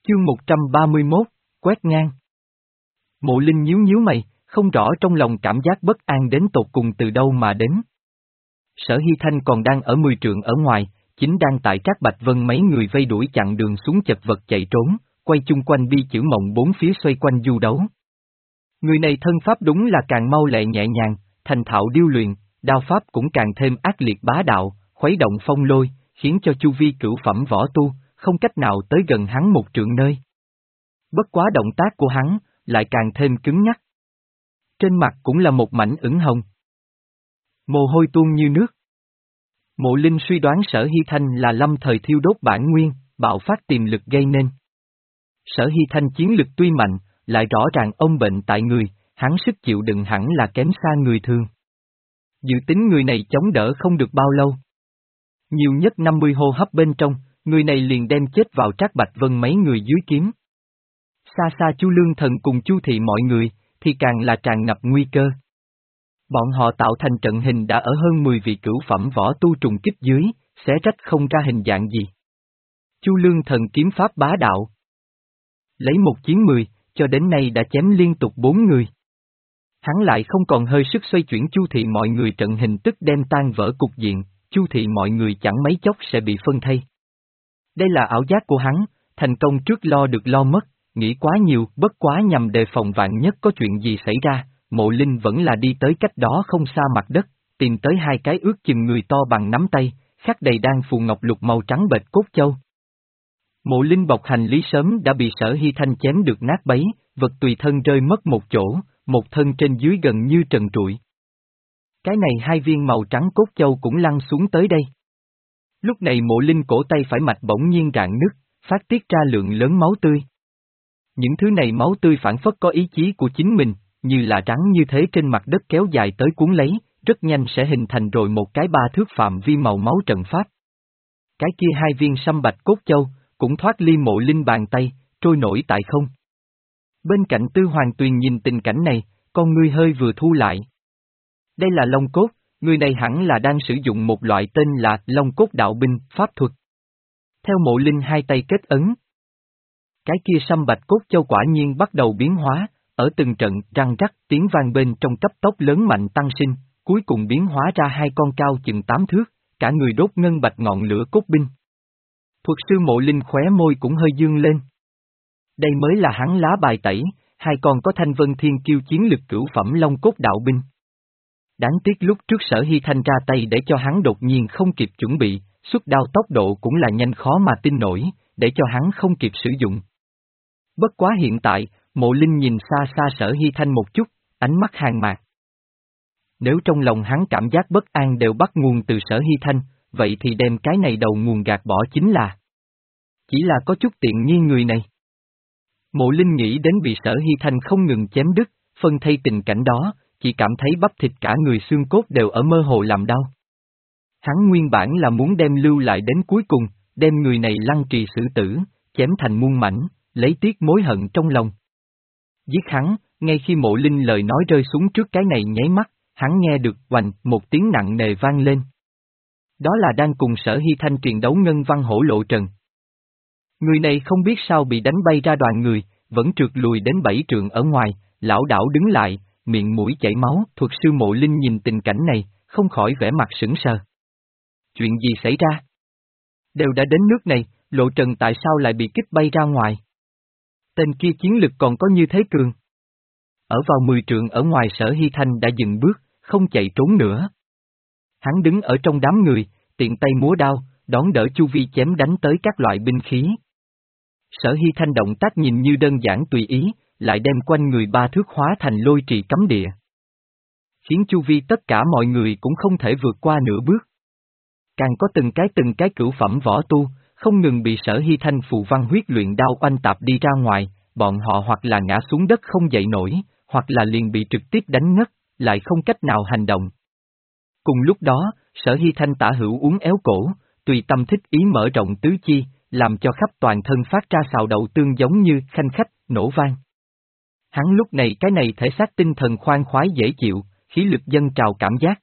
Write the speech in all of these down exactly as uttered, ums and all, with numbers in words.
Chương một trăm ba mươi mốt, quét ngang. Mộ Linh nhíu nhíu mày, không rõ trong lòng cảm giác bất an đến tột cùng từ đâu mà đến. Sở Hy Thanh còn đang ở mười trượng ở ngoài, chính đang tại Trác Bạch Vân mấy người vây đuổi chặn đường xuống chật vật chạy trốn, quay chung quanh bi chữ mộng bốn phía xoay quanh du đấu. Người này thân pháp đúng là càng mau lẹ nhẹ nhàng, thành thạo điêu luyện, đao pháp cũng càng thêm ác liệt bá đạo, khuấy động phong lôi, khiến cho chu vi cửu phẩm võ tu không cách nào tới gần hắn một trượng nơi. Bất quá động tác của hắn lại càng thêm cứng nhắc. Trên mặt cũng là một mảnh ửng hồng. Mồ hôi tuôn như nước. Mộ Linh suy đoán Sở Hy Thanh là lâm thời thiêu đốt bản nguyên, bạo phát tiềm lực gây nên. Sở Hy Thanh chiến lực tuy mạnh, lại rõ ràng ông bệnh tại người, hắn sức chịu đựng hẳn là kém xa người thường. Dự tính người này chống đỡ không được bao lâu. Nhiều nhất năm mươi hô hấp bên trong, người này liền đem chết vào Trác Bạch Vân mấy người dưới kiếm. Xa xa Chu Lương Thần cùng Chu Thị mọi người, thì càng là tràn ngập nguy cơ. Bọn họ tạo thành trận hình đã ở hơn mười vị cửu phẩm võ tu trùng kích dưới, xé rách không ra hình dạng gì. Chu Lương Thần kiếm pháp bá đạo. Lấy một chiến mười, cho đến nay đã chém liên tục bốn người. Hắn lại không còn hơi sức xoay chuyển Chu Thị mọi người, trận hình tức đem tan vỡ cục diện, Chu Thị mọi người chẳng mấy chốc sẽ bị phân thây. Đây là ảo giác của hắn, thành công trước lo được lo mất, nghĩ quá nhiều, bất quá nhằm đề phòng vạn nhất có chuyện gì xảy ra, Mộ Linh vẫn là đi tới cách đó không xa mặt đất, tìm tới hai cái ước chừng người to bằng nắm tay, khắc đầy đan phù ngọc lục màu trắng bệt cốt châu. Mộ Linh bọc hành lý sớm đã bị Sở Hy Thanh chém được nát bấy, vật tùy thân rơi mất một chỗ, một thân trên dưới gần như trần trụi. Cái này hai viên màu trắng cốt châu cũng lăn xuống tới đây. Lúc này Mộ Linh cổ tay phải mạch bỗng nhiên rạn nứt, phát tiết ra lượng lớn máu tươi. Những thứ này máu tươi phản phất có ý chí của chính mình, như là rắn như thế trên mặt đất kéo dài tới cuốn lấy, rất nhanh sẽ hình thành rồi một cái ba thước phạm vi màu máu trận pháp. Cái kia hai viên sâm bạch cốt châu, cũng thoát ly Mộ Linh bàn tay, trôi nổi tại không. Bên cạnh Tư Hoàng Tuyền nhìn tình cảnh này, con ngươi hơi vừa thu lại. Đây là Long Cốt, người này hẳn là đang sử dụng một loại tên là Long Cốt Đạo Binh, pháp thuật. Theo Mộ Linh hai tay kết ấn. Cái kia sâm bạch cốt châu quả nhiên bắt đầu biến hóa, ở từng trận răng rắc tiếng vang bên trong cấp tốc lớn mạnh tăng sinh, cuối cùng biến hóa ra hai con cao chừng tám thước, cả người đốt ngân bạch ngọn lửa cốt binh. Thuật sư Mộ Linh khóe môi cũng hơi dương lên. Đây mới là hắn lá bài tẩy, hai con có Thanh Vân Thiên Kiêu chiến lực cửu phẩm Long Cốt Đạo Binh. Đáng tiếc lúc trước Sở Hy Thanh ra tay để cho hắn đột nhiên không kịp chuẩn bị, xuất đao tốc độ cũng là nhanh khó mà tin nổi, để cho hắn không kịp sử dụng. Bất quá hiện tại, Mộ Linh nhìn xa xa Sở Hy Thanh một chút, ánh mắt hàng mạc. Nếu trong lòng hắn cảm giác bất an đều bắt nguồn từ Sở Hy Thanh, vậy thì đem cái này đầu nguồn gạt bỏ chính là. Chỉ là có chút tiện nghi người này. Mộ Linh nghĩ đến bị Sở Hy Thanh không ngừng chém đứt, phân thây tình cảnh đó, chỉ cảm thấy bắp thịt cả người xương cốt đều ở mơ hồ làm đau. Hắn nguyên bản là muốn đem lưu lại đến cuối cùng, đem người này lăng trì xử tử, chém thành muôn mảnh, lấy tiếc mối hận trong lòng. Giết hắn, ngay khi Mộ Linh lời nói rơi xuống trước cái này nháy mắt, hắn nghe được oành một tiếng nặng nề vang lên. Đó là đang cùng Sở Hy Thanh truyền đấu ngân văn hổ lộ trần. Người này không biết sao bị đánh bay ra đoàn người, vẫn trượt lùi đến bảy trượng ở ngoài, lảo đảo đứng lại, miệng mũi chảy máu. Thuật sư Mộ Linh nhìn tình cảnh này, không khỏi vẻ mặt sững sờ. Chuyện gì xảy ra? Đều đã đến nước này, lộ trần tại sao lại bị kích bay ra ngoài? Tên kia chiến lực còn có như thế cường. Ở vào mười trượng ở ngoài Sở Hy Thanh đã dừng bước, không chạy trốn nữa. Hắn đứng ở trong đám người, tiện tay múa đao, đón đỡ chu vi chém đánh tới các loại binh khí. Sở Hy Thanh động tác nhìn như đơn giản tùy ý, lại đem quanh người ba thước hóa thành lôi trì cấm địa. Khiến chu vi tất cả mọi người cũng không thể vượt qua nửa bước. Càng có từng cái từng cái cửu phẩm võ tu, không ngừng bị Sở Hy Thanh phù văn huyết luyện đao oanh tạp đi ra ngoài, bọn họ hoặc là ngã xuống đất không dậy nổi, hoặc là liền bị trực tiếp đánh ngất, lại không cách nào hành động. Cùng lúc đó, Sở Hy Thanh tả hữu uốn éo cổ, tùy tâm thích ý mở rộng tứ chi, làm cho khắp toàn thân phát ra xào đậu tương giống như khanh khách, nổ vang. Hắn lúc này cái này thể xác tinh thần khoan khoái dễ chịu, khí lực dâng trào cảm giác.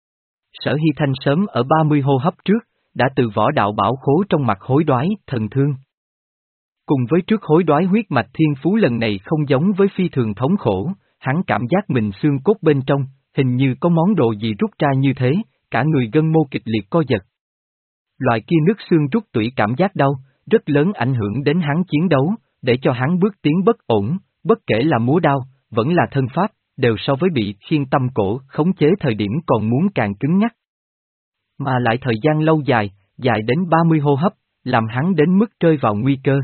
Sở Hy Thanh sớm ở ba mươi hô hấp trước, đã từ võ đạo bảo khố trong mặt hối đoái, thần thương. Cùng với trước hối đoái huyết mạch thiên phú lần này không giống với phi thường thống khổ, hắn cảm giác mình xương cốt bên trong, hình như có món đồ gì rút ra như thế, cả người gân mô kịch liệt co giật. Loại kia nước xương rút tủy cảm giác đau, rất lớn ảnh hưởng đến hắn chiến đấu, để cho hắn bước tiến bất ổn, bất kể là múa đao, vẫn là thân pháp, đều so với bị khiên tâm cổ khống chế thời điểm còn muốn càng cứng nhắc. Mà lại thời gian lâu dài, dài đến ba mươi hô hấp, làm hắn đến mức rơi vào nguy cơ.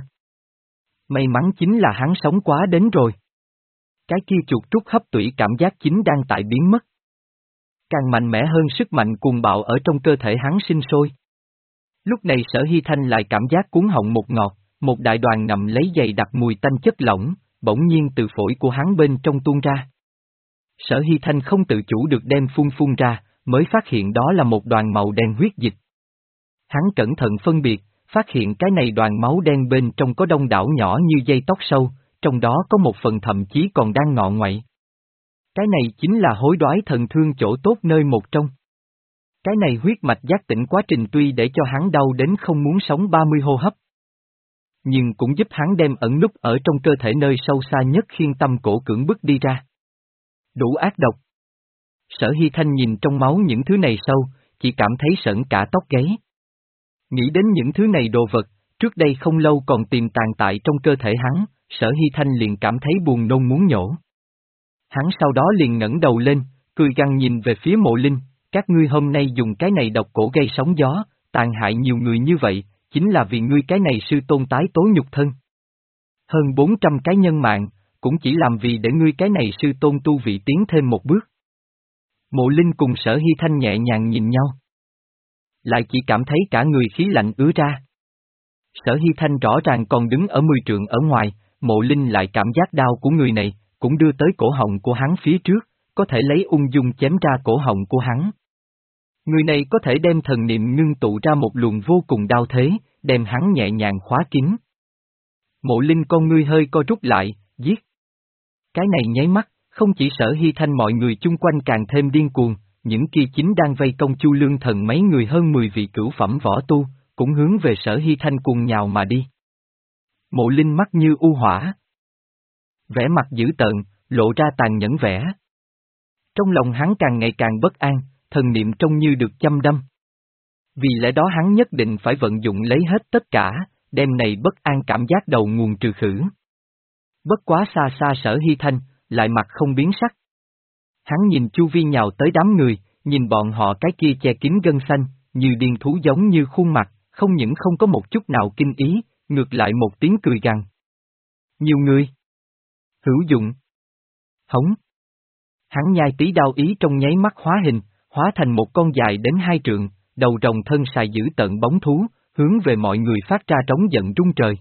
May mắn chính là hắn sống quá đến rồi. Cái kia chuột rút hấp tủy cảm giác chính đang tại biến mất. Càng mạnh mẽ hơn sức mạnh cuồng bạo ở trong cơ thể hắn sinh sôi. Lúc này Sở Hy Thanh lại cảm giác cuốn họng một ngọt, một đại đoàn nằm lấy dày đặc mùi tanh chất lỏng, bỗng nhiên từ phổi của hắn bên trong tuôn ra. Sở Hy Thanh không tự chủ được đem phun phun ra, mới phát hiện đó là một đoàn màu đen huyết dịch. Hắn cẩn thận phân biệt, phát hiện cái này đoàn máu đen bên trong có đông đảo nhỏ như dây tóc sâu, trong đó có một phần thậm chí còn đang ngọ ngoậy. Cái này chính là hối đoái thần thương chỗ tốt nơi một trong. Cái này huyết mạch giác tỉnh quá trình tuy để cho hắn đau đến không muốn sống ba mươi hô hấp. Nhưng cũng giúp hắn đem ẩn núp ở trong cơ thể nơi sâu xa nhất khiên tâm cổ cưỡng bức đi ra. Đủ ác độc. Sở Hy Thanh nhìn trong máu những thứ này sâu, chỉ cảm thấy sởn cả tóc gáy. Nghĩ đến những thứ này đồ vật, trước đây không lâu còn tiềm tàng tại trong cơ thể hắn, Sở Hy Thanh liền cảm thấy buồn nôn muốn nhổ. Hắn sau đó liền ngẩng đầu lên, cười gằn nhìn về phía Mộ Linh, các ngươi hôm nay dùng cái này độc cổ gây sóng gió, tàn hại nhiều người như vậy, chính là vì ngươi cái này sư tôn tái tối nhục thân. Hơn bốn trăm cái nhân mạng, cũng chỉ làm vì để ngươi cái này sư tôn tu vị tiến thêm một bước. Mộ Linh cùng Sở Hy Thanh nhẹ nhàng nhìn nhau. Lại chỉ cảm thấy cả người khí lạnh ứa ra. Sở Hy Thanh rõ ràng còn đứng ở mười trượng ở ngoài, Mộ Linh lại cảm giác đau của người này, cũng đưa tới cổ họng của hắn phía trước, có thể lấy ung dung chém ra cổ họng của hắn. Người này có thể đem thần niệm ngưng tụ ra một luồng vô cùng đau thế, đem hắn nhẹ nhàng khóa kín. Mộ Linh con ngươi hơi co rút lại, giết. Cái này nháy mắt, không chỉ Sở Hy Thanh mọi người chung quanh càng thêm điên cuồng, những kia chính đang vây công Chu Lương Thần mấy người hơn mười vị cửu phẩm võ tu, cũng hướng về Sở Hy Thanh cuồng nhào mà đi. Mộ Linh mắt như u hỏa. Vẻ mặt dữ tợn, lộ ra tàn nhẫn vẻ. Trong lòng hắn càng ngày càng bất an, thần niệm trông như được châm đâm. Vì lẽ đó hắn nhất định phải vận dụng lấy hết tất cả, đem này bất an cảm giác đầu nguồn trừ khử. Bất quá xa xa Sở Hy Thanh, lại mặt không biến sắc. Hắn nhìn chu vi nhào tới đám người, nhìn bọn họ cái kia che kín gân xanh, như điên thú giống như khuôn mặt, không những không có một chút nào kinh ý, ngược lại một tiếng cười gằn. Nhiều người. Hữu dụng. Hống. Hắn nhai tí đao ý trong nháy mắt hóa hình, hóa thành một con dài đến hai trượng, đầu rồng thân xài giữ tận bóng thú, hướng về mọi người phát ra trống giận rung trời.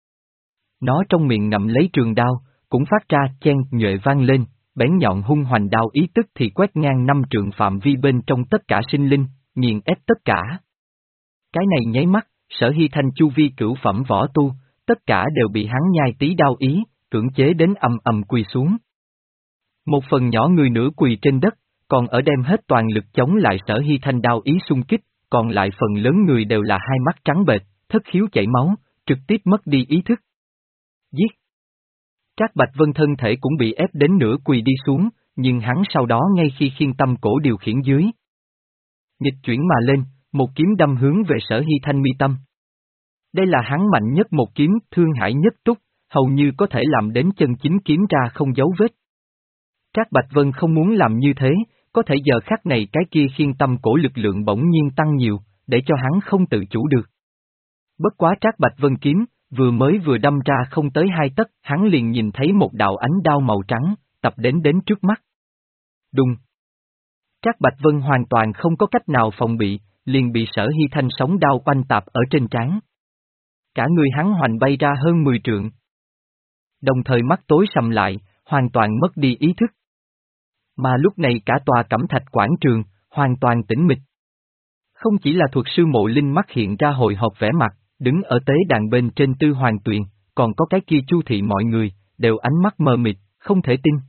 Nó trong miệng ngậm lấy trường đao, cũng phát ra chen nhuệ vang lên, bén nhọn hung hoành đao ý tức thì quét ngang năm trượng phạm vi bên trong tất cả sinh linh, nghiền ép tất cả. Cái này nháy mắt, Sở Hy Thanh chu vi cửu phẩm võ tu, tất cả đều bị hắn nhai tí đao ý, cưỡng chế đến ầm ầm quỳ xuống. Một phần nhỏ người nửa quỳ trên đất, còn ở đem hết toàn lực chống lại Sở Hy Thanh đao ý xung kích, còn lại phần lớn người đều là hai mắt trắng bệch, thất khiếu chảy máu, trực tiếp mất đi ý thức. Giết! Trác Bạch Vân thân thể cũng bị ép đến nửa quỳ đi xuống, nhưng hắn sau đó ngay khi khiên tâm cổ điều khiển dưới. Nghịch chuyển mà lên, một kiếm đâm hướng về Sở Hy Thanh mi tâm. Đây là hắn mạnh nhất một kiếm, thương hải nhất túc, hầu như có thể làm đến chân chính kiếm ra không dấu vết. Trác Bạch Vân không muốn làm như thế, có thể giờ khắc này cái kia khiên tâm cổ lực lượng bỗng nhiên tăng nhiều, để cho hắn không tự chủ được. Bất quá Trác Bạch Vân kiếm, vừa mới vừa đâm ra không tới hai tấc, hắn liền nhìn thấy một đạo ánh đao màu trắng, tập đến đến trước mắt. Đùng! Trác Bạch Vân hoàn toàn không có cách nào phòng bị, liền bị Sở Hy Thanh sóng đao oanh tạp ở trên trán. Cả người hắn hoành bay ra hơn mười trượng. Đồng thời mắt tối sầm lại, hoàn toàn mất đi ý thức. Mà lúc này cả tòa Cẩm Thạch quảng trường, hoàn toàn tĩnh mịch. Không chỉ là thuật sư Mộ Linh mắt hiện ra hồi hộp vẻ mặt, đứng ở tế đàn bên trên Tư Hoàng Tuyền, còn có cái kia Chu thị mọi người, đều ánh mắt mờ mịt, không thể tin.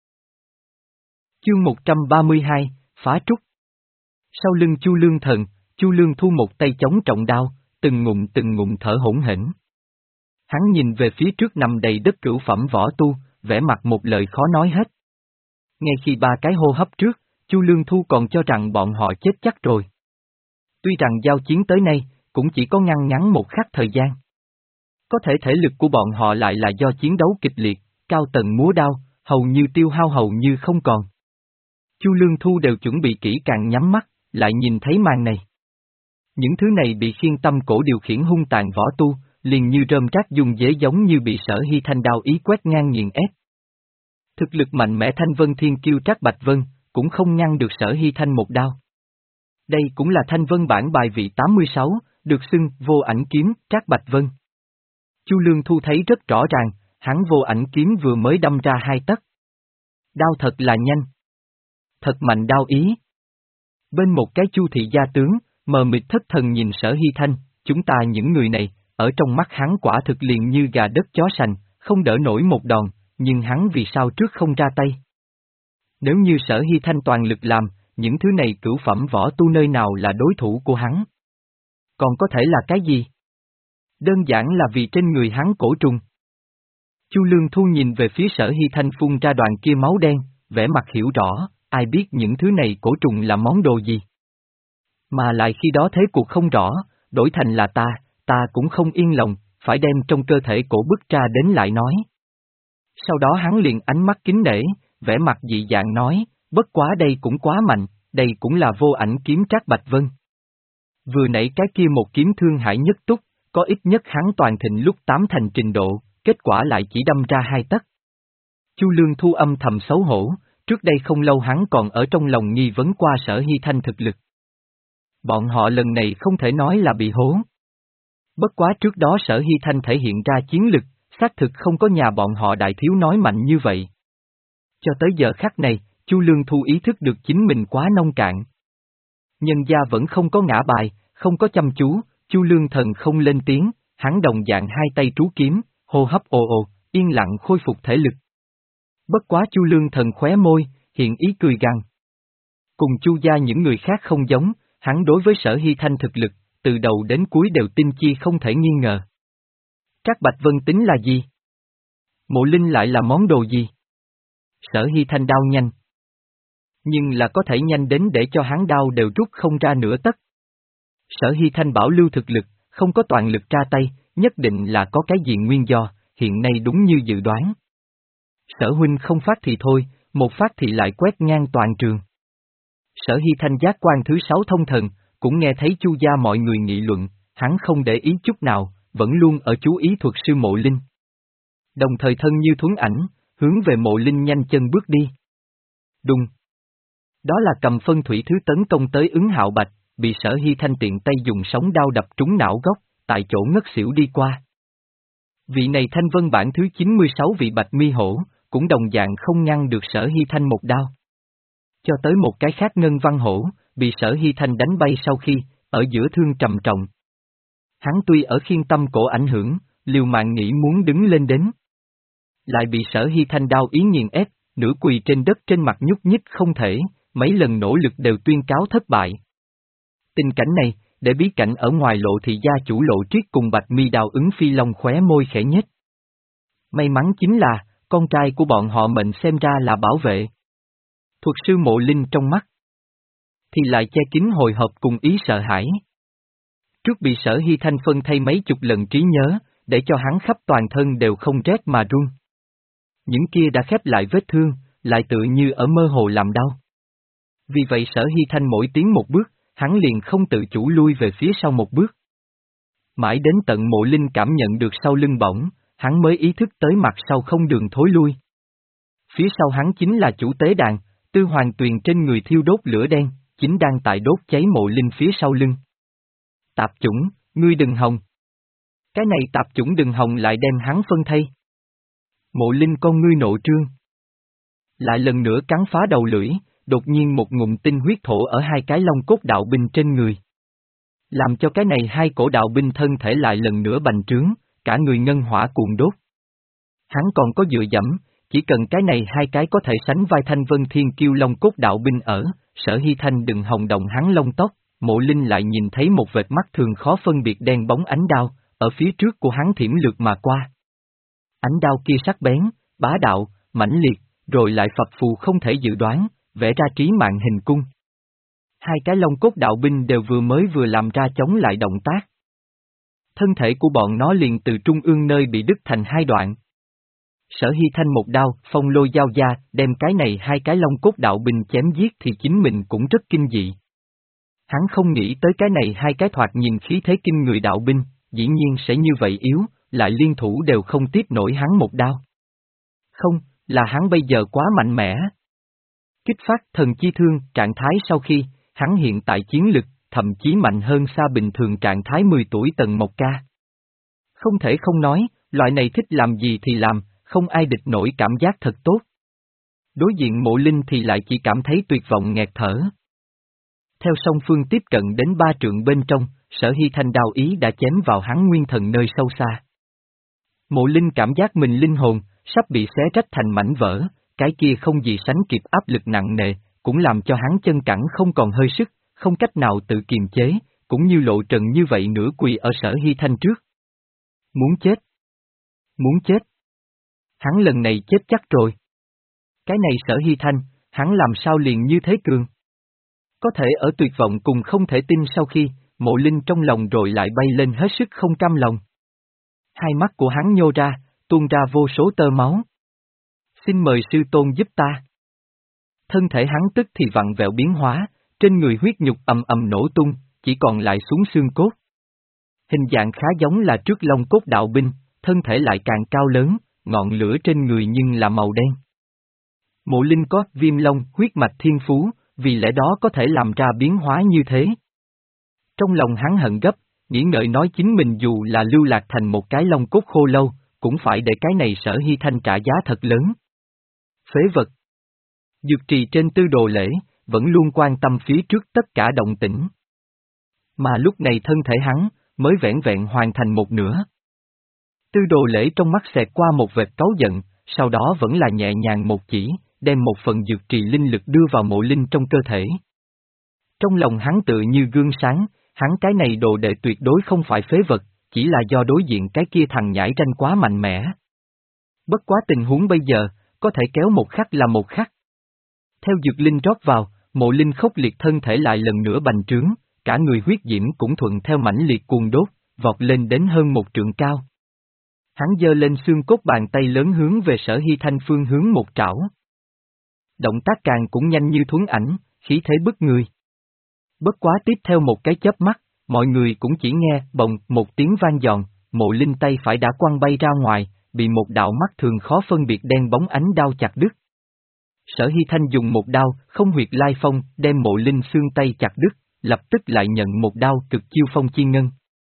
Chương một trăm ba mươi hai, Phá Trúc. Sau lưng Chu Lương Thần, Chu Lương Thu một tay chống trọng đao, từng ngụm từng ngụm thở hổn hển. Hắn nhìn về phía trước nằm đầy đất cửu phẩm võ tu, vẻ mặt một lời khó nói hết. Ngay khi ba cái hô hấp trước, Chu Lương Thu còn cho rằng bọn họ chết chắc rồi. Tuy rằng giao chiến tới nay, cũng chỉ có ngăn ngắn một khắc thời gian. Có thể thể lực của bọn họ lại là do chiến đấu kịch liệt, cao tầng múa đao, hầu như tiêu hao hầu như không còn. Chu Lương Thu đều chuẩn bị kỹ càng nhắm mắt, lại nhìn thấy màn này. Những thứ này bị khiên tâm cổ điều khiển hung tàn võ tu, liền như rơm rác dùng dễ giống như bị Sở Hy Thanh đao ý quét ngang nghiền ép. Thực lực mạnh mẽ Thanh Vân Thiên Kiêu Trác Bạch Vân, cũng không ngăn được Sở Hy Thanh một đao. Đây cũng là Thanh Vân bản bài vị tám mươi sáu, được xưng vô ảnh kiếm Trác Bạch Vân. Chu Lương Thu thấy rất rõ ràng, hắn vô ảnh kiếm vừa mới đâm ra hai tấc. Đao thật là nhanh. Thật mạnh đao ý. Bên một cái Chu thị gia tướng, mờ mịt thất thần nhìn Sở Hy Thanh, chúng ta những người này, ở trong mắt hắn quả thực liền như gà đất chó sành, không đỡ nổi một đòn, nhưng hắn vì sao trước không ra tay? Nếu như Sở Hy Thanh toàn lực làm, những thứ này cửu phẩm võ tu nơi nào là đối thủ của hắn? Còn có thể là cái gì? Đơn giản là vì trên người hắn cổ trùng. Chu Lương Thu nhìn về phía Sở Hy Thanh phun ra đoàn kia máu đen, vẻ mặt hiểu rõ, ai biết những thứ này cổ trùng là món đồ gì. Mà lại khi đó thế cuộc không rõ, đổi thành là ta, ta cũng không yên lòng, phải đem trong cơ thể cổ bức ra đến lại nói. Sau đó hắn liền ánh mắt kính nể, vẻ mặt dị dạng nói, bất quá đây cũng quá mạnh, đây cũng là vô ảnh kiếm Trác Bạch Vân. Vừa nãy cái kia một kiếm thương hại nhất túc, có ít nhất hắn toàn thịnh lúc tám thành trình độ, kết quả lại chỉ đâm ra hai tấc. Chu Lương Thu âm thầm xấu hổ, trước đây không lâu hắn còn ở trong lòng nghi vấn qua Sở Hy Thanh thực lực. Bọn họ lần này không thể nói là bị hố. Bất quá trước đó Sở Hy Thanh thể hiện ra chiến lực, xác thực không có nhà bọn họ đại thiếu nói mạnh như vậy. Cho tới giờ khắc này, Chu Lương Thu ý thức được chính mình quá nông cạn. Nhân gia vẫn không có ngã bài, không có chăm chú, Chu Lương Thần không lên tiếng, hắn đồng dạng hai tay trú kiếm, hô hấp ồ ồ, yên lặng khôi phục thể lực. Bất quá Chu Lương Thần khóe môi, hiện ý cười gằn. Cùng Chu gia những người khác không giống, hắn đối với Sở Hy Thanh thực lực, từ đầu đến cuối đều tin chi không thể nghi ngờ. Trác Bạch Vân tính là gì? Mộ Linh lại là món đồ gì? Sở Hy Thanh đao nhanh. Nhưng là có thể nhanh đến để cho hắn đao đều rút không ra nửa tấc. Sở Hy Thanh bảo lưu thực lực, không có toàn lực ra tay, nhất định là có cái gì nguyên do, hiện nay đúng như dự đoán. Sở huynh không phát thì thôi, một phát thì lại quét ngang toàn trường. Sở Hy Thanh giác quan thứ sáu thông thần, cũng nghe thấy Chu gia mọi người nghị luận, hắn không để ý chút nào, vẫn luôn ở chú ý thuật sư Mộ Linh. Đồng thời thân như thuấn ảnh, hướng về Mộ Linh nhanh chân bước đi. Đùng. Đó là cầm phân thủy thứ tấn công tới ứng Hạo Bạch, bị Sở Hy Thanh tiện tay dùng sóng đao đập trúng não gốc, tại chỗ ngất xỉu đi qua. Vị này Thanh Vân bản thứ chín mươi sáu vị Bạch Mi Hổ, cũng đồng dạng không ngăn được Sở Hy Thanh một đao. Cho tới một cái khác Ngân Văn Hổ, bị Sở Hy Thanh đánh bay sau khi, ở giữa thương trầm trọng. Hắn tuy ở khiên tâm cổ ảnh hưởng, liều mạng nghĩ muốn đứng lên đến. Lại bị Sở Hy Thanh đao ý nghiền ép, nửa quỳ trên đất trên mặt nhúc nhích không thể, mấy lần nỗ lực đều tuyên cáo thất bại. Tình cảnh này, để bí cảnh ở ngoài lộ thị gia chủ Lộ Triết cùng Bạch Mi đào ứng phi long khóe môi khẽ nhếch. May mắn chính là, con trai của bọn họ mệnh xem ra là bảo vệ. Thuật sư Mộ Linh trong mắt thì lại che kín hồi hộp cùng ý sợ hãi. Trước bị Sở Hy Thanh phân thay mấy chục lần trí nhớ, để cho hắn khắp toàn thân đều không rét mà run. Những kia đã khép lại vết thương, lại tự như ở mơ hồ làm đau. Vì vậy Sở Hy Thanh mỗi tiến một bước, hắn liền không tự chủ lui về phía sau một bước. Mãi đến tận Mộ Linh cảm nhận được sau lưng bỏng, hắn mới ý thức tới mặt sau không đường thối lui. Phía sau hắn chính là chủ tế đàn, Tư Hoàng Tuyền trên người thiêu đốt lửa đen, chính đang tại đốt cháy Mộ Linh phía sau lưng. Tạp chủng, ngươi đừng hòng. Cái này tạp chủng đừng hòng lại đem hắn phân thay. Mộ Linh con ngươi nộ trương. Lại lần nữa cắn phá đầu lưỡi, đột nhiên một ngụm tinh huyết thổ ở hai cái long cốt đạo binh trên người. Làm cho cái này hai cổ đạo binh thân thể lại lần nữa bành trướng, cả người ngân hỏa cuồng đốt. Hắn còn có dựa dẫm, chỉ cần cái này hai cái có thể sánh vai Thanh Vân Thiên Kiêu long cốt đạo binh ở, Sở Hy Thanh đừng hòng động hắn lông tóc, Mộ Linh lại nhìn thấy một vệt mắt thường khó phân biệt đen bóng ánh đao, ở phía trước của hắn thiểm lược mà qua. Ánh đao kia sắc bén, bá đạo, mãnh liệt, rồi lại phập phù không thể dự đoán, vẽ ra trí mạng hình cung. Hai cái long cốt đạo binh đều vừa mới vừa làm ra chống lại động tác. Thân thể của bọn nó liền từ trung ương nơi bị đứt thành hai đoạn. Sở Hy Thanh một đao, phong lôi giao gia, đem cái này hai cái long cốt đạo binh chém giết thì chính mình cũng rất kinh dị. Hắn không nghĩ tới cái này hai cái thoạt nhìn khí thế kinh người đạo binh, dĩ nhiên sẽ như vậy yếu, lại liên thủ đều không tiếp nổi hắn một đao. Không, là hắn bây giờ quá mạnh mẽ. Kích phát thần chi thương, trạng thái sau khi, hắn hiện tại chiến lực, thậm chí mạnh hơn xa bình thường trạng thái mười tuổi Tần Mộc Ca. Không thể không nói, loại này thích làm gì thì làm, không ai địch nổi cảm giác thật tốt. Đối diện Mộ Linh thì lại chỉ cảm thấy tuyệt vọng nghẹt thở. Theo song phương tiếp cận đến ba trượng bên trong, Sở Hy Thanh đao ý đã chém vào hắn nguyên thần nơi sâu xa. Mộ Linh cảm giác mình linh hồn, sắp bị xé rách thành mảnh vỡ, cái kia không gì sánh kịp áp lực nặng nề, cũng làm cho hắn chân cẳng không còn hơi sức, không cách nào tự kiềm chế, cũng như lộ trần như vậy nửa quỳ ở Sở Hy Thanh trước. Muốn chết! Muốn chết! Hắn lần này chết chắc rồi. Cái này Sở Hy Thanh, hắn làm sao liền như thế cường? Có thể ở tuyệt vọng cùng không thể tin sau khi, Mộ Linh trong lòng rồi lại bay lên hết sức không cam lòng. Hai mắt của hắn nhô ra, tuôn ra vô số tơ máu. Xin mời sư tôn giúp ta. Thân thể hắn tức thì vặn vẹo biến hóa, trên người huyết nhục ầm ầm nổ tung, chỉ còn lại xuống xương cốt. Hình dạng khá giống là trước long cốt đạo binh, thân thể lại càng cao lớn, ngọn lửa trên người nhưng là màu đen. Mộ Linh có viêm long huyết mạch thiên phú, vì lẽ đó có thể làm ra biến hóa như thế. Trong lòng hắn hận gấp, nghĩ ngợi nói chính mình dù là lưu lạc thành một cái long cốt khô lâu, cũng phải để cái này Sở Hy Thanh trả giá thật lớn. Phế vật. Dược trì trên tư đồ lễ, vẫn luôn quan tâm phía trước tất cả động tĩnh. Mà lúc này thân thể hắn, mới vẻn vẹn hoàn thành một nửa. Tư đồ lễ trong mắt xẹt qua một vệt cáu giận, sau đó vẫn là nhẹ nhàng một chỉ, đem một phần dược trì linh lực đưa vào Mộ Linh trong cơ thể. Trong lòng hắn tự như gương sáng, hắn cái này đồ đệ tuyệt đối không phải phế vật, chỉ là do đối diện cái kia thằng nhãi ranh quá mạnh mẽ. Bất quá tình huống bây giờ, có thể kéo một khắc là một khắc. Theo dược linh rót vào, Mộ Linh khốc liệt thân thể lại lần nữa bành trướng, cả người huyết diễm cũng thuận theo mãnh liệt cuồng đốt, vọt lên đến hơn một trượng cao. Hắn giơ lên xương cốt bàn tay lớn hướng về Sở Hy Thanh phương hướng một trảo. Động tác càng cũng nhanh như thuấn ảnh, khí thế bức người. Bất quá tiếp theo một cái chớp mắt, mọi người cũng chỉ nghe bồng một tiếng vang giòn, Mộ Linh tay phải đã quăng bay ra ngoài, bị một đạo mắt thường khó phân biệt đen bóng ánh đao chặt đứt. Sở Hy Thanh dùng một đao, không huyệt lai phong, đem Mộ Linh xương tay chặt đứt, lập tức lại nhận một đao cực chiêu phong chi ngân.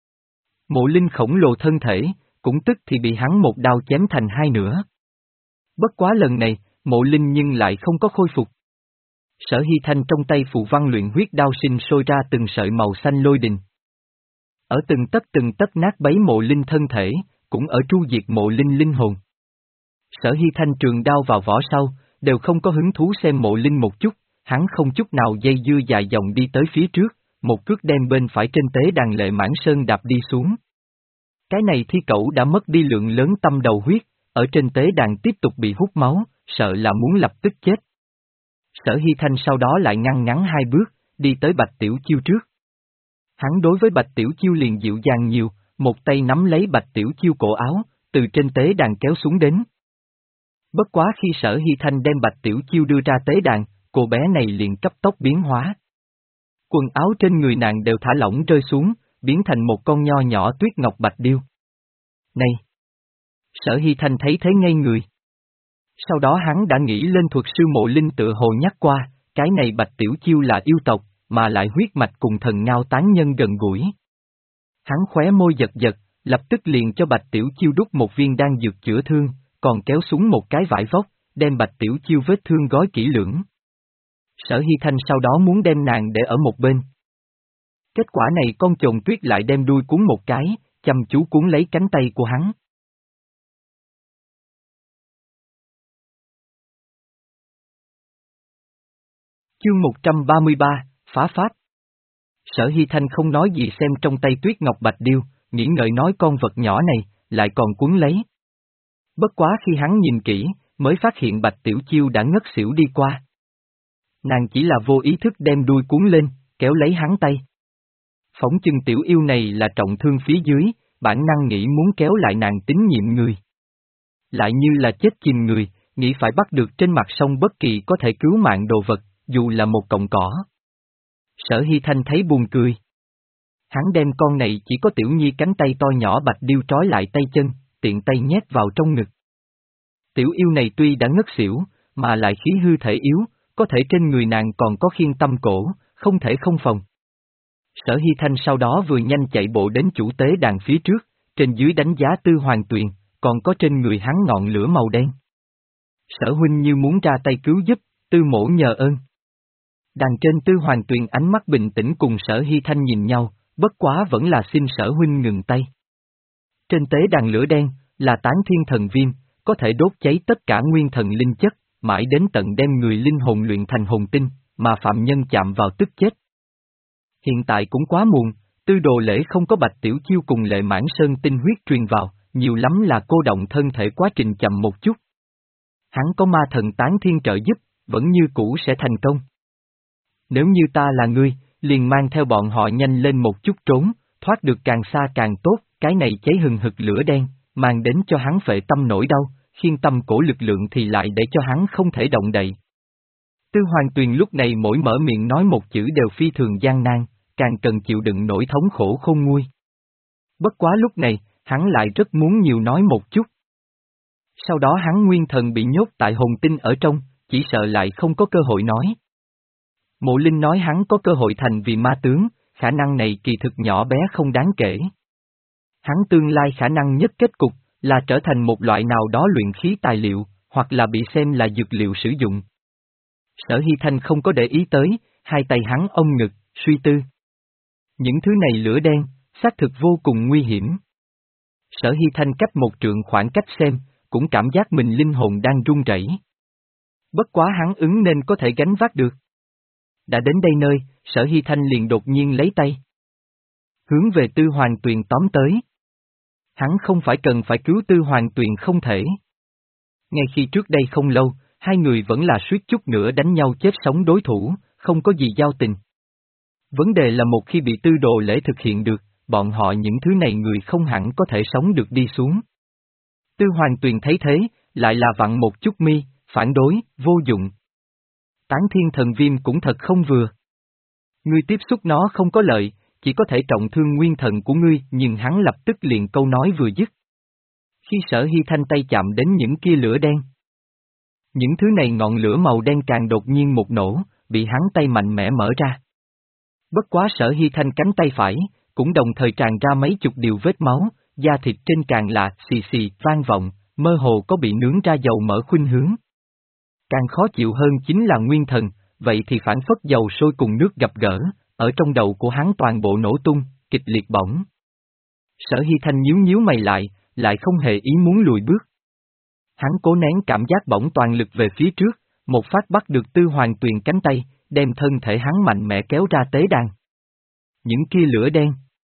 Mộ Linh khổng lồ thân thể, cũng tức thì bị hắn một đao chém thành hai nửa. Bất quá lần này, Mộ Linh nhưng lại không có khôi phục. Sở Hy Thanh trong tay phù văn luyện huyết đao sinh sôi ra từng sợi màu xanh lôi đình. Ở từng tấc từng tấc nát bấy Mộ Linh thân thể, cũng ở tru diệt Mộ Linh linh hồn. Sở Hy Thanh trường đao vào vỏ sau, đều không có hứng thú xem Mộ Linh một chút, hắn không chút nào dây dưa dài dòng đi tới phía trước, một cước đem bên phải trên tế đàn Lệ Mãn Sơn đạp đi xuống. Cái này thi cẩu đã mất đi lượng lớn tâm đầu huyết, ở trên tế đàn tiếp tục bị hút máu, sợ là muốn lập tức chết. Sở Hy Thanh sau đó lại ngăn ngắn hai bước, đi tới Bạch Tiểu Chiêu trước. Hắn đối với Bạch Tiểu Chiêu liền dịu dàng nhiều, một tay nắm lấy Bạch Tiểu Chiêu cổ áo, từ trên tế đàn kéo xuống đến. Bất quá khi Sở Hy Thanh đem Bạch Tiểu Chiêu đưa ra tế đàn, cô bé này liền cấp tốc biến hóa. Quần áo trên người nàng đều thả lỏng rơi xuống, biến thành một con nho nhỏ tuyết ngọc bạch điêu. Này! Sở Hy Thanh thấy thế ngây người. Sau đó hắn đã nghĩ lên thuật sư Mộ Linh tự hồ nhắc qua, cái này Bạch Tiểu Chiêu là yêu tộc, mà lại huyết mạch cùng thần ngao tán nhân gần gũi. Hắn khóe môi giật giật, lập tức liền cho Bạch Tiểu Chiêu đút một viên đan dược chữa thương, còn kéo xuống một cái vải vóc, đem Bạch Tiểu Chiêu vết thương gói kỹ lưỡng. Sở Hy Thanh sau đó muốn đem nàng để ở một bên. Kết quả này con chồn tuyết lại đem đuôi cuốn một cái, chăm chú cuốn lấy cánh tay của hắn. Chương một trăm ba mươi ba, Phá Pháp. Sở Hy Thanh không nói gì xem trong tay Tuyết Ngọc Bạch Điêu, nghĩ ngợi nói con vật nhỏ này, lại còn cuốn lấy. Bất quá khi hắn nhìn kỹ, mới phát hiện Bạch Tiểu Chiêu đã ngất xỉu đi qua. Nàng chỉ là vô ý thức đem đuôi cuốn lên, kéo lấy hắn tay. Phỏng chừng tiểu yêu này là trọng thương phía dưới, bản năng nghĩ muốn kéo lại nàng tín nhiệm người. Lại như là chết chìm người, nghĩ phải bắt được trên mặt sông bất kỳ có thể cứu mạng đồ vật, dù là một cọng cỏ. Sở Hy Thanh thấy buồn cười. Hắn đem con này chỉ có tiểu nhi cánh tay to nhỏ Bạch Điêu trói lại tay chân, tiện tay nhét vào trong ngực. Tiểu yêu này tuy đã ngất xỉu, mà lại khí hư thể yếu, có thể trên người nàng còn có khiên tâm cổ, không thể không phòng. Sở Hy Thanh sau đó vừa nhanh chạy bộ đến chủ tế đàn phía trước, trên dưới đánh giá Tư Hoàng Tuyền, còn có trên người hắn ngọn lửa màu đen. Sở huynh như muốn ra tay cứu giúp, Tư mỗ nhờ ơn. Đàn trên Tư Hoàng Tuyền ánh mắt bình tĩnh cùng Sở Hy Thanh nhìn nhau, bất quá vẫn là xin Sở huynh ngừng tay. Trên tế đàn lửa đen, là tán thiên thần viêm, có thể đốt cháy tất cả nguyên thần linh chất, mãi đến tận đem người linh hồn luyện thành hồn tinh, mà phạm nhân chạm vào tức chết. Hiện tại cũng quá muộn, Tư Đồ Lễ không có Bạch Tiểu Chiêu cùng Lệ Mãn Sơn tinh huyết truyền vào, nhiều lắm là cô động thân thể quá trình chậm một chút. Hắn có ma thần tán thiên trợ giúp, vẫn như cũ sẽ thành công. Nếu như ta là ngươi, liền mang theo bọn họ nhanh lên một chút trốn, thoát được càng xa càng tốt, cái này cháy hừng hực lửa đen, mang đến cho hắn phệ tâm nỗi đau, khiên tâm cổ lực lượng thì lại để cho hắn không thể động đậy. Tư Hoàng Tuyền lúc này mỗi mở miệng nói một chữ đều phi thường gian nan, càng cần chịu đựng nỗi thống khổ khôn nguôi. Bất quá lúc này, hắn lại rất muốn nhiều nói một chút. Sau đó hắn nguyên thần bị nhốt tại hồn tinh ở trong, chỉ sợ lại không có cơ hội nói. Mộ Linh nói hắn có cơ hội thành vì ma tướng, khả năng này kỳ thực nhỏ bé không đáng kể. Hắn tương lai khả năng nhất kết cục, là trở thành một loại nào đó luyện khí tài liệu, hoặc là bị xem là dược liệu sử dụng. Sở Hy Thanh không có để ý tới, hai tay hắn ôm ngực, suy tư. Những thứ này lửa đen, xác thực vô cùng nguy hiểm. Sở Hy Thanh cách một trượng khoảng cách xem, cũng cảm giác mình linh hồn đang run rẩy. Bất quá hắn ứng nên có thể gánh vác được. Đã đến đây nơi, Sở Hy Thanh liền đột nhiên lấy tay. Hướng về Tư Hoàng Tuyền tóm tới. Hắn không phải cần phải cứu Tư Hoàng Tuyền không thể. Ngay khi trước đây không lâu, hai người vẫn là suýt chút nữa đánh nhau chết sống đối thủ, không có gì giao tình. Vấn đề là một khi bị Tư Đồ Lễ thực hiện được, bọn họ những thứ này người không hẳn có thể sống được đi xuống. Tư Hoàng Tuyền thấy thế, lại là vặn một chút mi, phản đối, vô dụng. Tán thiên thần viêm cũng thật không vừa. Ngươi tiếp xúc nó không có lợi, chỉ có thể trọng thương nguyên thần của ngươi, nhưng hắn lập tức liền câu nói vừa dứt. Khi Sở Hy Thanh tay chạm đến những kia lửa đen. Những thứ này ngọn lửa màu đen càng đột nhiên một nổ, bị hắn tay mạnh mẽ mở ra. Bất quá Sở Hy Thanh cánh tay phải, cũng đồng thời tràn ra mấy chục điều vết máu, da thịt trên càng là xì xì vang vọng, mơ hồ có bị nướng ra dầu mỡ khuynh hướng. Càng khó chịu hơn chính là nguyên thần, vậy thì phản phất dầu sôi cùng nước gặp gỡ, ở trong đầu của hắn toàn bộ nổ tung, kịch liệt bỏng. Sở Hy Thanh nhíu nhíu mày lại, lại không hề ý muốn lùi bước. Hắn cố nén cảm giác bỏng toàn lực về phía trước, một phát bắt được Tư Hoàng Tuyền cánh tay, đem thân thể hắn mạnh mẽ kéo ra tế đàn. Những kia lửa đen.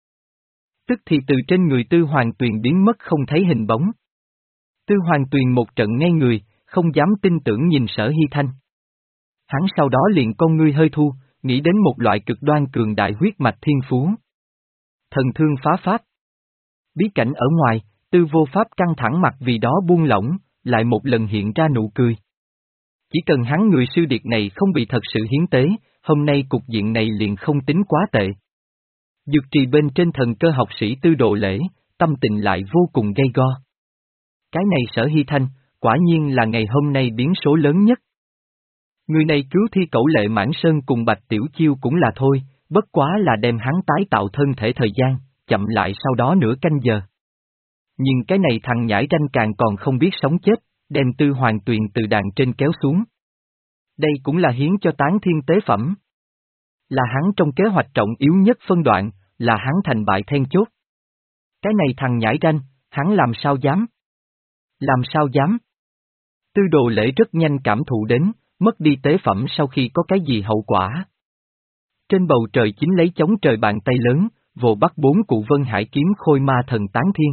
Tức thì từ trên người Tư Hoàng Tuyền biến mất không thấy hình bóng. Tư Hoàng Tuyền một trận ngay người, không dám tin tưởng nhìn Sở Hy Thanh. Hắn sau đó liền con ngươi hơi thu, nghĩ đến một loại cực đoan cường đại huyết mạch thiên phú. Thần thương phá pháp. Bí cảnh ở ngoài, Tư Vô Pháp căng thẳng mặt vì đó buông lỏng, lại một lần hiện ra nụ cười. Chỉ cần hắn người sư điệt này không bị thật sự hiến tế, hôm nay cục diện này liền không tính quá tệ. Dược trì bên trên thần cơ học sĩ Tư Đồ Lễ, tâm tình lại vô cùng gay go. Cái này Sở Hy Thanh, quả nhiên là ngày hôm nay biến số lớn nhất. Người này cứu thi cẩu Lệ Mãn Sơn cùng Bạch Tiểu Chiêu cũng là thôi, bất quá là đem hắn tái tạo thân thể thời gian, chậm lại sau đó nửa canh giờ. Nhưng cái này thằng nhãi ranh càng còn không biết sống chết, đem Tư Hoàng Tuyền từ đàn trên kéo xuống. Đây cũng là hiến cho tán thiên tế phẩm. Là hắn trong kế hoạch trọng yếu nhất phân đoạn, là hắn thành bại then chốt. Cái này thằng nhãi ranh, hắn làm sao dám? Làm sao dám? Tư Đồ Lễ rất nhanh cảm thụ đến, mất đi tế phẩm sau khi có cái gì hậu quả. Trên bầu trời chính lấy chống trời bàn tay lớn, vồ bắt bốn cụ Vân Hải kiếm khôi ma thần tán thiên.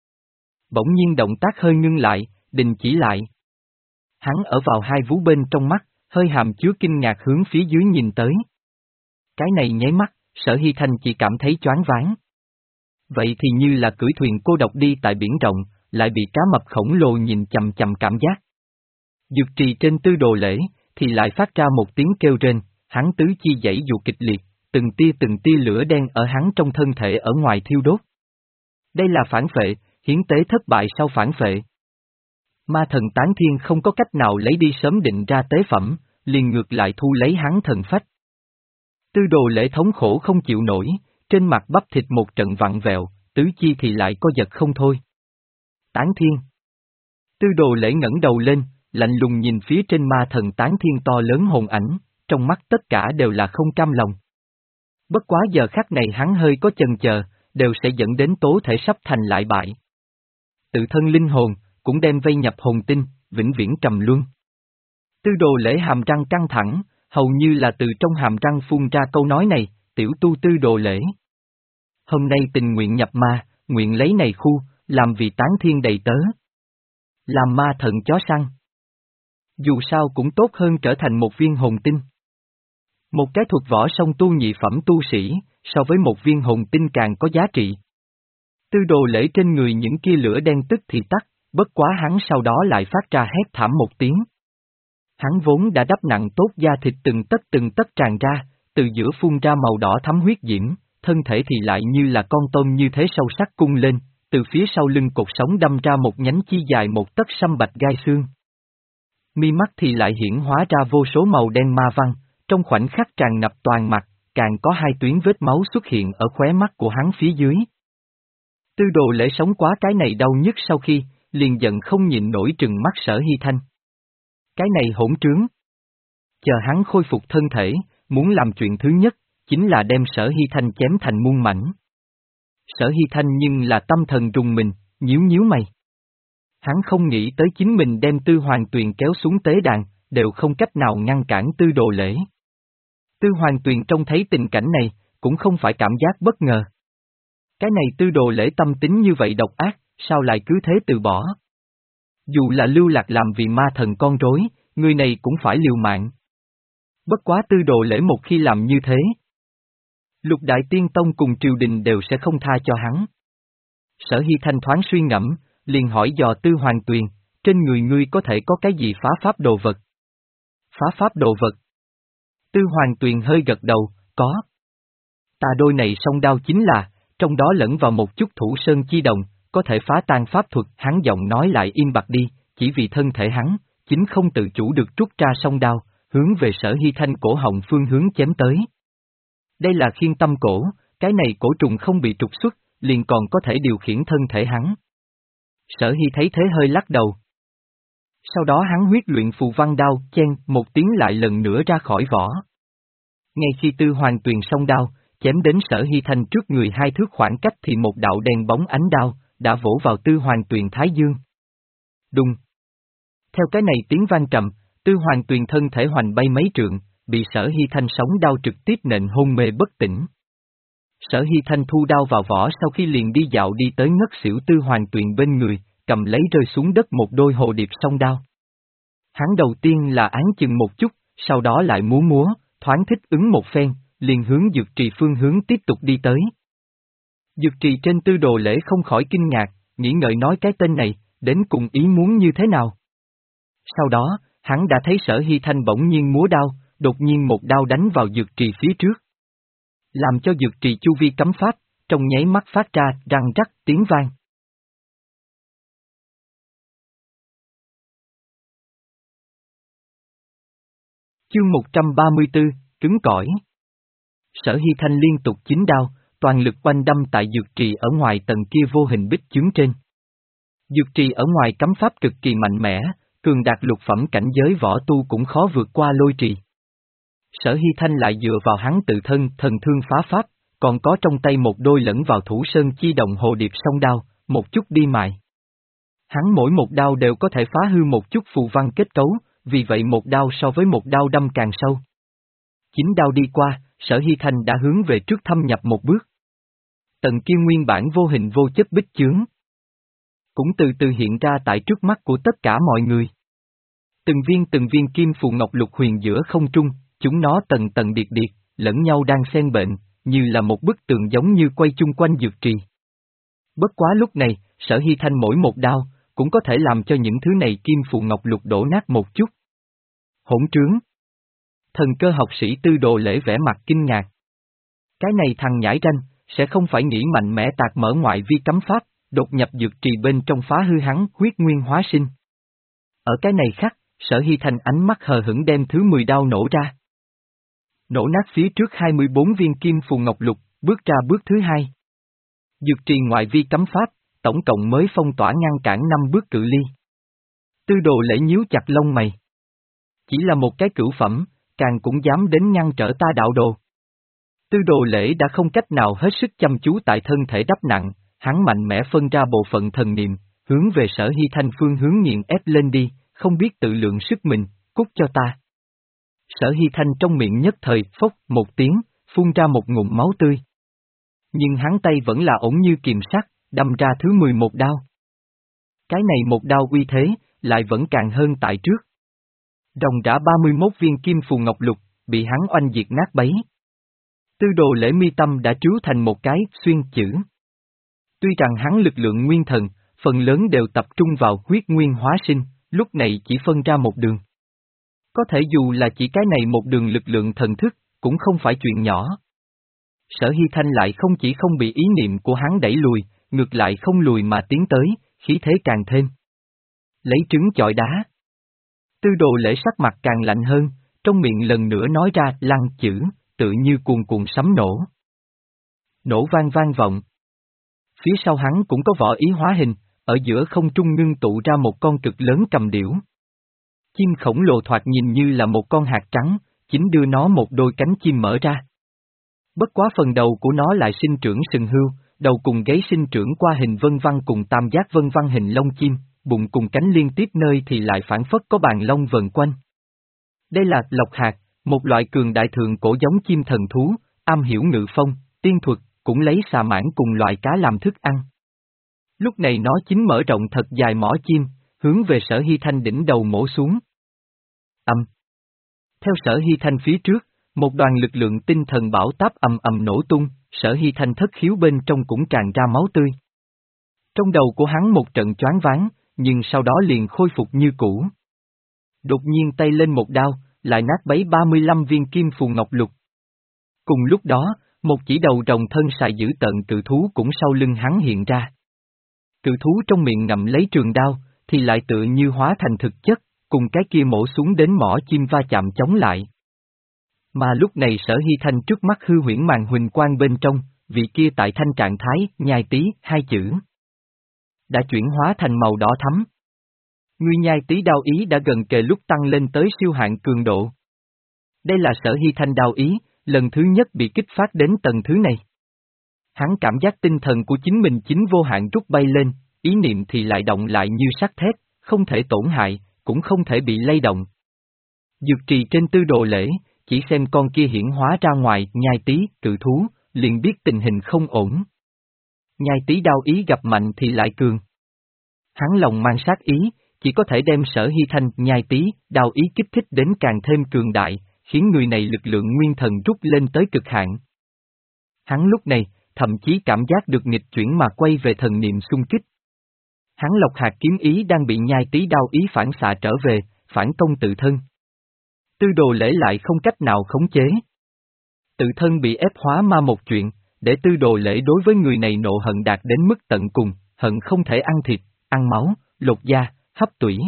Bỗng nhiên động tác hơi ngưng lại, đình chỉ lại. Hắn ở vào hai vú bên trong mắt, hơi hàm chứa kinh ngạc hướng phía dưới nhìn tới. Cái này nháy mắt, Sở Hy Thanh chỉ cảm thấy choáng váng. Vậy thì như là cưỡi thuyền cô độc đi tại biển rộng, lại bị cá mập khổng lồ nhìn chằm chằm cảm giác. Dược trì trên Tư Đồ Lễ, thì lại phát ra một tiếng kêu rên, hắn tứ chi giãy dụ kịch liệt, từng tia từng tia lửa đen ở hắn trong thân thể ở ngoài thiêu đốt. Đây là phản phệ, hiến tế thất bại sau phản phệ. Ma thần tán thiên không có cách nào lấy đi sớm định ra tế phẩm, liền ngược lại thu lấy hắn thần phách. Tư Đồ Lễ thống khổ không chịu nổi, trên mặt bắp thịt một trận vặn vẹo, tứ chi thì lại có giật không thôi. Tán thiên. Tư Đồ Lễ ngẩng đầu lên, lạnh lùng nhìn phía trên ma thần tán thiên to lớn hồn ảnh, trong mắt tất cả đều là không cam lòng. Bất quá giờ khắc này hắn hơi có chần chờ, đều sẽ dẫn đến tố thể sắp thành lại bại. Tự thân linh hồn, cũng đem vây nhập hồn tinh, vĩnh viễn trầm luân. Tư Đồ Lễ hàm răng căng thẳng, hầu như là từ trong hàm răng phun ra câu nói này, tiểu tu Tư Đồ Lễ. Hôm nay tình nguyện nhập ma, nguyện lấy này khu, làm vì tán thiên đầy tớ. Làm ma thần chó săn. Dù sao cũng tốt hơn trở thành một viên hồn tinh. Một cái thuật võ song tu nhị phẩm tu sĩ, so với một viên hồn tinh càng có giá trị. Tư Đồ Lễ trên người những kia lửa đen tức thì tắt, bất quá hắn sau đó lại phát ra hét thảm một tiếng. Hắn vốn đã đắp nặng tốt da thịt từng tấc từng tấc tràn ra, từ giữa phun ra màu đỏ thắm huyết diễm, thân thể thì lại như là con tôm như thế sâu sắc cung lên, từ phía sau lưng cột sống đâm ra một nhánh chi dài một tấc sâm bạch gai xương. Mi mắt thì lại hiển hóa ra vô số màu đen ma văn, trong khoảnh khắc tràn ngập toàn mặt, càng có hai tuyến vết máu xuất hiện ở khóe mắt của hắn phía dưới. Tư Đồ Lễ sống quá cái này đau nhất sau khi, liền giận không nhịn nổi trừng mắt Sở Hy Thanh. Cái này hỗn trướng. Chờ hắn khôi phục thân thể, muốn làm chuyện thứ nhất, chính là đem Sở Hy Thanh chém thành muôn mảnh. Sở Hy Thanh nhưng là tâm thần rùng mình, nhíu nhíu mày. Hắn không nghĩ tới chính mình đem Tư Hoàng Tuyền kéo xuống tế đàn, đều không cách nào ngăn cản Tư Đồ Lễ. Tư Hoàng Tuyền trông thấy tình cảnh này, cũng không phải cảm giác bất ngờ. Cái này Tư Đồ Lễ tâm tính như vậy độc ác, sao lại cứ thế từ bỏ? Dù là lưu lạc làm vì ma thần con rối, người này cũng phải liều mạng. Bất quá Tư Đồ Lễ một khi làm như thế, Lục Đại Tiên Tông cùng triều đình đều sẽ không tha cho hắn. Sở Hy Thanh thoáng suy ngẫm, liền hỏi dò Tư Hoàng Tuyền, trên người ngươi có thể có cái gì phá pháp đồ vật? Phá pháp đồ vật? Tư Hoàng Tuyền hơi gật đầu, có. Ta đôi này song đao chính là, trong đó lẫn vào một chút thủ sơn chi đồng, có thể phá tan pháp thuật. Hắn giọng nói lại im bặt đi, chỉ vì thân thể hắn, chính không tự chủ được rút ra song đao, hướng về Sở Hy Thanh cổ họng phương hướng chém tới. Đây là khiên tâm cổ, cái này cổ trùng không bị trục xuất, liền còn có thể điều khiển thân thể hắn. Sở Hy thấy thế hơi lắc đầu. Sau đó hắn huyết luyện phù văn đao, chen, một tiếng lại lần nữa ra khỏi vỏ. Ngay khi Tư Hoàng Tuyền song đao, chém đến Sở Hy Thanh trước người hai thước khoảng cách thì một đạo đèn bóng ánh đao, đã vỗ vào Tư Hoàng Tuyền thái dương. Đùng. Theo cái này tiếng vang trầm, Tư Hoàng Tuyền thân thể hoành bay mấy trượng, bị Sở Hy Thanh sóng đao trực tiếp nện hôn mê bất tỉnh. Sở Hy Thanh thu đao vào vỏ sau khi liền đi dạo đi tới ngất xỉu Tư Hoàng Tuyền bên người, cầm lấy rơi xuống đất một đôi hồ điệp song đao. Hắn đầu tiên là án chừng một chút, sau đó lại múa múa, thoáng thích ứng một phen, liền hướng dược trì phương hướng tiếp tục đi tới. Dược trì trên Tư Đồ Lễ không khỏi kinh ngạc, nghĩ ngợi nói cái tên này, đến cùng ý muốn như thế nào. Sau đó, hắn đã thấy Sở Hy Thanh bỗng nhiên múa đao, đột nhiên một đao đánh vào dược trì phía trước. Làm cho dược trì chu vi cấm pháp, trong nháy mắt phát ra răng rắc tiếng vang. Chương một trăm ba mươi tư, cứng cỏi. Sở Hy Thanh liên tục chính đao, toàn lực oanh đâm tại dược trì ở ngoài tầng kia vô hình bích chướng trên. Dược trì ở ngoài cấm pháp cực kỳ mạnh mẽ, cường đạt lục phẩm cảnh giới võ tu cũng khó vượt qua lôi trì. Sở Hy Thanh lại dựa vào hắn tự thân thần thương phá pháp, còn có trong tay một đôi lẫn vào thủ sơn chi đồng hồ điệp song đao, một chút đi mài. Hắn mỗi một đao đều có thể phá hư một chút phù văn kết cấu, vì vậy một đao so với một đao đâm càng sâu. Chính đao đi qua, Sở Hy Thanh đã hướng về trước thâm nhập một bước. Tầng kia nguyên bản vô hình vô chất bích chướng cũng từ từ hiện ra tại trước mắt của tất cả mọi người. Từng viên từng viên kim phù ngọc lục huyền giữa không trung, chúng nó tầng tầng điệt điệt, lẫn nhau đang xen bệnh, như là một bức tường giống như quay chung quanh dược trì. Bất quá lúc này, Sở Hy Thanh mỗi một đao, cũng có thể làm cho những thứ này kim phù ngọc lục đổ nát một chút. Hỗn trướng! Thần cơ học sĩ Tư Đồ Lễ vẻ mặt kinh ngạc. Cái này thằng nhãi ranh, sẽ không phải nghĩ mạnh mẽ tạc mở ngoại vi cấm pháp, đột nhập dược trì bên trong phá hư hắn huyết nguyên hóa sinh. Ở cái này khác, Sở Hy Thanh ánh mắt hờ hững đem thứ mười đao nổ ra. Nổ nát phía trước hai mươi bốn viên kim phù ngọc lục, bước ra bước thứ hai. Dược trì ngoại vi cấm pháp, tổng cộng mới phong tỏa ngăn cản năm bước cự ly. Tư Đồ Lễ nhíu chặt lông mày. Chỉ là một cái cửu phẩm, càng cũng dám đến ngăn trở ta đạo đồ. Tư Đồ Lễ đã không cách nào hết sức chăm chú tại thân thể đắp nặng, hắn mạnh mẽ phân ra bộ phận thần niệm, hướng về Sở Hy Thanh phương hướng nghiền ép lên đi, không biết tự lượng sức mình, cút cho ta. Sở Hy Thanh trong miệng nhất thời phốc một tiếng, phun ra một ngụm máu tươi. Nhưng hắn tay vẫn là ổn như kiềm sắt, đâm ra thứ mười một đao. Cái này một đao uy thế, lại vẫn càng hơn tại trước. Ròng rã ba mươi mốt viên kim phù ngọc lục, bị hắn oanh diệt nát bấy. Tư Đồ Lễ mi tâm đã trú thành một cái xuyên chữ. Tuy rằng hắn lực lượng nguyên thần, phần lớn đều tập trung vào huyết nguyên hóa sinh, lúc này chỉ phân ra một đường. Có thể dù là chỉ cái này một đường lực lượng thần thức, cũng không phải chuyện nhỏ. Sở Hy Thanh lại không chỉ không bị ý niệm của hắn đẩy lùi, ngược lại không lùi mà tiến tới, khí thế càng thêm. Lấy trứng chọi đá. Tư Đồ Lễ sắc mặt càng lạnh hơn, trong miệng lần nữa nói ra lăng chữ, tự như cuồn cuộn sấm nổ. Nổ vang vang vọng. Phía sau hắn cũng có vỏ ý hóa hình, ở giữa không trung ngưng tụ ra một con cực lớn cầm điểu. Chim khổng lồ thoạt nhìn như là một con hạt trắng, chính đưa nó một đôi cánh chim mở ra. Bất quá phần đầu của nó lại sinh trưởng sừng hươu, đầu cùng gáy sinh trưởng qua hình vân văn cùng tam giác vân văn hình lông chim, bụng cùng cánh liên tiếp nơi thì lại phản phất có bàn lông vần quanh. Đây là lộc hạt, một loại cường đại thượng cổ giống chim thần thú, am hiểu ngự phong, tiên thuật, cũng lấy xà mãng cùng loại cá làm thức ăn. Lúc này nó chính mở rộng thật dài mỏ chim, hướng về Sở Hy Thanh đỉnh đầu mổ xuống. Ầm. Theo Sở Hy Thanh phía trước, một đoàn lực lượng tinh thần bão táp ầm ầm nổ tung, Sở Hy Thanh thất khiếu bên trong cũng tràn ra máu tươi. Trong đầu của hắn một trận choáng váng, nhưng sau đó liền khôi phục như cũ. Đột nhiên tay lên một đao, lại nát bấy ba mươi lăm viên kim phù ngọc lục. Cùng lúc đó, một chỉ đầu rồng thân sài dữ tợn cự thú cũng sau lưng hắn hiện ra. Cự thú trong miệng ngậm lấy trường đao, thì lại tựa như hóa thành thực chất, cùng cái kia mổ xuống đến mỏ chim va chạm chống lại. Mà lúc này Sở Hy Thanh trước mắt hư huyễn màn huỳnh quang bên trong, vị kia tại thanh trạng thái, nhai tí, hai chữ. Đã chuyển hóa thành màu đỏ thắm. Ngươi nhai tí đao ý đã gần kề lúc tăng lên tới siêu hạn cường độ. Đây là Sở Hy Thanh đao ý, lần thứ nhất bị kích phát đến tầng thứ này. Hắn cảm giác tinh thần của chính mình chính vô hạn rút bay lên, ý niệm thì lại động lại như sắt thép, không thể tổn hại, cũng không thể bị lay động. Dược trì trên Tư Đồ Lễ, chỉ xem con kia hiển hóa ra ngoài, nhai tí, cự thú, liền biết tình hình không ổn. Nhai tí đao ý gặp mạnh thì lại cường. Hắn lòng mang sát ý, chỉ có thể đem Sở Hy Thanh nhai tí, đao ý kích thích đến càng thêm cường đại, khiến người này lực lượng nguyên thần rút lên tới cực hạn. Hắn lúc này, thậm chí cảm giác được nghịch chuyển mà quay về thần niệm xung kích. Hắn lộc hạt kiếm ý đang bị nhai tí đao ý phản xạ trở về, phản công tự thân. Tư Đồ Lễ lại không cách nào khống chế. Tự thân bị ép hóa ma một chuyện, để Tư Đồ Lễ đối với người này nộ hận đạt đến mức tận cùng, hận không thể ăn thịt, ăn máu, lột da, hấp tủy.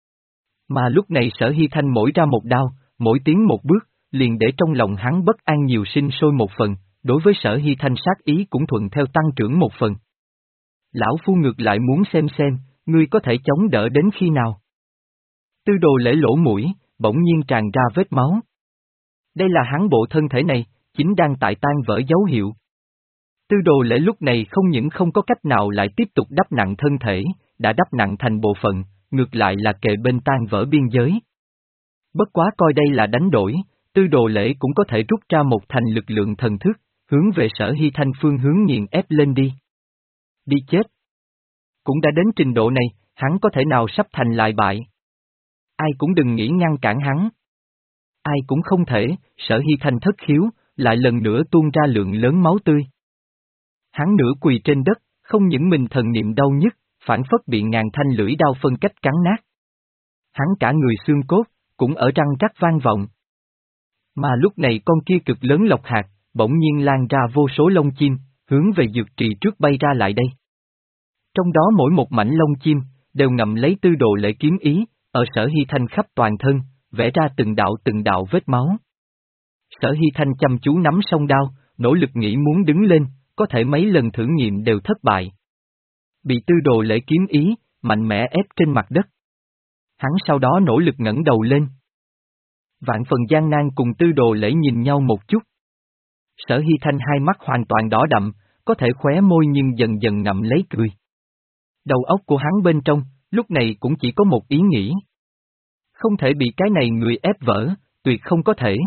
Mà lúc này Sở Hy Thanh mỗi ra một đao, mỗi tiến một bước, liền để trong lòng hắn bất an nhiều sinh sôi một phần, đối với Sở Hy Thanh sát ý cũng thuận theo tăng trưởng một phần. Lão Phu ngược lại muốn xem xem, ngươi có thể chống đỡ đến khi nào. Tư Đồ Lễ lỗ mũi, bỗng nhiên tràn ra vết máu. Đây là hắn bộ thân thể này, chính đang tại tan vỡ dấu hiệu. Tư Đồ Lễ lúc này không những không có cách nào lại tiếp tục đắp nặng thân thể, đã đắp nặng thành bộ phận, ngược lại là kề bên tan vỡ biên giới. Bất quá coi đây là đánh đổi, Tư Đồ Lễ cũng có thể rút ra một thành lực lượng thần thức, hướng về Sở Hy Thanh phương hướng nghiền ép lên đi. Đi chết! Cũng đã đến trình độ này, hắn có thể nào sắp thành lại bại? Ai cũng đừng nghĩ ngăn cản hắn. Ai cũng không thể, Sở Hy Thanh thất khiếu, lại lần nữa tuôn ra lượng lớn máu tươi. Hắn nửa quỳ trên đất, không những mình thần niệm đau nhức, phản phất bị ngàn thanh lưỡi đao phân cách cắn nát. Hắn cả người xương cốt, cũng ở răng rắc vang vọng. Mà lúc này con kia cực lớn lộc hạt, bỗng nhiên lan ra vô số lông chim, hướng về dược trì trước bay ra lại đây. Trong đó mỗi một mảnh lông chim, đều ngậm lấy Tư Đồ Lễ kiếm ý, ở Sở Hy Thanh khắp toàn thân, vẽ ra từng đạo từng đạo vết máu. Sở Hy Thanh chăm chú nắm song đao, nỗ lực nghĩ muốn đứng lên, có thể mấy lần thử nghiệm đều thất bại. Bị Tư Đồ Lễ kiếm ý, mạnh mẽ ép trên mặt đất. Hắn sau đó nỗ lực ngẩng đầu lên. Vạn phần gian nan cùng Tư Đồ Lễ nhìn nhau một chút. Sở Hy Thanh hai mắt hoàn toàn đỏ đậm, có thể khóe môi nhưng dần dần ngậm lấy cười. Đầu óc của hắn bên trong, lúc này cũng chỉ có một ý nghĩ. Không thể bị cái này người ép vỡ, tuyệt không có thể.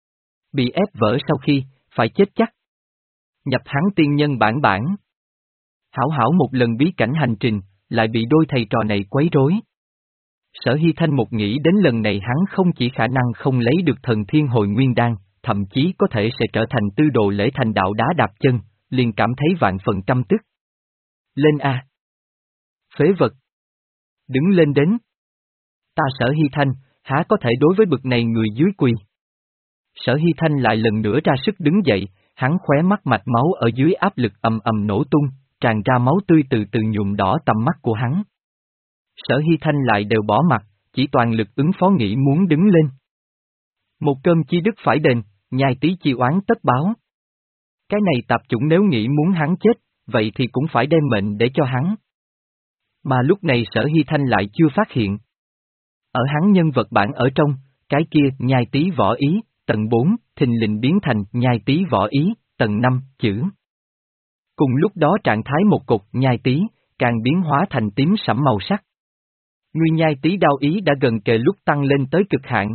Bị ép vỡ sau khi, phải chết chắc. Nhập hắn tiên nhân bản bản. Hảo hảo một lần bí cảnh hành trình, lại bị đôi thầy trò này quấy rối. Sở Hy Thanh một nghĩ đến lần này hắn không chỉ khả năng không lấy được thần thiên hồi nguyên đan, thậm chí có thể sẽ trở thành Tư Đồ Lễ thành đạo đá đạp chân, liền cảm thấy vạn phần căm tức. Lên A! Phế vật! Đứng lên đến! Ta Sở Hy Thanh, há có thể đối với bực này người dưới quỳ. Sở Hy Thanh lại lần nữa ra sức đứng dậy, hắn khóe mắt mạch máu ở dưới áp lực ầm ầm nổ tung, tràn ra máu tươi từ từ nhuộm đỏ tầm mắt của hắn. Sở Hy Thanh lại đều bỏ mặt, chỉ toàn lực ứng phó nghĩ muốn đứng lên. Một cơm chi đức phải đền, nhai tí chi oán tất báo. Cái này tạp chủng nếu nghĩ muốn hắn chết, vậy thì cũng phải đem mệnh để cho hắn. Mà lúc này Sở Hy Thanh lại chưa phát hiện. Ở hắn nhân vật bản ở trong, cái kia nhai tí võ ý, tầng bốn, thình lình biến thành nhai tí võ ý, tầng năm, chữ. Cùng lúc đó trạng thái một cục nhai tí, càng biến hóa thành tím sẫm màu sắc. Người nhai tí đao ý đã gần kề lúc tăng lên tới cực hạn.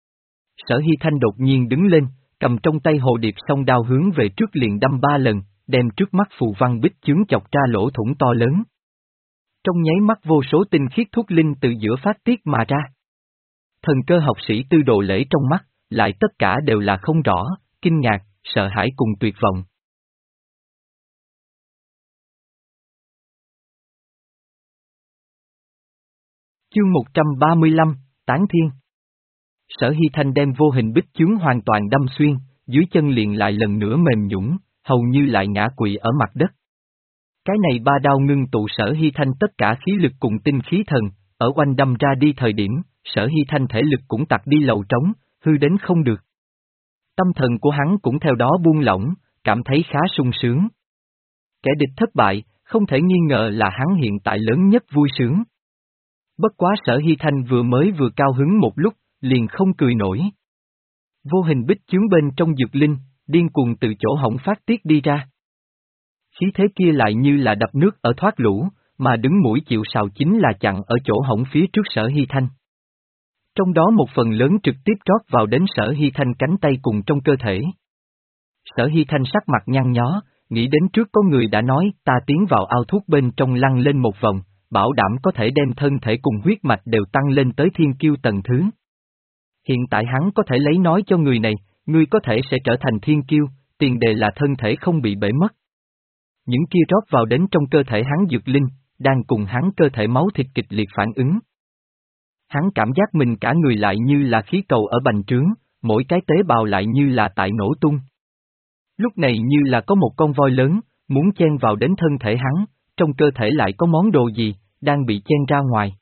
Sở Hy Thanh đột nhiên đứng lên, cầm trong tay hồ điệp song đao hướng về trước liền đâm ba lần, đem trước mắt phù văn bích chướng chọc ra lỗ thủng to lớn. Trong nháy mắt vô số tinh khiết thuốc linh từ giữa phát tiết mà ra. Thần cơ học sĩ Tư Đồ Lễ trong mắt, lại tất cả đều là không rõ, kinh ngạc, sợ hãi cùng tuyệt vọng. Chương một trăm ba mươi lăm, Tán Thiên. Sở Hy Thanh đem vô hình bích chướng hoàn toàn đâm xuyên, dưới chân liền lại lần nữa mềm nhũn, hầu như lại ngã quỵ ở mặt đất. Cái này ba đao ngưng tụ Sở Hy Thanh tất cả khí lực cùng tinh khí thần, ở oanh đâm ra đi thời điểm, Sở Hy Thanh thể lực cũng tặc đi lầu trống, hư đến không được. Tâm thần của hắn cũng theo đó buông lỏng, cảm thấy khá sung sướng. Kẻ địch thất bại, không thể nghi ngờ là hắn hiện tại lớn nhất vui sướng. Bất quá Sở Hy Thanh vừa mới vừa cao hứng một lúc, liền không cười nổi. Vô hình bích chướng bên trong dược linh, điên cuồng từ chỗ hổng phát tiết đi ra. Khí thế kia lại như là đập nước ở thoát lũ, mà đứng mũi chịu sào chính là chặn ở chỗ hổng phía trước Sở Hy Thanh. Trong đó một phần lớn trực tiếp trót vào đến Sở Hy Thanh cánh tay cùng trong cơ thể. Sở Hy Thanh sắc mặt nhăn nhó, nghĩ đến trước có người đã nói ta tiến vào ao thuốc bên trong lăn lên một vòng, bảo đảm có thể đem thân thể cùng huyết mạch đều tăng lên tới thiên kiêu tầng thứ. Hiện tại hắn có thể lấy nói cho người này, ngươi có thể sẽ trở thành thiên kiêu, tiền đề là thân thể không bị bể mất. Những kia rót vào đến trong cơ thể hắn dược linh, đang cùng hắn cơ thể máu thịt kịch liệt phản ứng. Hắn cảm giác mình cả người lại như là khí cầu ở bành trướng, mỗi cái tế bào lại như là tại nổ tung. Lúc này như là có một con voi lớn, muốn chen vào đến thân thể hắn, trong cơ thể lại có món đồ gì, đang bị chen ra ngoài.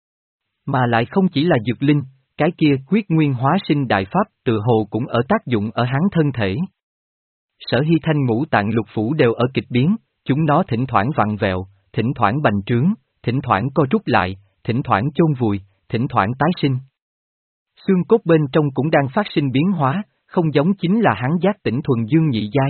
Mà lại không chỉ là dược linh, cái kia huyết nguyên hóa sinh đại pháp tự hồ cũng ở tác dụng ở hắn thân thể. Sở Hy Thanh ngũ tạng lục phủ đều ở kịch biến, chúng nó thỉnh thoảng vặn vẹo, thỉnh thoảng bành trướng, thỉnh thoảng co rút lại, thỉnh thoảng chôn vùi, thỉnh thoảng tái sinh. Xương cốt bên trong cũng đang phát sinh biến hóa, không giống chính là hắn giác tỉnh thuần dương nhị giai.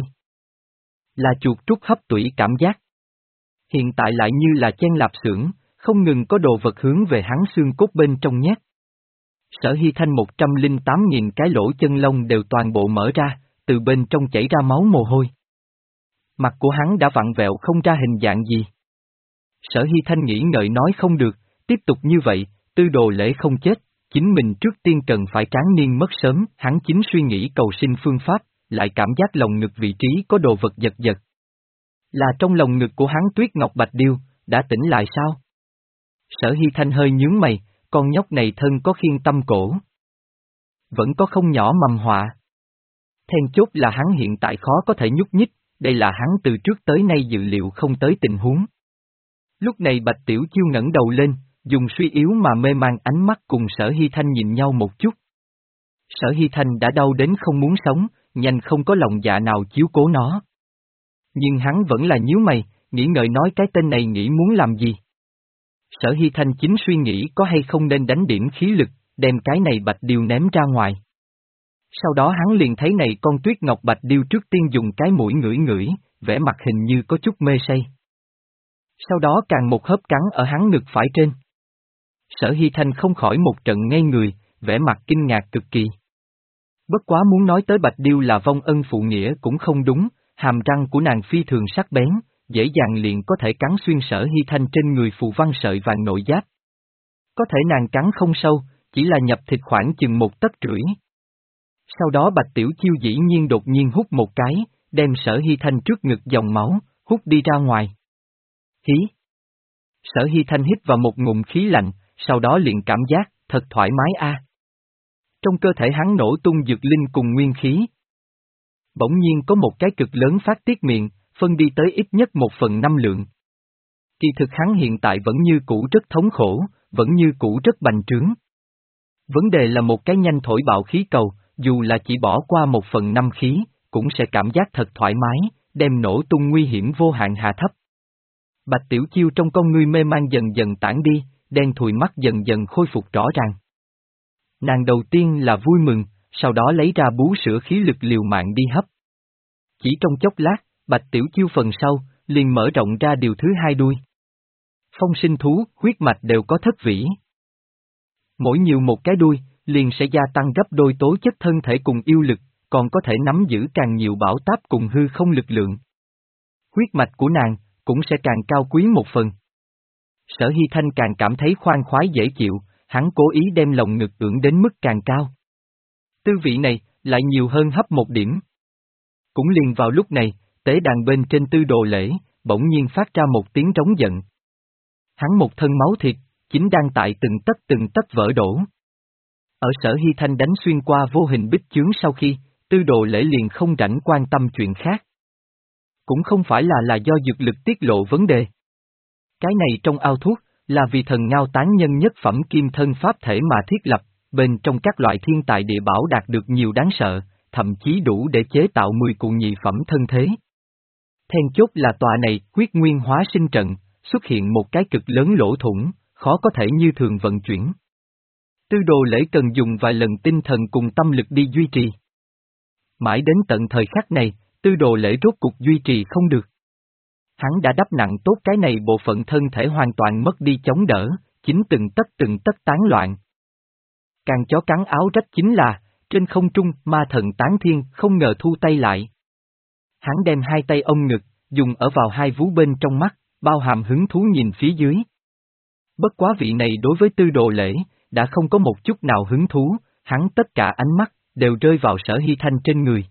Là chuột trút hấp tủy cảm giác. Hiện tại lại như là chen lạp xưởng, không ngừng có đồ vật hướng về hắn xương cốt bên trong nhét. Sở Hy Thanh một trăm lẻ tám nghìn cái lỗ chân lông đều toàn bộ mở ra, từ bên trong chảy ra máu mồ hôi. Mặt của hắn đã vặn vẹo không ra hình dạng gì. Sở Hy Thanh nghĩ ngợi nói không được, tiếp tục như vậy, Tư Đồ Lễ không chết, chính mình trước tiên cần phải tráng niên mất sớm, hắn chính suy nghĩ cầu sinh phương pháp, lại cảm giác lồng ngực vị trí có đồ vật giật giật. Là trong lồng ngực của hắn Tuyết Ngọc Bạch Điêu, đã tỉnh lại sao? Sở Hy Thanh hơi nhướng mày, con nhóc này thân có khiên tâm cổ. Vẫn có không nhỏ mầm họa. Then chốt là hắn hiện tại khó có thể nhúc nhích, đây là hắn từ trước tới nay dự liệu không tới tình huống. Lúc này Bạch Tiểu Chiêu ngẩng đầu lên, dùng suy yếu mà mê mang ánh mắt cùng Sở Hy Thanh nhìn nhau một chút. Sở Hy Thanh đã đau đến không muốn sống, nhanh không có lòng dạ nào chiếu cố nó. Nhưng hắn vẫn là nhíu mày, nghĩ ngợi nói cái tên này nghĩ muốn làm gì. Sở Hy Thanh chính suy nghĩ có hay không nên đánh điểm khí lực, đem cái này Bạch Điêu ném ra ngoài. Sau đó hắn liền thấy này con Tuyết Ngọc Bạch Điêu trước tiên dùng cái mũi ngửi ngửi, vẻ mặt hình như có chút mê say. Sau đó càng một hớp cắn ở hắn ngực phải trên. Sở Hy Thanh không khỏi một trận ngây người, vẻ mặt kinh ngạc cực kỳ. Bất quá muốn nói tới Bạch Điêu là vong ân phụ nghĩa cũng không đúng, hàm răng của nàng phi thường sắc bén, dễ dàng liền có thể cắn xuyên Sở Hy Thanh trên người phù văn sợi vàng nội giáp. Có thể nàng cắn không sâu, chỉ là nhập thịt khoảng chừng một tấc rưỡi. Sau đó Bạch Tiểu Chiêu dĩ nhiên đột nhiên hút một cái, đem Sở Hy Thanh trước ngực dòng máu, hút đi ra ngoài. Hí! Sở Hy Thanh hít vào một ngụm khí lạnh, sau đó liền cảm giác, thật thoải mái a. Trong cơ thể hắn nổ tung dược linh cùng nguyên khí. Bỗng nhiên có một cái cực lớn phát tiết miệng, phân đi tới ít nhất một phần năm lượng. Kỳ thực hắn hiện tại vẫn như cũ rất thống khổ, vẫn như cũ rất bành trướng. Vấn đề là một cái nhanh thổi bạo khí cầu, dù là chỉ bỏ qua một phần năm khí, cũng sẽ cảm giác thật thoải mái, đem nổ tung nguy hiểm vô hạn hạ thấp. Bạch Tiểu Chiêu trong con ngươi mê man dần dần tản đi, đen thùi mắt dần dần khôi phục rõ ràng. Nàng đầu tiên là vui mừng, sau đó lấy ra bú sữa khí lực liều mạng đi hấp. Chỉ trong chốc lát, Bạch Tiểu Chiêu phần sau, liền mở rộng ra điều thứ hai đuôi. Phong sinh thú, huyết mạch đều có thất vĩ. Mỗi nhiều một cái đuôi, liền sẽ gia tăng gấp đôi tố chất thân thể cùng yêu lực, còn có thể nắm giữ càng nhiều bảo táp cùng hư không lực lượng. Huyết mạch của nàng, cũng sẽ càng cao quý một phần. Sở Hy Thanh càng cảm thấy khoan khoái dễ chịu, hắn cố ý đem lồng ngực ưỡn đến mức càng cao. Tư vị này, lại nhiều hơn hấp một điểm. Cũng liền vào lúc này, tế đàn bên trên Tư Đồ Lễ, bỗng nhiên phát ra một tiếng trống giận. Hắn một thân máu thịt, chính đang tại từng tấc từng tấc vỡ đổ. Ở Sở Hy Thanh đánh xuyên qua vô hình bích chướng sau khi, Tư Đồ Lễ liền không rảnh quan tâm chuyện khác. Cũng không phải là là do dược lực tiết lộ vấn đề. Cái này trong ao thuốc, là vì thần ngao tán nhân nhất phẩm kim thân pháp thể mà thiết lập, bên trong các loại thiên tài địa bảo đạt được nhiều đáng sợ, thậm chí đủ để chế tạo mười cụ nhị phẩm thân thế. Then chốt là tòa này huyết nguyên hóa sinh trận, xuất hiện một cái cực lớn lỗ thủng, khó có thể như thường vận chuyển. Tư Đồ Lễ cần dùng vài lần tinh thần cùng tâm lực đi duy trì. Mãi đến tận thời khắc này, Tư Đồ Lễ rốt cục duy trì không được. Hắn đã đắp nặng tốt cái này bộ phận thân thể hoàn toàn mất đi chống đỡ, chính từng tấc từng tấc tán loạn. Càng chó cắn áo rách chính là, trên không trung ma thần tán thiên không ngờ thu tay lại. Hắn đem hai tay ôm ngực, dùng ở vào hai vú bên trong mắt, bao hàm hứng thú nhìn phía dưới. Bất quá vị này đối với Tư Đồ Lễ, đã không có một chút nào hứng thú, hắn tất cả ánh mắt, đều rơi vào Sở Hy Thanh trên người.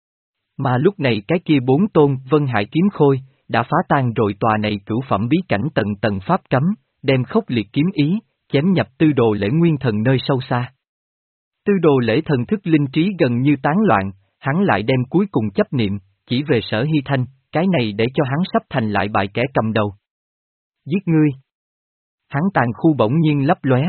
Mà lúc này cái kia bốn tôn Vân Hải kiếm khôi, đã phá tan rồi tòa này cửu phẩm bí cảnh tầng tầng pháp cấm, đem khốc liệt kiếm ý, chém nhập Tư Đồ Lễ nguyên thần nơi sâu xa. Tư Đồ Lễ thần thức linh trí gần như tán loạn, hắn lại đem cuối cùng chấp niệm, chỉ về Sở Hy Thanh, cái này để cho hắn sắp thành lại bại kẻ cầm đầu. Giết ngươi! Hắn tàn khu bỗng nhiên lấp lóe.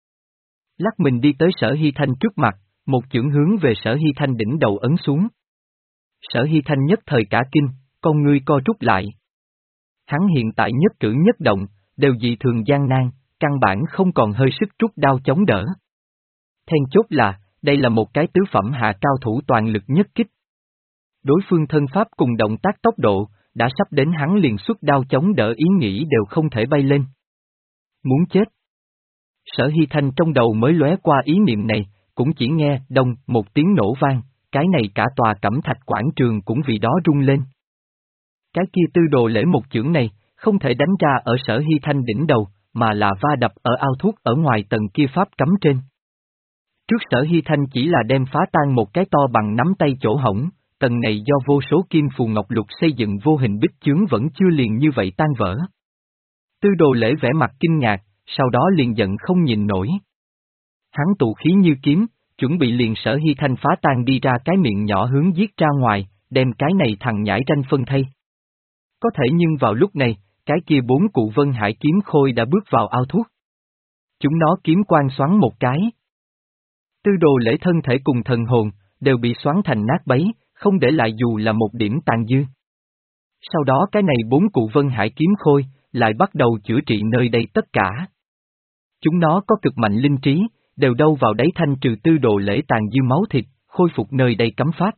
Lắc mình đi tới Sở Hy Thanh trước mặt, một chưởng hướng về Sở Hy Thanh đỉnh đầu ấn xuống. Sở Hy Thanh nhất thời cả kinh, con ngươi co rút lại. Hắn hiện tại nhất cử nhất động, đều dị thường gian nan, căn bản không còn hơi sức rút đao chống đỡ. Then chốt là, đây là một cái tứ phẩm hạ cao thủ toàn lực nhất kích. Đối phương thân pháp cùng động tác tốc độ, đã sắp đến hắn liền xuất đao chống đỡ ý nghĩ đều không thể bay lên. Muốn chết. Sở Hy Thanh trong đầu mới lóe qua ý niệm này, cũng chỉ nghe đông một tiếng nổ vang, cái này cả tòa Cẩm Thạch quảng trường cũng vì đó rung lên. Cái kia Tư Đồ Lễ một chưởng này, không thể đánh ra ở Sở Hy Thanh đỉnh đầu, mà là va đập ở ao thuốc ở ngoài tầng kia pháp cấm trên. Trước Sở Hy Thanh chỉ là đem phá tan một cái to bằng nắm tay chỗ hổng, tầng này do vô số kim phù ngọc lục xây dựng vô hình bích chướng vẫn chưa liền như vậy tan vỡ. Tư Đồ Lễ vẻ mặt kinh ngạc, sau đó liền giận không nhìn nổi. Hắn tụ khí như kiếm, chuẩn bị liền Sở Hy Thanh phá tan đi ra cái miệng nhỏ hướng giết ra ngoài, đem cái này thằng nhãi ranh phân thây. Có thể nhưng vào lúc này, cái kia bốn cụ Vân Hải kiếm khôi đã bước vào ao thuốc. Chúng nó kiếm quang xoắn một cái. Tư Đồ Lễ thân thể cùng thần hồn, đều bị xoắn thành nát bấy, không để lại dù là một điểm tàn dư. Sau đó cái này bốn cụ Vân Hải kiếm khôi, lại bắt đầu chữa trị nơi đây tất cả. Chúng nó có cực mạnh linh trí, đều đâu vào đấy thanh trừ Tư Đồ Lễ tàn dư máu thịt, khôi phục nơi đây cấm pháp.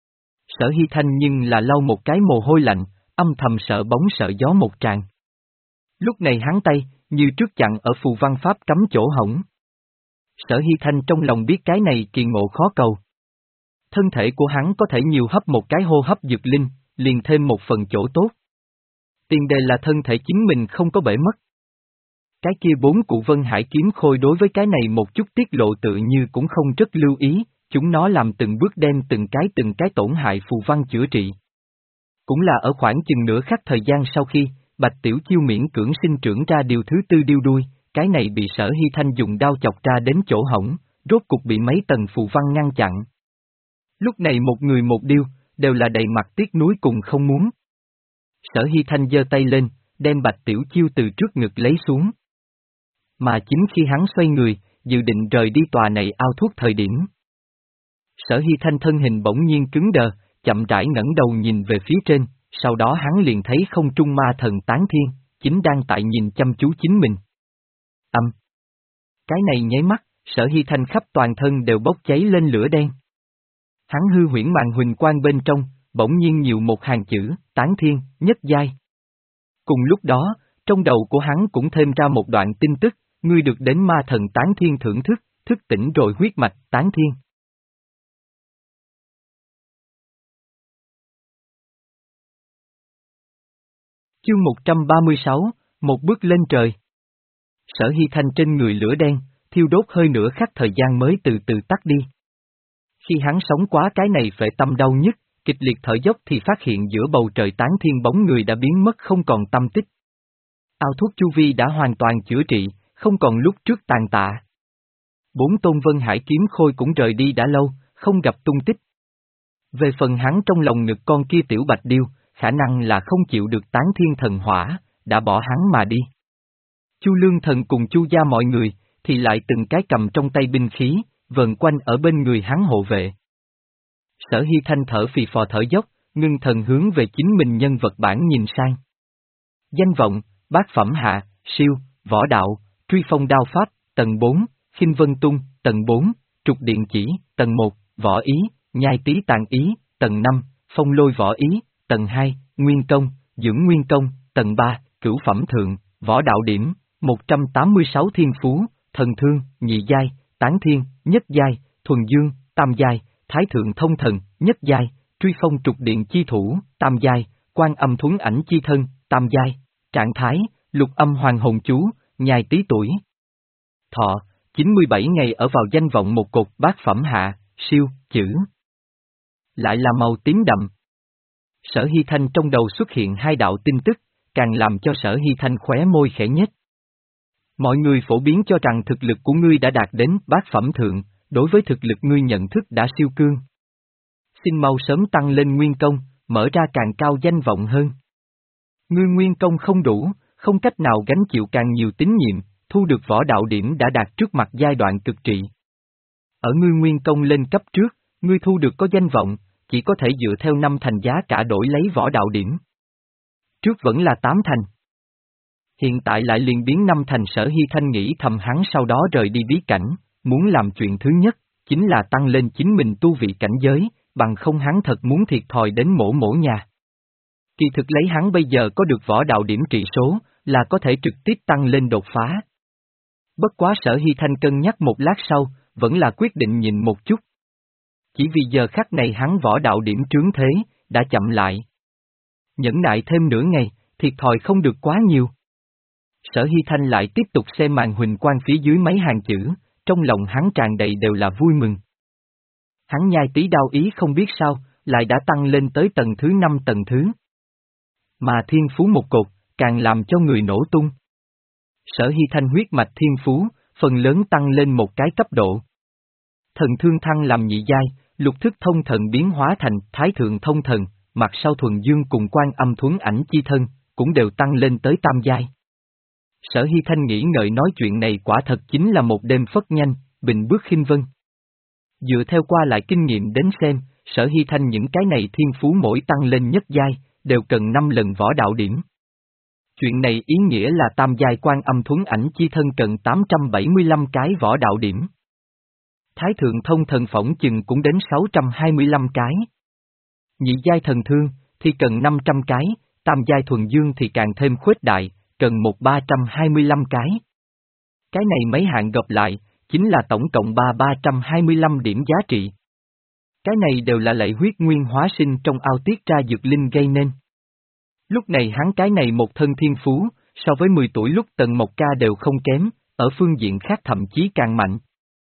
Sở Hy Thanh nhưng là lau một cái mồ hôi lạnh, âm thầm sợ bóng sợ gió một tràng. Lúc này hắn tay, như trước chặn ở phù văn pháp cấm chỗ hổng. Sở Hy Thanh trong lòng biết cái này kỳ ngộ khó cầu. Thân thể của hắn có thể nhiều hấp một cái hô hấp dược linh, liền thêm một phần chỗ tốt. Tiền đề là thân thể chính mình không có bể mất. Cái kia bốn cụ Vân Hải kiếm khôi đối với cái này một chút tiết lộ tự như cũng không rất lưu ý, chúng nó làm từng bước đem từng cái từng cái tổn hại phù văn chữa trị. Cũng là ở khoảng chừng nửa khắc thời gian sau khi, Bạch Tiểu Chiêu miễn cưỡng sinh trưởng ra điều thứ tư điêu đuôi, cái này bị Sở Hy Thanh dùng đao chọc ra đến chỗ hổng, rốt cục bị mấy tầng phù văn ngăn chặn. Lúc này một người một điêu, đều là đầy mặt tiếc nuối cùng không muốn. Sở Hy Thanh giơ tay lên, đem Bạch Tiểu Chiêu từ trước ngực lấy xuống. Mà chính khi hắn xoay người, dự định rời đi tòa này ao thuốc thời điểm. Sở Hy Thanh thân hình bỗng nhiên cứng đờ, chậm rãi ngẩng đầu nhìn về phía trên, sau đó hắn liền thấy không trung ma thần Tán Thiên, chính đang tại nhìn chăm chú chính mình. Âm. Cái này nháy mắt, Sở Hy Thanh khắp toàn thân đều bốc cháy lên lửa đen. Hắn hư huyễn màn huỳnh quang bên trong, bỗng nhiên nhiều một hàng chữ, Tán Thiên, nhất giai. Cùng lúc đó, trong đầu của hắn cũng thêm ra một đoạn tin tức, ngươi được đến ma thần Tán Thiên thưởng thức, thức tỉnh rồi huyết mạch Tán Thiên. Chương một trăm ba mươi sáu, một bước lên trời. Sở Hy Thanh trên người lửa đen, thiêu đốt hơi nửa khắc thời gian mới từ từ tắt đi. Khi hắn sống quá cái này phệ tâm đau nhất, kịch liệt thở dốc thì phát hiện giữa bầu trời Tán Thiên bóng người đã biến mất không còn tâm tích. Ao thuốc chu vi đã hoàn toàn chữa trị, không còn lúc trước tàn tạ. Bốn tôn Vân Hải kiếm khôi cũng rời đi đã lâu, không gặp tung tích. Về phần hắn trong lòng ngực con kia tiểu bạch điêu, khả năng là không chịu được Tán Thiên thần hỏa, đã bỏ hắn mà đi. Chu Lương Thần cùng Chu gia mọi người, thì lại từng cái cầm trong tay binh khí, vần quanh ở bên người hắn hộ vệ. Sở Hy Thanh thở phì phò thở dốc, ngưng thần hướng về chính mình nhân vật bản nhìn sang. Danh vọng, bát phẩm hạ, siêu, võ đạo, truy phong đao pháp, tầng bốn, khinh vân tung, tầng bốn, trục điện chỉ, tầng một, võ ý, nhai tí tàn ý, tầng năm, phong lôi võ ý, tầng hai, nguyên công, dưỡng nguyên công, tầng ba, cửu phẩm thượng, võ đạo điểm, một trăm tám mươi sáu thiên phú, thần thương, nhị giai, tán thiên, nhất giai, thuần dương, tam giai, thái thượng thông thần, nhất giai, truy phong trục điện chi thủ, tam giai, quan âm thuấn ảnh chi thân, tam giai, trạng thái, lục âm hoàng hồn chú, nhai tí tuổi. Thọ, chín mươi bảy ngày ở vào danh vọng một cột bát phẩm hạ, siêu, chữ. Lại là màu tím đậm. Sở Hy Thanh trong đầu xuất hiện hai đạo tin tức, càng làm cho Sở Hy Thanh khóe môi khẽ nhếch. Mọi người phổ biến cho rằng thực lực của ngươi đã đạt đến bát phẩm thượng, đối với thực lực ngươi nhận thức đã siêu cương. Xin mau sớm tăng lên nguyên công, mở ra càng cao danh vọng hơn. Ngươi nguyên công không đủ, không cách nào gánh chịu càng nhiều tín nhiệm, thu được võ đạo điểm đã đạt trước mặt giai đoạn cực trị. Ở ngươi nguyên công lên cấp trước, ngươi thu được có danh vọng, chỉ có thể dựa theo năm thành giá cả đổi lấy võ đạo điểm. Trước vẫn là tám thành. Hiện tại lại liền biến năm thành. Sở Hy Thanh nghĩ thầm hắn sau đó rời đi bí cảnh, muốn làm chuyện thứ nhất, chính là tăng lên chính mình tu vị cảnh giới, bằng không hắn thật muốn thiệt thòi đến mổ mổ nhà. Kỳ thực lấy hắn bây giờ có được võ đạo điểm trị số, là có thể trực tiếp tăng lên đột phá. Bất quá Sở Hy Thanh cân nhắc một lát sau, vẫn là quyết định nhìn một chút. Chỉ vì giờ khắc này hắn võ đạo điểm trướng thế, đã chậm lại. Nhẫn nại thêm nửa ngày, thiệt thòi không được quá nhiều. Sở Hy Thanh lại tiếp tục xem màn huỳnh quang phía dưới mấy hàng chữ, trong lòng hắn tràn đầy đều là vui mừng. Hắn nhai tí đao ý không biết sao, lại đã tăng lên tới tầng thứ năm tầng thứ. Mà thiên phú một cột, càng làm cho người nổ tung. Sở Hy Thanh huyết mạch thiên phú, phần lớn tăng lên một cái cấp độ. Thần thương thăng làm nhị giai, lục thức thông thần biến hóa thành thái thượng thông thần, mặt sau thuần dương cùng quan âm thuấn ảnh chi thân, cũng đều tăng lên tới tam giai. Sở Hy Thanh nghĩ ngợi nói chuyện này quả thật chính là một đêm phất nhanh, bình bước khinh vân. Dựa theo qua lại kinh nghiệm đến xem, Sở Hy Thanh những cái này thiên phú mỗi tăng lên nhất giai, đều cần năm lần võ đạo điểm. Chuyện này ý nghĩa là tam giai quan âm thuấn ảnh chi thân cần tám trăm bảy mươi lăm cái võ đạo điểm. Thái thượng thông thần phỏng chừng cũng đến sáu trăm hai mươi lăm cái. Nhị giai thần thương, thì cần năm trăm cái, tam giai thuần dương thì càng thêm khuếch đại, cần một ba trăm hai mươi lăm cái. Cái này mấy hạng gộp lại, chính là tổng cộng ba ba trăm hai mươi lăm điểm giá trị. Cái này đều là lệ huyết nguyên hóa sinh trong ao tiết ra dược linh gây nên. Lúc này hắn cái này một thân thiên phú, so với mười tuổi lúc Tần Mộc Ca đều không kém, ở phương diện khác thậm chí càng mạnh.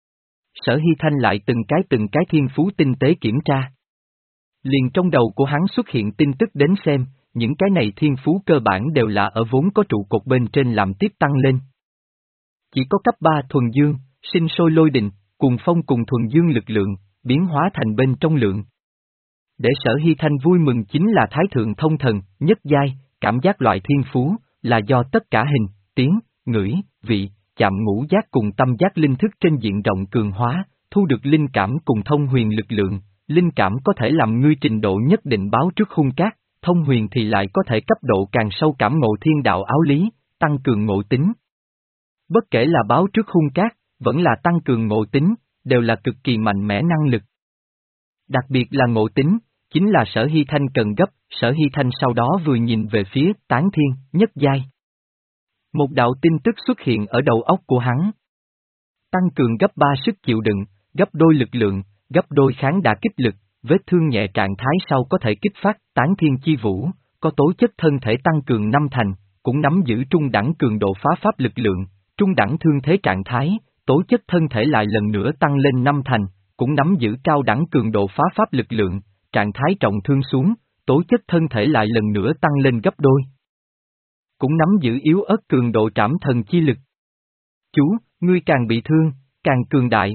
Sở Hy Thanh lại từng cái từng cái thiên phú tinh tế kiểm tra. Liền trong đầu của hắn xuất hiện tin tức đến xem, những cái này thiên phú cơ bản đều là ở vốn có trụ cột bên trên làm tiếp tăng lên. Chỉ có cấp ba thuần dương, sinh sôi lôi đình, cùng phong cùng thuần dương lực lượng, biến hóa thành bên trong lượng. Để Sở Hy Thanh vui mừng chính là Thái Thượng Thông Thần, nhất giai, cảm giác loại thiên phú, là do tất cả hình, tiếng, ngửi, vị, chạm ngũ giác cùng tâm giác linh thức trên diện rộng cường hóa, thu được linh cảm cùng thông huyền lực lượng, linh cảm có thể làm ngươi trình độ nhất định báo trước hung cát, thông huyền thì lại có thể cấp độ càng sâu cảm ngộ thiên đạo áo lý, tăng cường ngộ tính. Bất kể là báo trước hung cát, vẫn là tăng cường ngộ tính, đều là cực kỳ mạnh mẽ năng lực. Đặc biệt là ngộ tính, chính là Sở Hy Thanh cần gấp, Sở Hy Thanh sau đó vừa nhìn về phía Tán Thiên, nhất giai. Một đạo tin tức xuất hiện ở đầu óc của hắn. Tăng cường gấp ba sức chịu đựng, gấp đôi lực lượng, gấp đôi kháng đả kích lực, vết thương nhẹ trạng thái sau có thể kích phát Tán Thiên chi vũ, có tố chất thân thể tăng cường năm thành, cũng nắm giữ trung đẳng cường độ phá pháp lực lượng, trung đẳng thương thế trạng thái, tố chất thân thể lại lần nữa tăng lên năm thành, cũng nắm giữ cao đẳng cường độ phá pháp lực lượng, trạng thái trọng thương xuống, tố chất thân thể lại lần nữa tăng lên gấp đôi. Cũng nắm giữ yếu ớt cường độ trảm thần chi lực. Chú, ngươi càng bị thương, càng cường đại.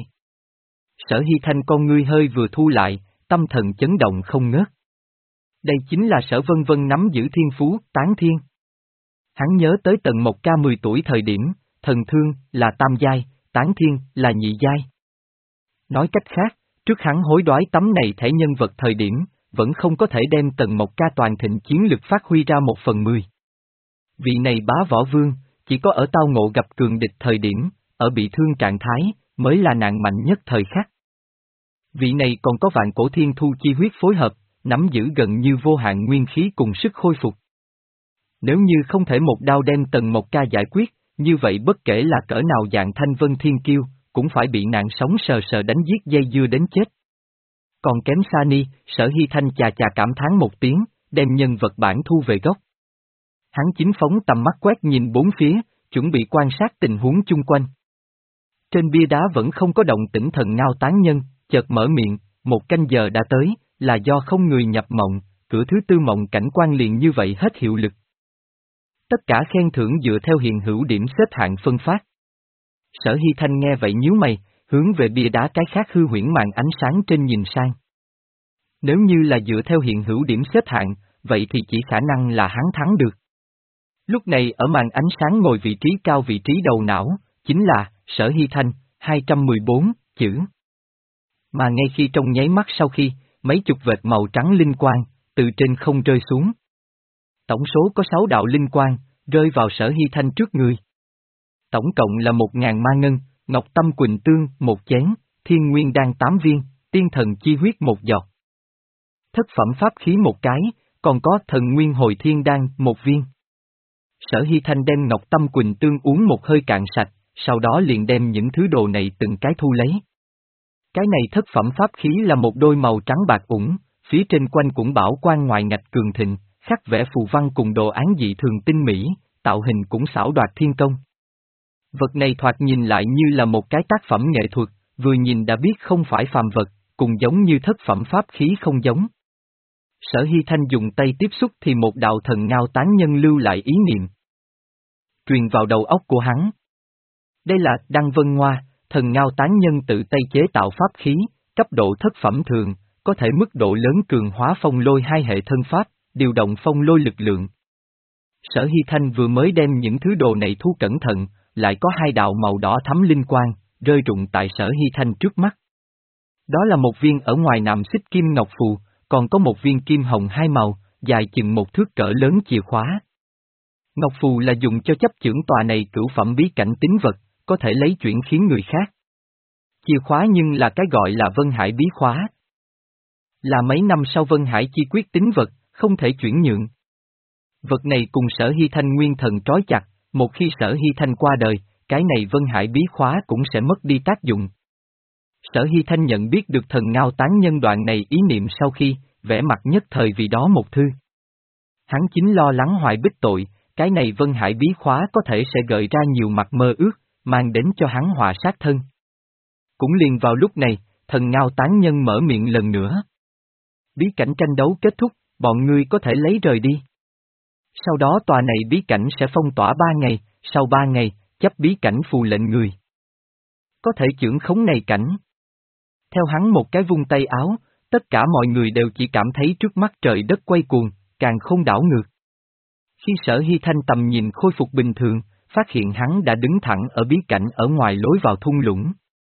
Sở Hy Thanh con ngươi hơi vừa thu lại, tâm thần chấn động không ngớt. Đây chính là Sở Vân Vân nắm giữ thiên phú, Tán Thiên. Hắn nhớ tới Tần Mộc Ca mười tuổi thời điểm, thần thương là tam giai, Tán Thiên là nhị giai. Nói cách khác, trước hắn hối đoái tấm này thẻ nhân vật thời điểm, vẫn không có thể đem Tần Mộc Ca toàn thịnh chiến lực phát huy ra một phần mười. Vị này bá võ vương, chỉ có ở tao ngộ gặp cường địch thời điểm, ở bị thương trạng thái, mới là nạn mạnh nhất thời khắc. Vị này còn có vạn cổ thiên thu chi huyết phối hợp, nắm giữ gần như vô hạn nguyên khí cùng sức khôi phục. Nếu như không thể một đao đem Tần Mộc Ca giải quyết, như vậy bất kể là cỡ nào dạng Thanh Vân Thiên Kiêu, cũng phải bị nạn sống sờ sờ đánh giết dây dưa đến chết. Còn kém xa ni, Sở Hy Thanh chà chà cảm thán một tiếng, đem nhân vật bản thu về gốc. Hắn chính phóng tầm mắt quét nhìn bốn phía, chuẩn bị quan sát tình huống chung quanh. Trên bia đá vẫn không có động tĩnh thần ngao tán nhân, chợt mở miệng, một canh giờ đã tới, là do không người nhập mộng, cửa thứ tư mộng cảnh quan liền như vậy hết hiệu lực. Tất cả khen thưởng dựa theo hiện hữu điểm xếp hạng phân phát. Sở Hy Thanh nghe vậy nhíu mày, hướng về bia đá cái khác hư huyễn màn ánh sáng trên nhìn sang. Nếu như là dựa theo hiện hữu điểm xếp hạng, vậy thì chỉ khả năng là hắn thắng được. Lúc này ở màn ánh sáng ngồi vị trí cao vị trí đầu não, chính là, Sở Hy Thanh, hai trăm mười bốn, chữ. Mà ngay khi trong nháy mắt sau khi, mấy chục vệt màu trắng linh quang, từ trên không rơi xuống. Tổng số có sáu đạo linh quang, rơi vào Sở Hy Thanh trước người. Tổng cộng là một ngàn ma ngân, ngọc tâm quỳnh tương, một chén, thiên nguyên đan tám viên, tiên thần chi huyết một giọt. Thất phẩm pháp khí một cái, còn có thần nguyên hồi thiên đan một viên. Sở Hy Thanh đem ngọc tâm quỳnh tương uống một hơi cạn sạch, sau đó liền đem những thứ đồ này từng cái thu lấy. Cái này thất phẩm pháp khí là một đôi màu trắng bạc ủng, phía trên quanh cũng bảo quan ngoài ngạch cường thịnh, khắc vẽ phù văn cùng đồ án dị thường tinh mỹ, tạo hình cũng xảo đoạt thiên công. Vật này thoạt nhìn lại như là một cái tác phẩm nghệ thuật, vừa nhìn đã biết không phải phàm vật, cùng giống như thất phẩm pháp khí không giống. Sở Hy Thanh dùng tay tiếp xúc thì một đạo thần ngao tán nhân lưu lại ý niệm. Truyền vào đầu óc của hắn. Đây là Đăng Vân Ngoa, thần ngao tán nhân tự tay chế tạo pháp khí, cấp độ thất phẩm thường, có thể mức độ lớn cường hóa phong lôi hai hệ thân pháp, điều động phong lôi lực lượng. Sở Hy Thanh vừa mới đem những thứ đồ này thu cẩn thận, lại có hai đạo màu đỏ thắm linh quang, rơi rụng tại Sở Hy Thanh trước mắt. Đó là một viên ở ngoài nạm xích kim ngọc phù, còn có một viên kim hồng hai màu, dài chừng một thước cỡ lớn chìa khóa. Ngọc phù là dùng cho chấp chưởng tòa này cửu phẩm bí cảnh tín vật, có thể lấy chuyển khiến người khác. Chìa khóa nhưng là cái gọi là Vân Hải bí khóa. Là mấy năm sau Vân Hải chi quyết tín vật, không thể chuyển nhượng. Vật này cùng Sở Hy Thanh nguyên thần trói chặt, một khi Sở Hy Thanh qua đời, cái này Vân Hải bí khóa cũng sẽ mất đi tác dụng. Sở Hy Thanh nhận biết được thần ngao tán nhân đoạn này ý niệm sau khi, vẻ mặt nhất thời vì đó một thư. Hắn chính lo lắng hoài bích tội, cái này Vân Hải bí khóa có thể sẽ gợi ra nhiều mặt mơ ước, mang đến cho hắn họa sát thân. Cũng liền vào lúc này, thần ngao tán nhân mở miệng lần nữa. Bí cảnh tranh đấu kết thúc, bọn ngươi có thể lấy rời đi. Sau đó tòa này bí cảnh sẽ phong tỏa ba ngày, sau ba ngày, chấp bí cảnh phù lệnh người. Có thể chưởng khống này cảnh. Theo hắn một cái vung tay áo, tất cả mọi người đều chỉ cảm thấy trước mắt trời đất quay cuồng, càng không đảo ngược. Khi Sở Hy Thanh tầm nhìn khôi phục bình thường, phát hiện hắn đã đứng thẳng ở bí cảnh ở ngoài lối vào thung lũng.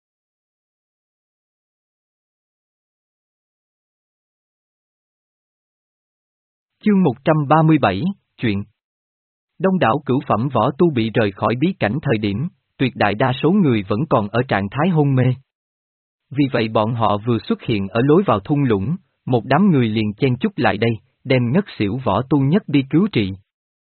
Chương một trăm ba mươi bảy, chuyện. Đông đảo cửu phẩm võ tu bị rời khỏi bí cảnh thời điểm, tuyệt đại đa số người vẫn còn ở trạng thái hôn mê. Vì vậy bọn họ vừa xuất hiện ở lối vào thung lũng, một đám người liền chen chúc lại đây, đem ngất xỉu võ tu nhất đi cứu trị.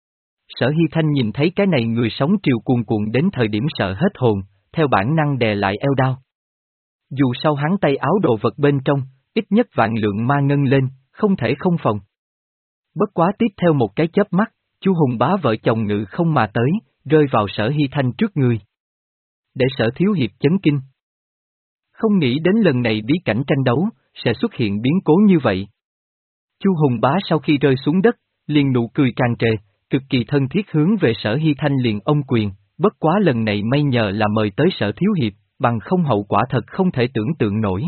Sở Hy Thanh nhìn thấy cái này người sống triều cuồn cuộn đến thời điểm sợ hết hồn, theo bản năng đè lại eo đao. Dù sau hắn tay áo đồ vật bên trong, ít nhất vạn lượng ma ngân lên, không thể không phòng. Bất quá tiếp theo một cái chớp mắt, Chu Hùng Bá vợ chồng ngự không mà tới, rơi vào Sở Hy Thanh trước người. Để Sở Thiếu Hiệp chấn kinh. Không nghĩ đến lần này bí cảnh tranh đấu, sẽ xuất hiện biến cố như vậy. Chu Hùng Bá sau khi rơi xuống đất, liền nụ cười tràn trề, cực kỳ thân thiết hướng về Sở Hy Thanh liền ôm quyền, bất quá lần này may nhờ là mời tới Sở Thiếu Hiệp, bằng không hậu quả thật không thể tưởng tượng nổi.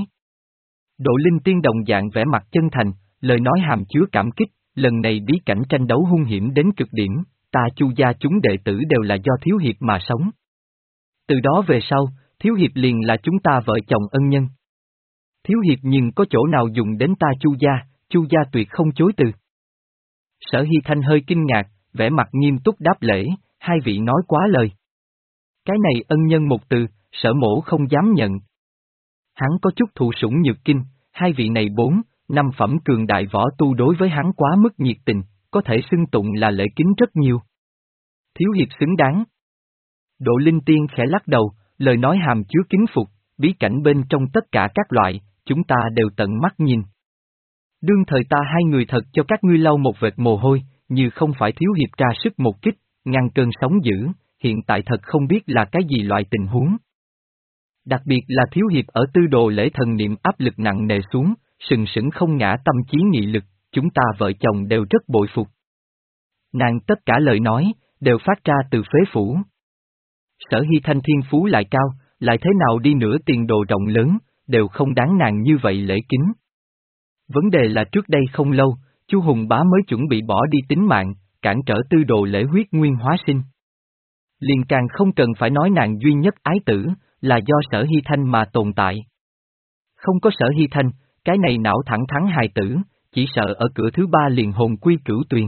Độ Linh Tiên đồng dạng vẻ mặt chân thành, lời nói hàm chứa cảm kích, lần này bí cảnh tranh đấu hung hiểm đến cực điểm, ta Chu gia chúng đệ tử đều là do Thiếu Hiệp mà sống. Từ đó về sau, Thiếu Hiệp liền là chúng ta vợ chồng ân nhân. Thiếu Hiệp nhưng có chỗ nào dùng đến ta Chu gia, Chu gia tuyệt không chối từ. Sở Hy Thanh hơi kinh ngạc, vẻ mặt nghiêm túc đáp lễ, hai vị nói quá lời. Cái này ân nhân một từ, Sở mổ không dám nhận. Hắn có chút thụ sủng nhược kinh, hai vị này bốn, năm phẩm cường đại võ tu đối với hắn quá mức nhiệt tình, có thể xưng tụng là lễ kính rất nhiều. Thiếu Hiệp xứng đáng. Độ Linh Tiên khẽ lắc đầu, lời nói hàm chứa kính phục, bí cảnh bên trong tất cả các loại, chúng ta đều tận mắt nhìn. Đương thời ta hai người thật cho các ngươi lau một vệt mồ hôi, như không phải Thiếu Hiệp ra sức một kích, ngăn cơn sóng dữ, hiện tại thật không biết là cái gì loại tình huống. Đặc biệt là Thiếu Hiệp ở tư đồ lễ thần niệm áp lực nặng nề xuống, sừng sững không ngã tâm chí nghị lực, chúng ta vợ chồng đều rất bội phục. Nàng tất cả lời nói, đều phát ra từ phế phủ. Sở Hy Thanh thiên phú lại cao, lại thế nào đi nữa tiền đồ rộng lớn, đều không đáng nàng như vậy lễ kính. Vấn đề là trước đây không lâu, Chu Hùng Bá mới chuẩn bị bỏ đi tính mạng, cản trở tư đồ lễ huyết nguyên hóa sinh. Liền càng không cần phải nói nàng duy nhất ái tử, là do Sở Hy Thanh mà tồn tại. Không có Sở Hy Thanh, cái này não thẳng thắn hài tử, chỉ sợ ở cửa thứ ba liền hồn quy cửu tuyền.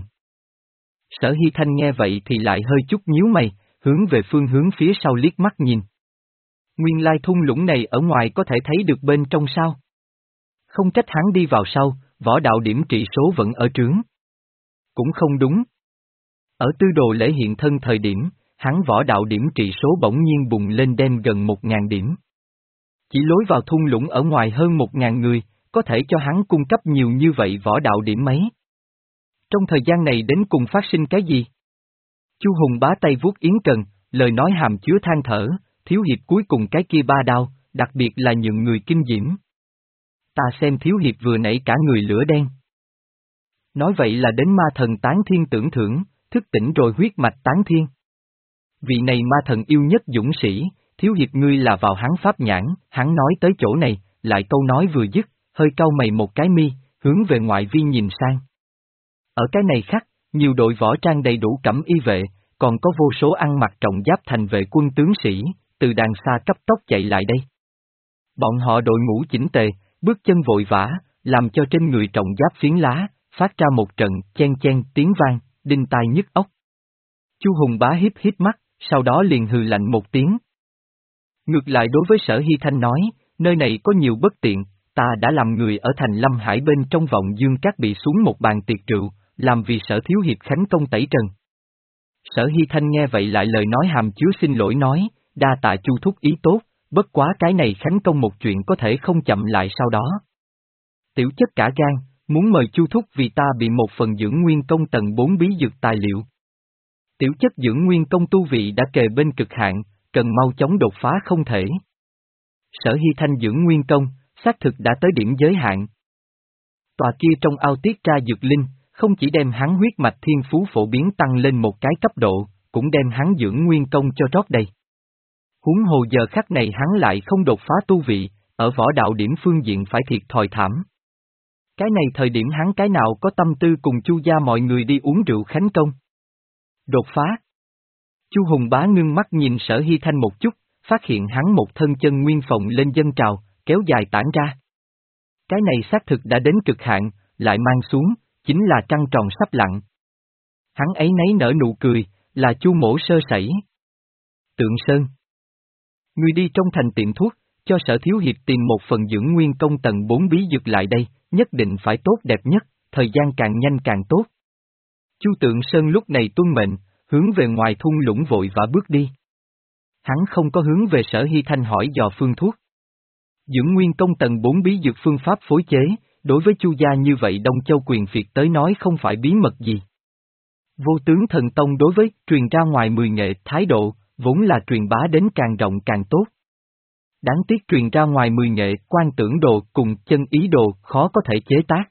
Sở Hy Thanh nghe vậy thì lại hơi chút nhíu mày, hướng về phương hướng phía sau liếc mắt nhìn. Nguyên lai thung lũng này ở ngoài có thể thấy được bên trong sao? Không trách hắn đi vào sau, võ đạo điểm trị số vẫn ở trướng. Cũng không đúng. Ở tư đồ lễ hiện thân thời điểm, hắn võ đạo điểm trị số bỗng nhiên bùng lên đem gần một ngàn điểm. Chỉ lối vào thung lũng ở ngoài hơn một ngàn người, có thể cho hắn cung cấp nhiều như vậy võ đạo điểm mấy. Trong thời gian này đến cùng phát sinh cái gì? Chu Hùng Bá tay vuốt yến cần, lời nói hàm chứa than thở, thiếu hiệp cuối cùng cái kia ba đao, đặc biệt là những người kinh diễm. Ta xem thiếu hiệp vừa nãy cả người lửa đen. Nói vậy là đến ma thần tán thiên tưởng thưởng, thức tỉnh rồi huyết mạch tán thiên. Vị này ma thần yêu nhất dũng sĩ, thiếu hiệp ngươi là vào hắn pháp nhãn, hắn nói tới chỗ này, lại câu nói vừa dứt, hơi cau mày một cái mi, hướng về ngoại vi nhìn sang. Ở cái này khác, nhiều đội võ trang đầy đủ cẩm y vệ, còn có vô số ăn mặc trọng giáp thành vệ quân tướng sĩ, từ đàng xa cấp tốc chạy lại đây. Bọn họ đội ngũ chỉnh tề, bước chân vội vã, làm cho trên người trọng giáp phiến lá, phát ra một trận chen chen tiếng vang, đinh tai nhức óc. Chu Hùng Bá híp híp mắt, sau đó liền hừ lạnh một tiếng. Ngược lại đối với Sở Hy Thanh nói, nơi này có nhiều bất tiện, ta đã làm người ở thành Lâm Hải bên trong vọng Dương Các bị xuống một bàn tiệc rượu, làm vì Sở thiếu hiệp khánh công tẩy trần. Sở Hy Thanh nghe vậy lại lời nói hàm chứa xin lỗi nói, đa tạ Chu thúc ý tốt, bất quá cái này khánh công một chuyện có thể không chậm lại sau đó. Tiểu chất cả gan, muốn mời Chu thúc vì ta bị một phần dưỡng nguyên công tầng bốn bí dược tài liệu. Tiểu chất dưỡng nguyên công tu vị đã kề bên cực hạn, cần mau chóng đột phá không thể. Sở Hy Thanh dưỡng nguyên công, xác thực đã tới điểm giới hạn. Tòa kia trong ao tiết ra dược linh, không chỉ đem hắn huyết mạch thiên phú phổ biến tăng lên một cái cấp độ, cũng đem hắn dưỡng nguyên công cho rót đầy. Huống hồ giờ khắc này hắn lại không đột phá tu vị, ở võ đạo điểm phương diện phải thiệt thòi thảm. Cái này thời điểm hắn cái nào có tâm tư cùng Chu gia mọi người đi uống rượu khánh công. Đột phá. Chu Hùng Bá ngưng mắt nhìn Sở Hy Thanh một chút, phát hiện hắn một thân chân nguyên phồng lên dân trào, kéo dài tản ra. Cái này xác thực đã đến cực hạn, lại mang xuống, chính là trăng tròn sắp lặn. Hắn ấy nấy nở nụ cười, là Chu mỗ sơ sẩy. Tượng Sơn. Người đi trong thành tiệm thuốc, cho Sở thiếu hiệp tìm một phần dưỡng nguyên công tầng bốn bí dược lại đây, nhất định phải tốt đẹp nhất, thời gian càng nhanh càng tốt. Chu Tượng Sơn lúc này tuân mệnh, hướng về ngoài thung lũng vội vã bước đi. Hắn không có hướng về Sở Hy Thanh hỏi dò phương thuốc. Dưỡng nguyên công tầng bốn bí dược phương pháp phối chế, đối với Chu gia như vậy Đông Châu quyền Việt tới nói không phải bí mật gì. Vô tướng thần tông đối với truyền ra ngoài mười nghệ thái độ, vốn là truyền bá đến càng rộng càng tốt. Đáng tiếc truyền ra ngoài mười nghệ quan tưởng đồ cùng chân ý đồ khó có thể chế tác.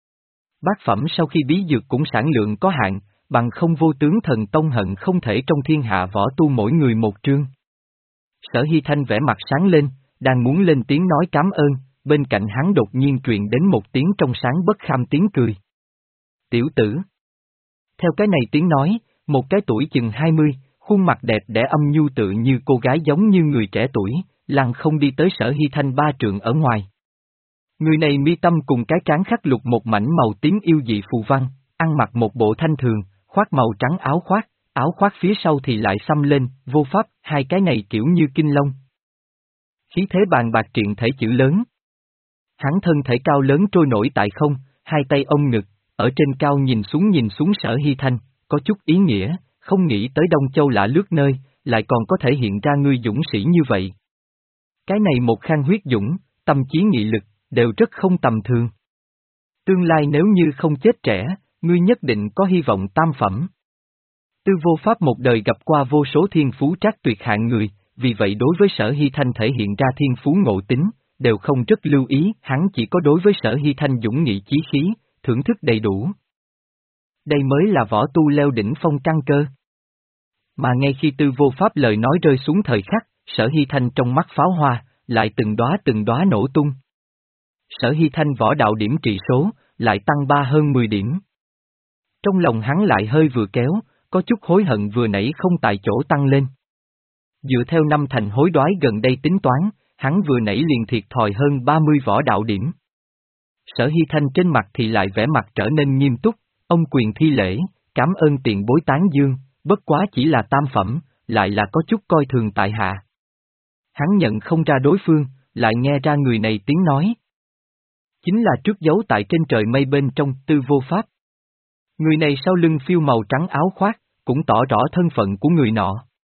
Bát phẩm sau khi bí dược cũng sản lượng có hạn, bằng không vô tướng thần tông hận không thể trong thiên hạ võ tu mỗi người một trương. Sở Hy Thanh vẻ mặt sáng lên, đang muốn lên tiếng nói cảm ơn, bên cạnh hắn đột nhiên truyền đến một tiếng trong sáng bất kham tiếng cười. Tiểu tử. Theo cái này tiếng nói, một cái tuổi chừng hai mươi, khuôn mặt đẹp đẽ âm nhu tự như cô gái giống như người trẻ tuổi, lăng không đi tới Sở Hy Thanh ba trượng ở ngoài. Người này mi tâm cùng cái trán khắc lục một mảnh màu tím yêu dị phù văn, ăn mặc một bộ thanh thường, khoác màu trắng áo khoác, áo khoác phía sau thì lại xăm lên, vô pháp, hai cái này kiểu như kinh long. Khí thế bàn bạc triện thể chữ lớn. Hắn thân thể cao lớn trôi nổi tại không, hai tay ôm ngực, ở trên cao nhìn xuống nhìn xuống Sở Hy Thanh, có chút ý nghĩa, không nghĩ tới Đông Châu lạ lướt nơi, lại còn có thể hiện ra ngươi dũng sĩ như vậy. Cái này một khang huyết dũng, tâm trí nghị lực, đều rất không tầm thường. Tương lai nếu như không chết trẻ, ngươi nhất định có hy vọng tam phẩm. Tư Vô Pháp một đời gặp qua vô số thiên phú trác tuyệt hạng người, vì vậy đối với Sở Hy Thanh thể hiện ra thiên phú ngộ tính, đều không rất lưu ý, hắn chỉ có đối với Sở Hy Thanh dũng nghị chí khí, thưởng thức đầy đủ. Đây mới là võ tu leo đỉnh phong căn cơ. Mà ngay khi Tư Vô Pháp lời nói rơi xuống thời khắc, Sở Hy Thanh trong mắt pháo hoa, lại từng đóa từng đóa nổ tung. Sở Hy Thanh võ đạo điểm trị số, lại tăng ba hơn mười điểm. Trong lòng hắn lại hơi vừa kéo, có chút hối hận vừa nãy không tại chỗ tăng lên. Dựa theo năm thành hối đoái gần đây tính toán, hắn vừa nãy liền thiệt thòi hơn ba mươi võ đạo điểm. Sở Hy Thanh trên mặt thì lại vẻ mặt trở nên nghiêm túc, ông quyền thi lễ, cảm ơn tiền bối tán dương, bất quá chỉ là tam phẩm, lại là có chút coi thường tại hạ. Hắn nhận không ra đối phương, lại nghe ra người này tiếng nói. Chính là trước giấu tại trên trời mây bên trong Tư Vô Pháp. Người này sau lưng phiêu màu trắng áo khoác, cũng tỏ rõ thân phận của người nọ.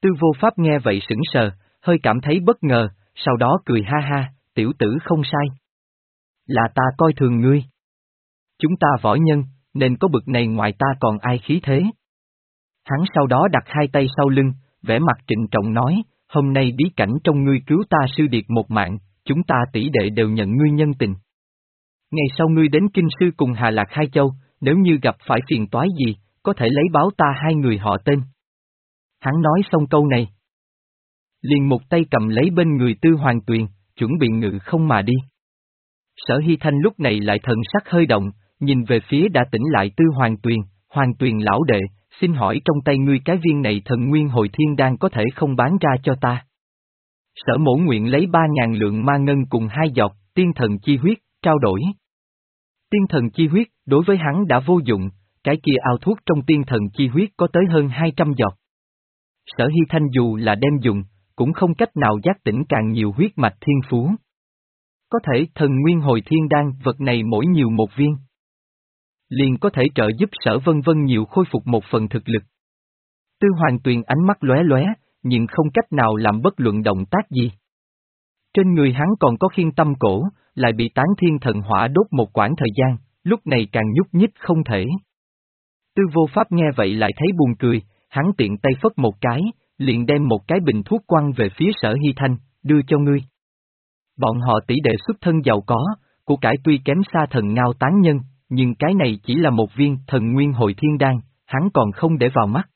Tư Vô Pháp nghe vậy sững sờ, hơi cảm thấy bất ngờ, sau đó cười ha ha, tiểu tử không sai. Là ta coi thường ngươi. Chúng ta võ nhân, nên có bực này ngoài ta còn ai khí thế. Hắn sau đó đặt hai tay sau lưng, vẻ mặt trịnh trọng nói, hôm nay bí cảnh trong ngươi cứu ta sư điệt một mạng, chúng ta tỷ đệ đều nhận ngươi nhân tình. Ngày sau ngươi đến Kinh Sư cùng Hà Lạc Hai Châu, nếu như gặp phải phiền toái gì, có thể lấy báo ta hai người họ tên. Hắn nói xong câu này, liền một tay cầm lấy bên người Tư Hoàng Tuyền, chuẩn bị ngự không mà đi. Sở Hy Thanh lúc này lại thần sắc hơi động, nhìn về phía đã tỉnh lại Tư Hoàng Tuyền, Hoàng Tuyền lão đệ, xin hỏi trong tay ngươi cái viên này thần nguyên hồi thiên đan có thể không bán ra cho ta. Sở Mỗ nguyện lấy ba ngàn lượng ma ngân cùng hai giọt, tiên thần chi huyết, trao đổi. Tiên thần chi huyết, đối với hắn đã vô dụng, cái kia ao thuốc trong tiên thần chi huyết có tới hơn hai trăm giọt. Sở Hy Thanh dù là đem dùng, cũng không cách nào giác tỉnh càng nhiều huyết mạch thiên phú. Có thể thần nguyên hồi thiên đan vật này mỗi nhiều một viên, liền có thể trợ giúp Sở Vân Vân nhiều khôi phục một phần thực lực. Tư Hoàng Tuyền ánh mắt lóe lóe, nhưng không cách nào làm bất luận động tác gì. Trên người hắn còn có khiên tâm cổ, lại bị tán thiên thần hỏa đốt một quãng thời gian, lúc này càng nhúc nhích không thể. Tư Vô Pháp nghe vậy lại thấy buồn cười, hắn tiện tay phất một cái, liền đem một cái bình thuốc quăng về phía Sở Hy Thanh, đưa cho ngươi. Bọn họ tỷ đệ xuất thân giàu có, của cải tuy kém xa thần ngao tán nhân, nhưng cái này chỉ là một viên thần nguyên hồi thiên đan, hắn còn không để vào mắt.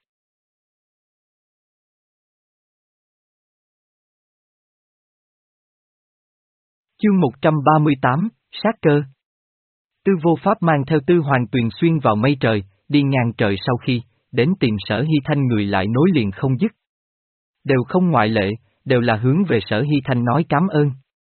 Chương một trăm ba mươi tám, sát cơ. Tư Vô Pháp mang theo Tư Hoàng Tuyền xuyên vào mây trời, đi ngang trời sau khi, đến tìm Sở Hy Thanh người lại nối liền không dứt. Đều không ngoại lệ, đều là hướng về Sở Hy Thanh nói cảm ơn.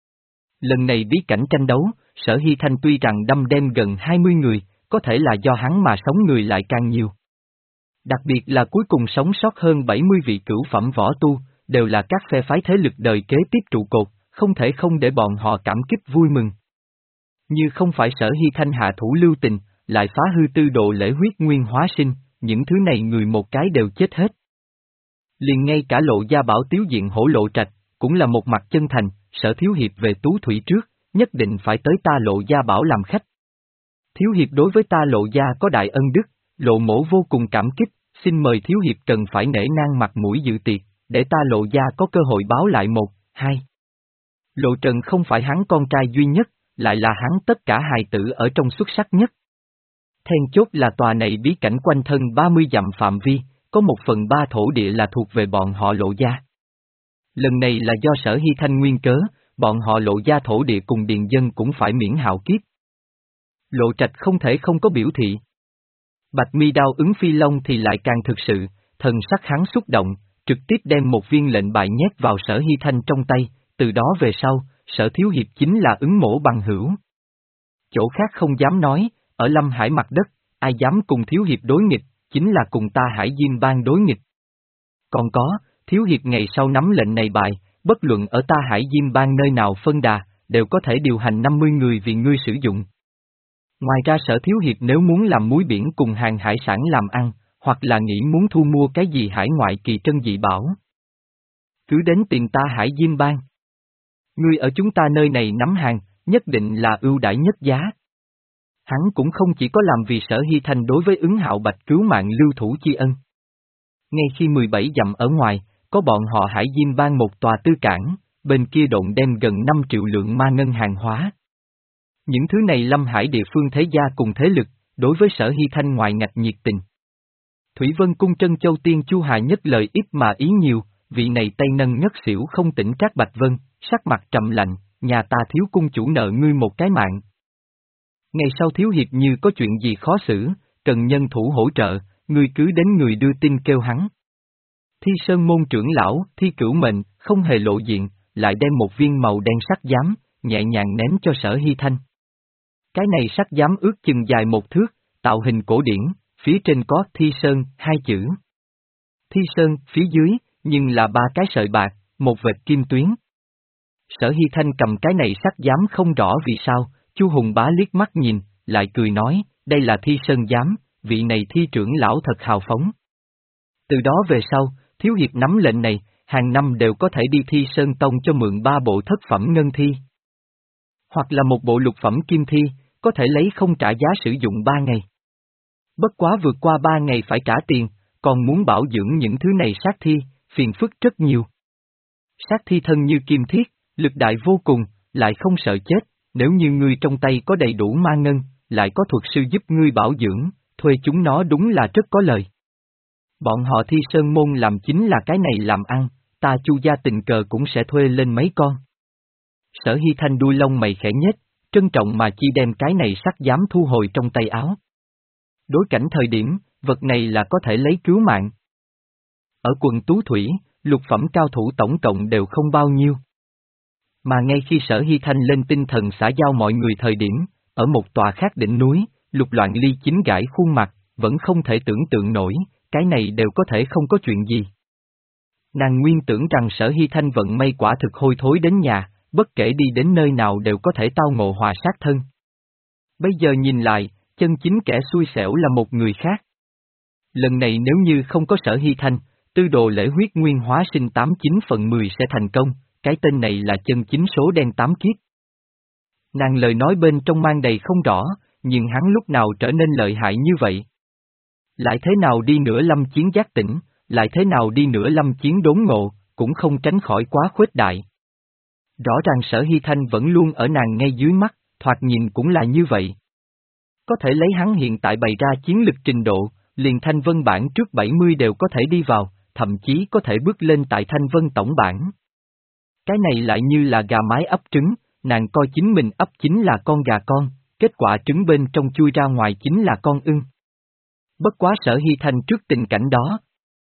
Lần này bí cảnh tranh đấu, Sở Hy Thanh tuy rằng đâm đem gần hai mươi người, có thể là do hắn mà sống người lại càng nhiều. Đặc biệt là cuối cùng sống sót hơn bảy mươi vị cửu phẩm võ tu, đều là các phe phái thế lực đời kế tiếp trụ cột, không thể không để bọn họ cảm kích vui mừng. Như không phải Sở Hy Thanh hạ thủ lưu tình, lại phá hư tư độ lễ huyết nguyên hóa sinh, những thứ này người một cái đều chết hết. Liền ngay cả Lộ Gia Bảo tiếu diện hổ Lộ Trạch, cũng là một mặt chân thành, Sở Thiếu Hiệp về Tú Thủy trước, nhất định phải tới ta Lộ Gia Bảo làm khách. Thiếu Hiệp đối với ta Lộ Gia có đại ân đức, Lộ Mỗ vô cùng cảm kích, xin mời Thiếu Hiệp cần phải nể nang mặt mũi dự tiệc, để ta Lộ Gia có cơ hội báo lại một, hai. Lộ Trần không phải hắn con trai duy nhất, lại là hắn tất cả hài tử ở trong xuất sắc nhất. Then chốt là tòa này bí cảnh quanh thân ba mươi dặm phạm vi, có một phần ba thổ địa là thuộc về bọn họ Lộ Gia. Lần này là do Sở Hy Thanh nguyên cớ, bọn họ Lộ Gia thổ địa cùng điền dân cũng phải miễn hạo kiếp. Lộ Trạch không thể không có biểu thị. Bạch Mi Đao ứng Phi Long thì lại càng thực sự, thần sắc hắn xúc động, trực tiếp đem một viên lệnh bài nhét vào Sở Hy Thanh trong tay, từ đó về sau, Sở Thiếu Hiệp chính là ứng mổ bằng hữu. Chỗ khác không dám nói, ở Lâm Hải mặt đất, ai dám cùng Thiếu Hiệp đối nghịch, chính là cùng ta Hải Diêm Bang đối nghịch. Còn có, Thiếu Hiệp ngày sau nắm lệnh này bài, bất luận ở ta Hải Diêm Bang nơi nào phân đà, đều có thể điều hành năm mươi người vì ngươi sử dụng. Ngoài ra Sở Thiếu Hiệp nếu muốn làm muối biển cùng hàng hải sản làm ăn, hoặc là nghĩ muốn thu mua cái gì hải ngoại kỳ trân dị bảo, cứ đến tìm ta Hải Diêm Bang. Ngươi ở chúng ta nơi này nắm hàng, nhất định là ưu đãi nhất giá. Hắn cũng không chỉ có làm vì Sở Hy Thanh đối với ứng hạo bạch cứu mạng lưu thủ chi ân. Ngay khi mười bảy dặm ở ngoài, có bọn họ Hải Diêm Bang một tòa tư cảng, bên kia độn đem gần năm triệu lượng ma ngân hàng hóa. Những thứ này Lâm Hải địa phương thế gia cùng thế lực, đối với Sở Hy Thanh ngoài ngạch nhiệt tình. Thủy Vân Cung Trân Châu Tiên Chu Hà nhất lời ít mà ý nhiều, vị này tay nâng nhất xỉu không tỉnh Trác Bạch Vân, sắc mặt trầm lạnh, nhà ta thiếu cung chủ nợ ngươi một cái mạng. Ngày sau Thiếu Hiệp như có chuyện gì khó xử, cần nhân thủ hỗ trợ, ngươi cứ đến người đưa tin kêu hắn. Thi Sơn môn trưởng lão, Thi Cửu Mệnh, không hề lộ diện, lại đem một viên màu đen sắt giám, nhẹ nhàng ném cho Sở Hy Thanh. Cái này sắt giám ước chừng dài một thước, tạo hình cổ điển, phía trên có Thi Sơn, hai chữ. Thi Sơn, phía dưới, nhưng là ba cái sợi bạc, một vệt kim tuyến. Sở Hy Thanh cầm cái này sắt giám không rõ vì sao, Chu Hùng Bá liếc mắt nhìn, lại cười nói, đây là Thi Sơn giám, vị này thi trưởng lão thật hào phóng. Từ đó về sau, thiếu hiệp nắm lệnh này, hàng năm đều có thể đi Thi Sơn Tông cho mượn ba bộ thất phẩm ngân thi. Hoặc là một bộ lục phẩm kim thi, có thể lấy không trả giá sử dụng ba ngày. Bất quá vượt qua ba ngày phải trả tiền, còn muốn bảo dưỡng những thứ này sát thi, phiền phức rất nhiều. Sát thi thân như kim thiết, lực đại vô cùng, lại không sợ chết, nếu như ngươi trong tay có đầy đủ ma ngân, lại có thuật sư giúp ngươi bảo dưỡng, thuê chúng nó đúng là rất có lời. Bọn họ Thi Sơn Môn làm chính là cái này làm ăn, ta Chu gia tình cờ cũng sẽ thuê lên mấy con. Sở Hy Thanh đuôi lông mày khẽ nhếch, trân trọng mà chi đem cái này sắt dám thu hồi trong tay áo. Đối cảnh thời điểm, vật này là có thể lấy cứu mạng. Ở quận Tú Thủy, lục phẩm cao thủ tổng cộng đều không bao nhiêu. Mà ngay khi Sở Hy Thanh lên tinh thần xã giao mọi người thời điểm, ở một tòa khác đỉnh núi, Lục Loạn Ly chính gãi khuôn mặt, vẫn không thể tưởng tượng nổi, cái này đều có thể không có chuyện gì. Nàng nguyên tưởng rằng Sở Hy Thanh vận may quả thực hôi thối đến nhà, bất kể đi đến nơi nào đều có thể tao ngộ hòa sát thân. Bây giờ nhìn lại, chân chính kẻ xui xẻo là một người khác. Lần này nếu như không có Sở Hy Thanh, tư đồ lễ huyết nguyên hóa sinh tám chín phần mười sẽ thành công, cái tên này là chân chính số đen tám kiếp. Nàng lời nói bên trong mang đầy không rõ, nhưng hắn lúc nào trở nên lợi hại như vậy? Lại thế nào đi nữa lâm chiến giác tỉnh, lại thế nào đi nữa lâm chiến đốn ngộ, cũng không tránh khỏi quá khuếch đại. Rõ ràng Sở Hy Thanh vẫn luôn ở nàng ngay dưới mắt, thoạt nhìn cũng là như vậy. Có thể lấy hắn hiện tại bày ra chiến lực trình độ, liền Thanh Vân bảng trước bảy mươi đều có thể đi vào, thậm chí có thể bước lên tại Thanh Vân tổng bảng. Cái này lại như là gà mái ấp trứng, nàng coi chính mình ấp chính là con gà con, kết quả trứng bên trong chui ra ngoài chính là con ưng. Bất quá Sở Hy Thanh trước tình cảnh đó.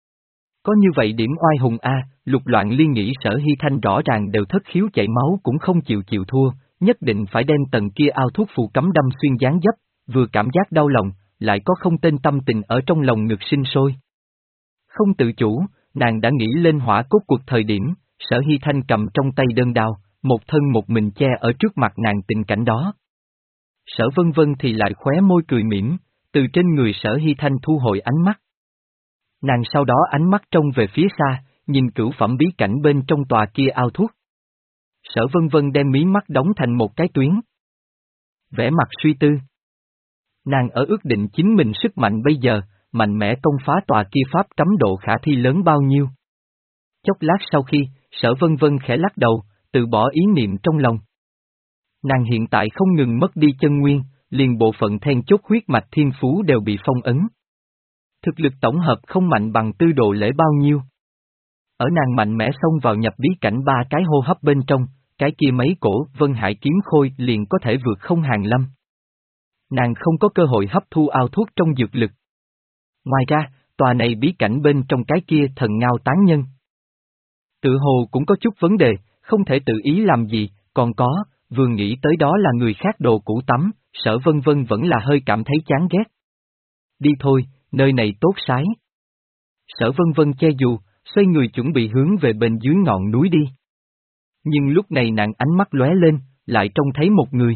Có như vậy điểm oai hùng a, Lục Loạn Liên nghĩ Sở Hy Thanh rõ ràng đều thất khiếu chảy máu cũng không chịu chịu thua, nhất định phải đem tầng kia ao thuốc phù cấm đâm xuyên gián dấp, vừa cảm giác đau lòng, lại có không tên tâm tình ở trong lòng ngực sinh sôi. Không tự chủ, nàng đã nghĩ lên hỏa cốt cuộc thời điểm, Sở Hy Thanh cầm trong tay đơn đao, một thân một mình che ở trước mặt nàng tình cảnh đó. Sở Vân Vân thì lại khóe môi cười mỉm, từ trên người Sở Hy Thanh thu hồi ánh mắt. Nàng sau đó ánh mắt trông về phía xa, nhìn cửu phẩm bí cảnh bên trong tòa kia ao thuốc. Sở Vân Vân đem mí mắt đóng thành một cái tuyến. Vẻ mặt suy tư. Nàng ở ước định chính mình sức mạnh bây giờ, mạnh mẽ công phá tòa kia pháp cấm độ khả thi lớn bao nhiêu. Chốc lát sau khi, Sở Vân Vân khẽ lắc đầu, từ bỏ ý niệm trong lòng. Nàng hiện tại không ngừng mất đi chân nguyên, liền bộ phận then chốt huyết mạch thiên phú đều bị phong ấn. Thực lực tổng hợp không mạnh bằng tư đồ lễ bao nhiêu. Ở nàng mạnh mẽ xông vào nhập bí cảnh ba cái hô hấp bên trong, cái kia mấy cổ Vân Hải kiếm khôi liền có thể vượt không hàng lâm. Nàng không có cơ hội hấp thu ao thuốc trong dược lực. Ngoài ra, tòa này bí cảnh bên trong cái kia thần ngao tán nhân. Tự hồ cũng có chút vấn đề, không thể tự ý làm gì, còn có, vừa nghĩ tới đó là người khác đồ cũ tắm, Sở Vân Vân vẫn là hơi cảm thấy chán ghét. Đi thôi, nơi này tốt sái. Sở Vân Vân che dù, xoay người chuẩn bị hướng về bên dưới ngọn núi đi. Nhưng lúc này nàng ánh mắt lóe lên, lại trông thấy một người.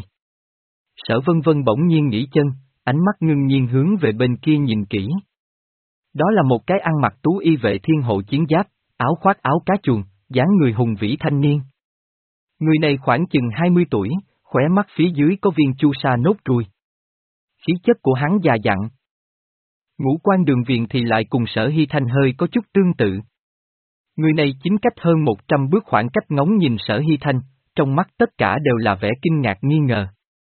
Sở Vân Vân bỗng nhiên nghỉ chân, ánh mắt ngưng nhiên hướng về bên kia nhìn kỹ. Đó là một cái ăn mặc tú y vệ thiên hộ chiến giáp, áo khoác áo cá chuồn, dáng người hùng vĩ thanh niên. Người này khoảng chừng hai mươi tuổi, khóe mắt phía dưới có viên chu sa nốt ruồi. Khí chất của hắn già dặn. Ngũ quan đường viền thì lại cùng Sở Hy Thanh hơi có chút tương tự. Người này chính cách hơn một trăm bước khoảng cách ngóng nhìn Sở Hy Thanh, trong mắt tất cả đều là vẻ kinh ngạc nghi ngờ.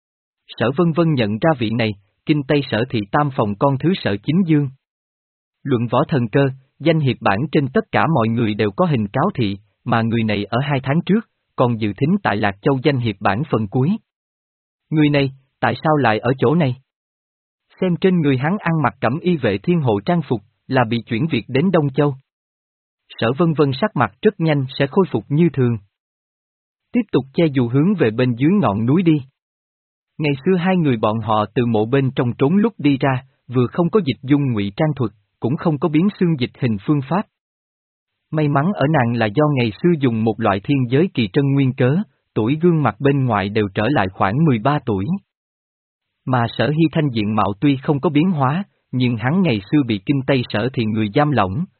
Sở Vân Vân nhận ra vị này, kinh tây Sở thị tam phòng con thứ Sở Chính Dương. Luận võ thần cơ, danh hiệp bản trên tất cả mọi người đều có hình cáo thị, mà người này ở hai tháng trước, còn dự thính tại Lạc Châu danh hiệp bản phần cuối. Người này, tại sao lại ở chỗ này? Xem trên người hắn ăn mặc cẩm y vệ thiên hộ trang phục, là bị chuyển việc đến Đông Châu. Sở Vân Vân sắc mặt rất nhanh sẽ khôi phục như thường. Tiếp tục che dù hướng về bên dưới ngọn núi đi. Ngày xưa hai người bọn họ từ mộ bên trong trốn lúc đi ra, vừa không có dịch dung ngụy trang thuật, cũng không có biến xương dịch hình phương pháp. May mắn ở nàng là do ngày xưa dùng một loại thiên giới kỳ trân nguyên cớ, tuổi gương mặt bên ngoài đều trở lại khoảng mười ba tuổi. Mà Sở Hy Thanh diện mạo tuy không có biến hóa, nhưng hắn ngày xưa bị kinh tây Sở thì người giam lỏng,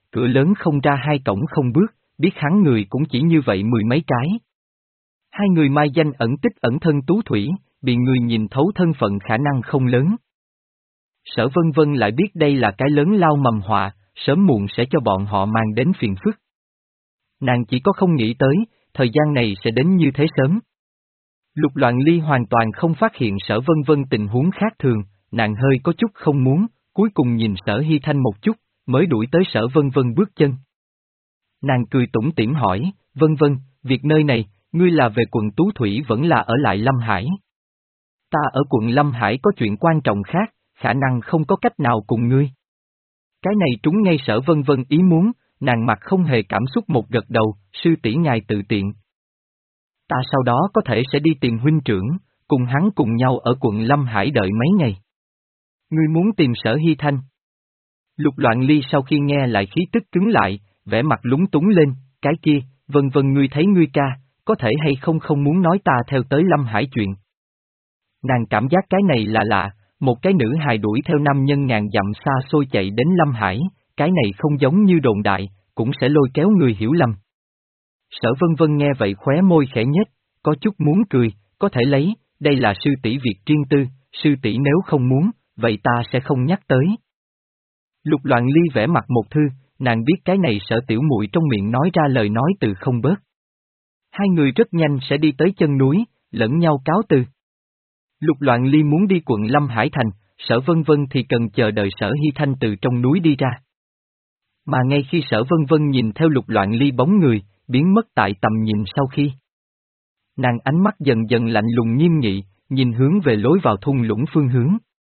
cửa lớn không ra hai cổng không bước, biết hắn người cũng chỉ như vậy mười mấy cái. Hai người mai danh ẩn tích ẩn thân Tú Thủy, bị người nhìn thấu thân phận khả năng không lớn. Sở Vân Vân lại biết đây là cái lớn lao mầm họa, sớm muộn sẽ cho bọn họ mang đến phiền phức. Nàng chỉ có không nghĩ tới, thời gian này sẽ đến như thế sớm. Lục Loạn Ly hoàn toàn không phát hiện Sở Vân Vân tình huống khác thường, nàng hơi có chút không muốn, cuối cùng nhìn Sở Hy Thanh một chút, mới đuổi tới Sở Vân Vân bước chân. Nàng cười tủm tỉm hỏi, Vân Vân, việc nơi này, ngươi là về quận Tú Thủy vẫn là ở lại Lâm Hải? Ta ở quận Lâm Hải có chuyện quan trọng khác, khả năng không có cách nào cùng ngươi. Cái này trúng ngay Sở Vân Vân ý muốn, nàng mặt không hề cảm xúc một gật đầu, sư tỷ ngài tự tiện. Ta sau đó có thể sẽ đi tìm huynh trưởng, cùng hắn cùng nhau ở quận Lâm Hải đợi mấy ngày. Ngươi muốn tìm Sở Hy Thanh? Lục Loạn Ly sau khi nghe lại khí tức cứng lại, vẻ mặt lúng túng lên, cái kia, Vân Vân ngươi thấy ngươi ca, có thể hay không không muốn nói ta theo tới Lâm Hải chuyện. Nàng cảm giác cái này là lạ, một cái nữ hài đuổi theo nam nhân ngàn dặm xa xôi chạy đến Lâm Hải, cái này không giống như đồn đại, cũng sẽ lôi kéo người hiểu lầm. Sở Vân Vân nghe vậy khóe môi khẽ nhếch, có chút muốn cười, có thể lấy, đây là sư tỷ việc riêng tư, sư tỷ nếu không muốn, vậy ta sẽ không nhắc tới. Lục Loạn Ly vẽ mặt một thư, nàng biết cái này Sở tiểu muội trong miệng nói ra lời nói từ không bớt. Hai người rất nhanh sẽ đi tới chân núi, lẫn nhau cáo từ. Lục Loạn Ly muốn đi quận Lâm Hải thành, Sở Vân Vân thì cần chờ đợi Sở Hy Thanh từ trong núi đi ra. Mà ngay khi Sở Vân Vân nhìn theo Lục Loạn Ly bóng người, biến mất tại tầm nhìn sau khi. Nàng ánh mắt dần dần lạnh lùng nghiêm nghị, nhìn hướng về lối vào thung lũng phương hướng.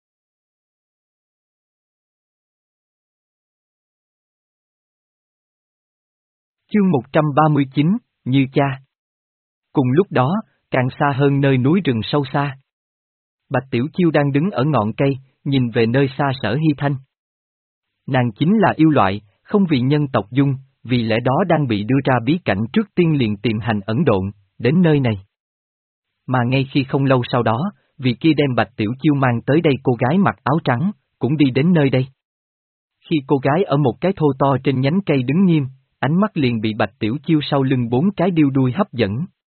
Chương một trăm ba mươi chín, Như Cha. Cùng lúc đó, càng xa hơn nơi núi rừng sâu xa. Bạch Tiểu Chiêu đang đứng ở ngọn cây, nhìn về nơi xa Sở Hy Thanh. Nàng chính là yêu loại, không vì nhân tộc dung, vì lẽ đó đang bị đưa ra bí cảnh trước tiên liền tìm hành ẩn độn, đến nơi này. Mà ngay khi không lâu sau đó, vị kia đem Bạch Tiểu Chiêu mang tới đây cô gái mặc áo trắng, cũng đi đến nơi đây. Khi cô gái ở một cái thô to trên nhánh cây đứng nghiêm, ánh mắt liền bị Bạch Tiểu Chiêu sau lưng bốn cái điêu đuôi hấp dẫn.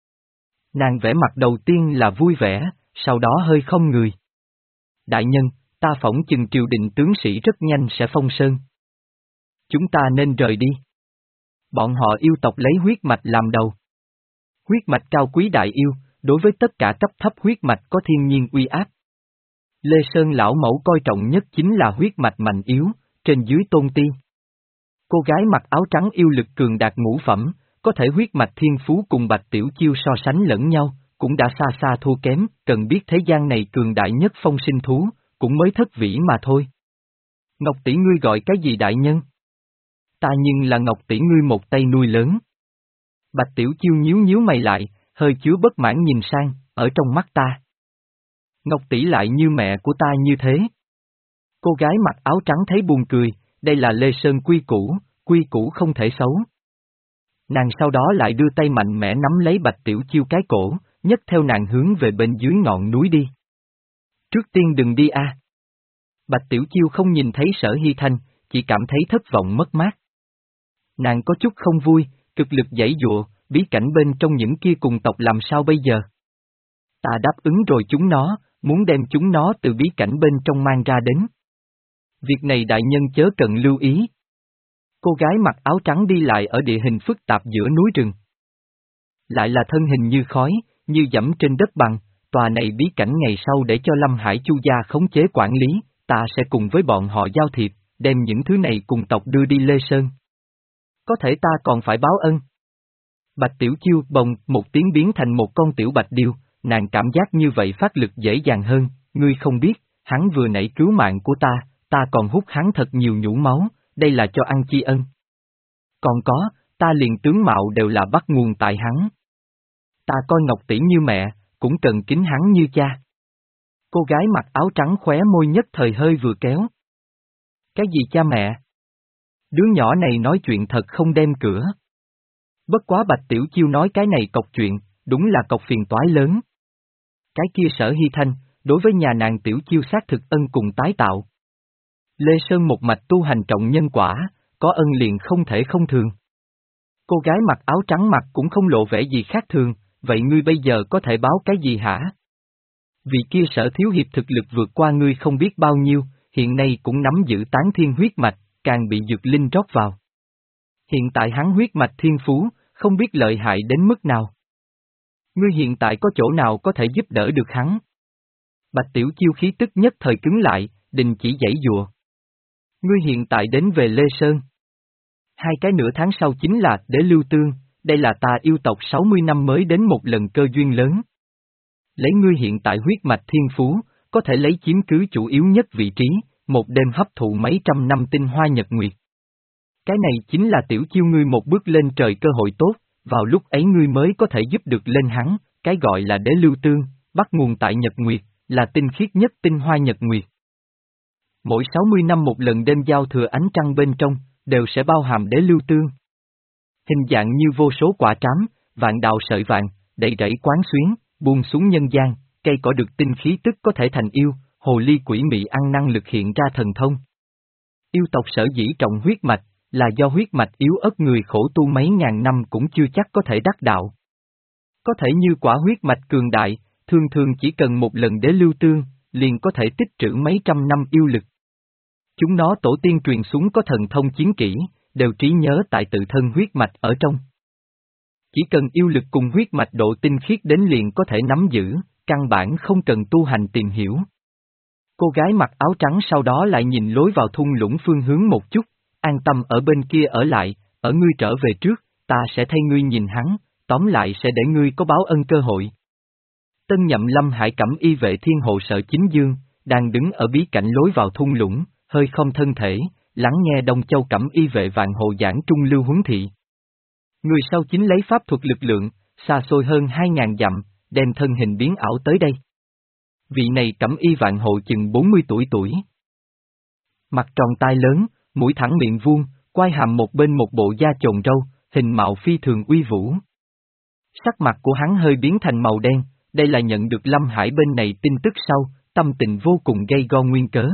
Nàng vẽ mặt đầu tiên là vui vẻ, sau đó hơi không người. Đại nhân, ta phỏng chừng triều đình tướng sĩ rất nhanh sẽ phong sơn. Chúng ta nên rời đi. Bọn họ yêu tộc lấy huyết mạch làm đầu. Huyết mạch cao quý đại yêu, đối với tất cả cấp thấp huyết mạch có thiên nhiên uy áp. Lê Sơn lão mẫu coi trọng nhất chính là huyết mạch mạnh yếu, trên dưới tôn ti. Cô gái mặc áo trắng yêu lực cường đạt ngũ phẩm, có thể huyết mạch thiên phú cùng Bạch Tiểu Chiêu so sánh lẫn nhau, cũng đã xa xa thua kém, cần biết thế gian này cường đại nhất phong sinh thú, cũng mới thất vĩ mà thôi. Ngọc tỷ ngươi gọi cái gì đại nhân? Ta nhưng là Ngọc tỷ ngươi một tay nuôi lớn. Bạch Tiểu Chiêu nhíu nhíu mày lại, hơi chứa bất mãn nhìn sang, ở trong mắt ta. Ngọc tỷ lại như mẹ của ta như thế. Cô gái mặc áo trắng thấy buồn cười, đây là Lê Sơn quy củ, quy củ không thể xấu. Nàng sau đó lại đưa tay mạnh mẽ nắm lấy Bạch Tiểu Chiêu cái cổ, nhấc theo nàng hướng về bên dưới ngọn núi đi. Trước tiên đừng đi a. Bạch Tiểu Chiêu không nhìn thấy Sở Hy Thanh, chỉ cảm thấy thất vọng mất mát. Nàng có chút không vui, cực lực giãy giụa, bí cảnh bên trong những kia cùng tộc làm sao bây giờ? Ta đáp ứng rồi chúng nó, muốn đem chúng nó từ bí cảnh bên trong mang ra đến. Việc này đại nhân chớ cần lưu ý. Cô gái mặc áo trắng đi lại ở địa hình phức tạp giữa núi rừng. Lại là thân hình như khói, như dẫm trên đất bằng, tòa này bí cảnh ngày sau để cho Lâm Hải Chu gia khống chế quản lý, ta sẽ cùng với bọn họ giao thiệp, đem những thứ này cùng tộc đưa đi Lê Sơn. Có thể ta còn phải báo ân. Bạch Tiểu Chiêu bồng một tiếng biến thành một con tiểu bạch điêu, nàng cảm giác như vậy phát lực dễ dàng hơn, ngươi không biết, hắn vừa nãy cứu mạng của ta, ta còn hút hắn thật nhiều nhũ máu, đây là cho ăn tri ân. Còn có, ta liền tướng mạo đều là bắt nguồn tại hắn. Ta coi Ngọc tỷ như mẹ, cũng cần kính hắn như cha. Cô gái mặc áo trắng khóe môi nhất thời hơi vừa kéo. Cái gì cha mẹ? Đứa nhỏ này nói chuyện thật không đem cửa. Bất quá Bạch Tiểu Chiêu nói cái này cọc chuyện, đúng là cọc phiền toái lớn. Cái kia Sở Hy Thanh, đối với nhà nàng Tiểu Chiêu xác thực ân cùng tái tạo. Lê Sơn một mạch tu hành trọng nhân quả, có ân liền không thể không thường. Cô gái mặc áo trắng mặt cũng không lộ vẻ gì khác thường, vậy ngươi bây giờ có thể báo cái gì hả? Vì kia Sở thiếu hiệp thực lực vượt qua ngươi không biết bao nhiêu, hiện nay cũng nắm giữ tán thiên huyết mạch, càng bị dược linh rót vào. Hiện tại hắn huyết mạch thiên phú, không biết lợi hại đến mức nào. Ngươi hiện tại có chỗ nào có thể giúp đỡ được hắn? Bạch Tiểu Chiêu khí tức nhất thời cứng lại, đình chỉ giãy giụa. Ngươi hiện tại đến về Lê Sơn. Hai cái nửa tháng sau chính là Đế Lưu Tương, đây là ta yêu tộc sáu mươi năm mới đến một lần cơ duyên lớn. Lấy ngươi hiện tại huyết mạch thiên phú, có thể lấy chiếm cứ chủ yếu nhất vị trí, một đêm hấp thụ mấy trăm năm tinh hoa nhật nguyệt. Cái này chính là Tiểu Chiêu ngươi một bước lên trời cơ hội tốt, vào lúc ấy ngươi mới có thể giúp được lên hắn, cái gọi là Đế Lưu Tương, bắt nguồn tại nhật nguyệt, là tinh khiết nhất tinh hoa nhật nguyệt. Mỗi sáu mươi năm một lần đêm giao thừa ánh trăng bên trong, đều sẽ bao hàm Đế Lưu Tương. Hình dạng như vô số quả trám, vạn đạo sợi vàng, đầy rẫy quán xuyến, buông xuống nhân gian, cây cỏ được tinh khí tức có thể thành yêu, hồ ly quỷ mị ăn năng lực hiện ra thần thông. Yêu tộc sở dĩ trọng huyết mạch, là do huyết mạch yếu ớt người khổ tu mấy ngàn năm cũng chưa chắc có thể đắc đạo. Có thể như quả huyết mạch cường đại, thường thường chỉ cần một lần Đế Lưu Tương, liền có thể tích trữ mấy trăm năm yêu lực. Chúng nó tổ tiên truyền xuống có thần thông chiến kỹ, đều trí nhớ tại tự thân huyết mạch ở trong. Chỉ cần yêu lực cùng huyết mạch độ tinh khiết đến liền có thể nắm giữ, căn bản không cần tu hành tìm hiểu. Cô gái mặc áo trắng sau đó lại nhìn lối vào thung lũng phương hướng một chút, an tâm ở bên kia ở lại, ở ngươi trở về trước, ta sẽ thay ngươi nhìn hắn, tóm lại sẽ để ngươi có báo ân cơ hội. Tân nhậm Lâm Hải Cẩm y vệ thiên hộ Sở Chính Dương, đang đứng ở bí cảnh lối vào thung lũng, hơi không thân thể, lắng nghe Đông Châu Cẩm y vệ vạn hộ giảng trung lưu huấn thị. Người sau chính lấy pháp thuật lực lượng, xa xôi hơn hai ngàn dặm, đem thân hình biến ảo tới đây. Vị này Cẩm y vạn hộ chừng bốn mươi tuổi tuổi. Mặt tròn tai lớn, mũi thẳng miệng vuông, quai hàm một bên một bộ da chồn râu, hình mạo phi thường uy vũ. Sắc mặt của hắn hơi biến thành màu đen, đây là nhận được Lâm Hải bên này tin tức sau, tâm tình vô cùng gây go nguyên cớ.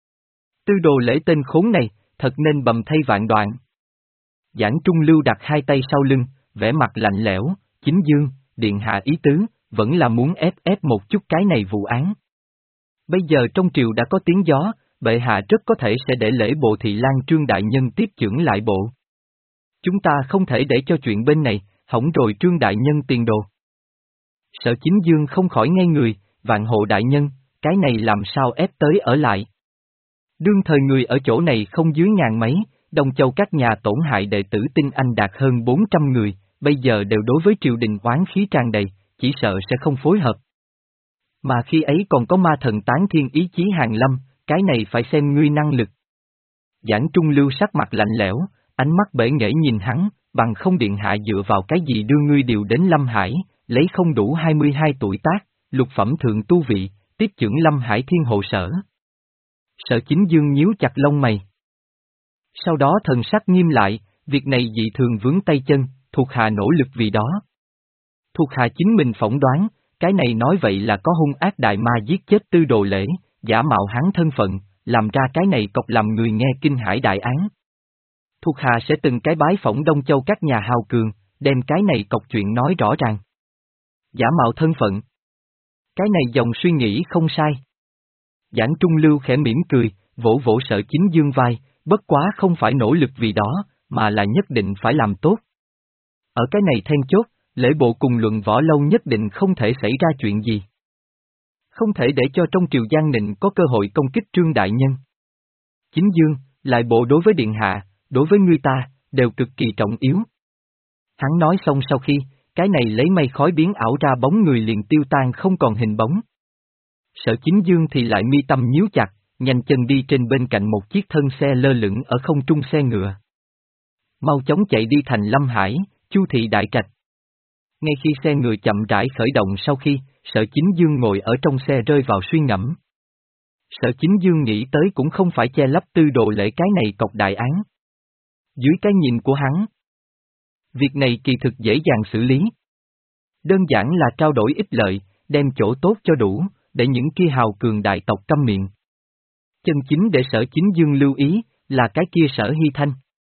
Tư đồ lễ tên khốn này, thật nên bầm thay vạn đoạn. Giảng Trung Lưu đặt hai tay sau lưng, vẻ mặt lạnh lẽo, Chính Dương, điện hạ ý tứ, vẫn là muốn ép ép một chút cái này vụ án. Bây giờ trong triều đã có tiếng gió, bệ hạ rất có thể sẽ để lễ bộ thị lang Trương đại nhân tiếp chưởng lại bộ. Chúng ta không thể để cho chuyện bên này, hỏng rồi Trương đại nhân tiền đồ. Sở Chính Dương không khỏi ngây người, vạn hộ đại nhân, cái này làm sao ép tới ở lại. Đương thời người ở chỗ này không dưới ngàn mấy, Đông Châu các nhà tổn hại đệ tử tinh anh đạt hơn bốn trăm người, bây giờ đều đối với triều đình oán khí tràn đầy, chỉ sợ sẽ không phối hợp. Mà khi ấy còn có ma thần tán thiên ý chí hàng lâm, cái này phải xem ngươi năng lực. Giảng Trung Lưu sắc mặt lạnh lẽo, ánh mắt bể nghễ nhìn hắn, bằng không điện hạ dựa vào cái gì đưa ngươi điều đến Lâm Hải, lấy không đủ hai mươi hai tuổi tác, lục phẩm thượng tu vị, tiếp chưởng Lâm Hải thiên hộ sở. Sở Chính Dương nhíu chặt lông mày. Sau đó thần sắc nghiêm lại, việc này dị thường vướng tay chân, thuộc hạ nỗ lực vì đó. Thuộc hạ chính mình phỏng đoán, cái này nói vậy là có hung ác đại ma giết chết Tư đồ lễ, giả mạo hắn thân phận, làm ra cái này cọc làm người nghe kinh hãi đại án. Thuộc hạ sẽ từng cái bái phỏng Đông Châu các nhà hào cường, đem cái này cọc chuyện nói rõ ràng. Giả mạo thân phận. Cái này dòng suy nghĩ không sai. Giảng Trung Lưu khẽ mỉm cười, vỗ vỗ Sở Chính Dương vai, bất quá không phải nỗ lực vì đó, mà là nhất định phải làm tốt. Ở cái này then chốt, lễ bộ cùng luận võ lâu nhất định không thể xảy ra chuyện gì. Không thể để cho trong triều Giang Nịnh có cơ hội công kích Trương đại nhân. Chính Dương, lại bộ đối với điện hạ, đối với ngươi ta, đều cực kỳ trọng yếu. Hắn nói xong sau khi, cái này lấy mây khói biến ảo ra bóng người liền tiêu tan không còn hình bóng. Sở Chính Dương thì lại mi tâm nhíu chặt, nhanh chân đi trên bên cạnh một chiếc thân xe lơ lửng ở không trung xe ngựa. Mau chóng chạy đi thành Lâm Hải, Chu thị đại trạch. Ngay khi xe ngựa chậm rãi khởi động sau khi, Sở Chính Dương ngồi ở trong xe rơi vào suy ngẫm. Sở Chính Dương nghĩ tới cũng không phải che lấp Tư đồ lễ cái này cọc đại án. Dưới cái nhìn của hắn, việc này kỳ thực dễ dàng xử lý. Đơn giản là trao đổi ích lợi, đem chỗ tốt cho đủ, để những kia hào cường đại tộc câm miệng. Chân chính để Sở Chính Dương lưu ý, là cái kia Sở Hy Thanh.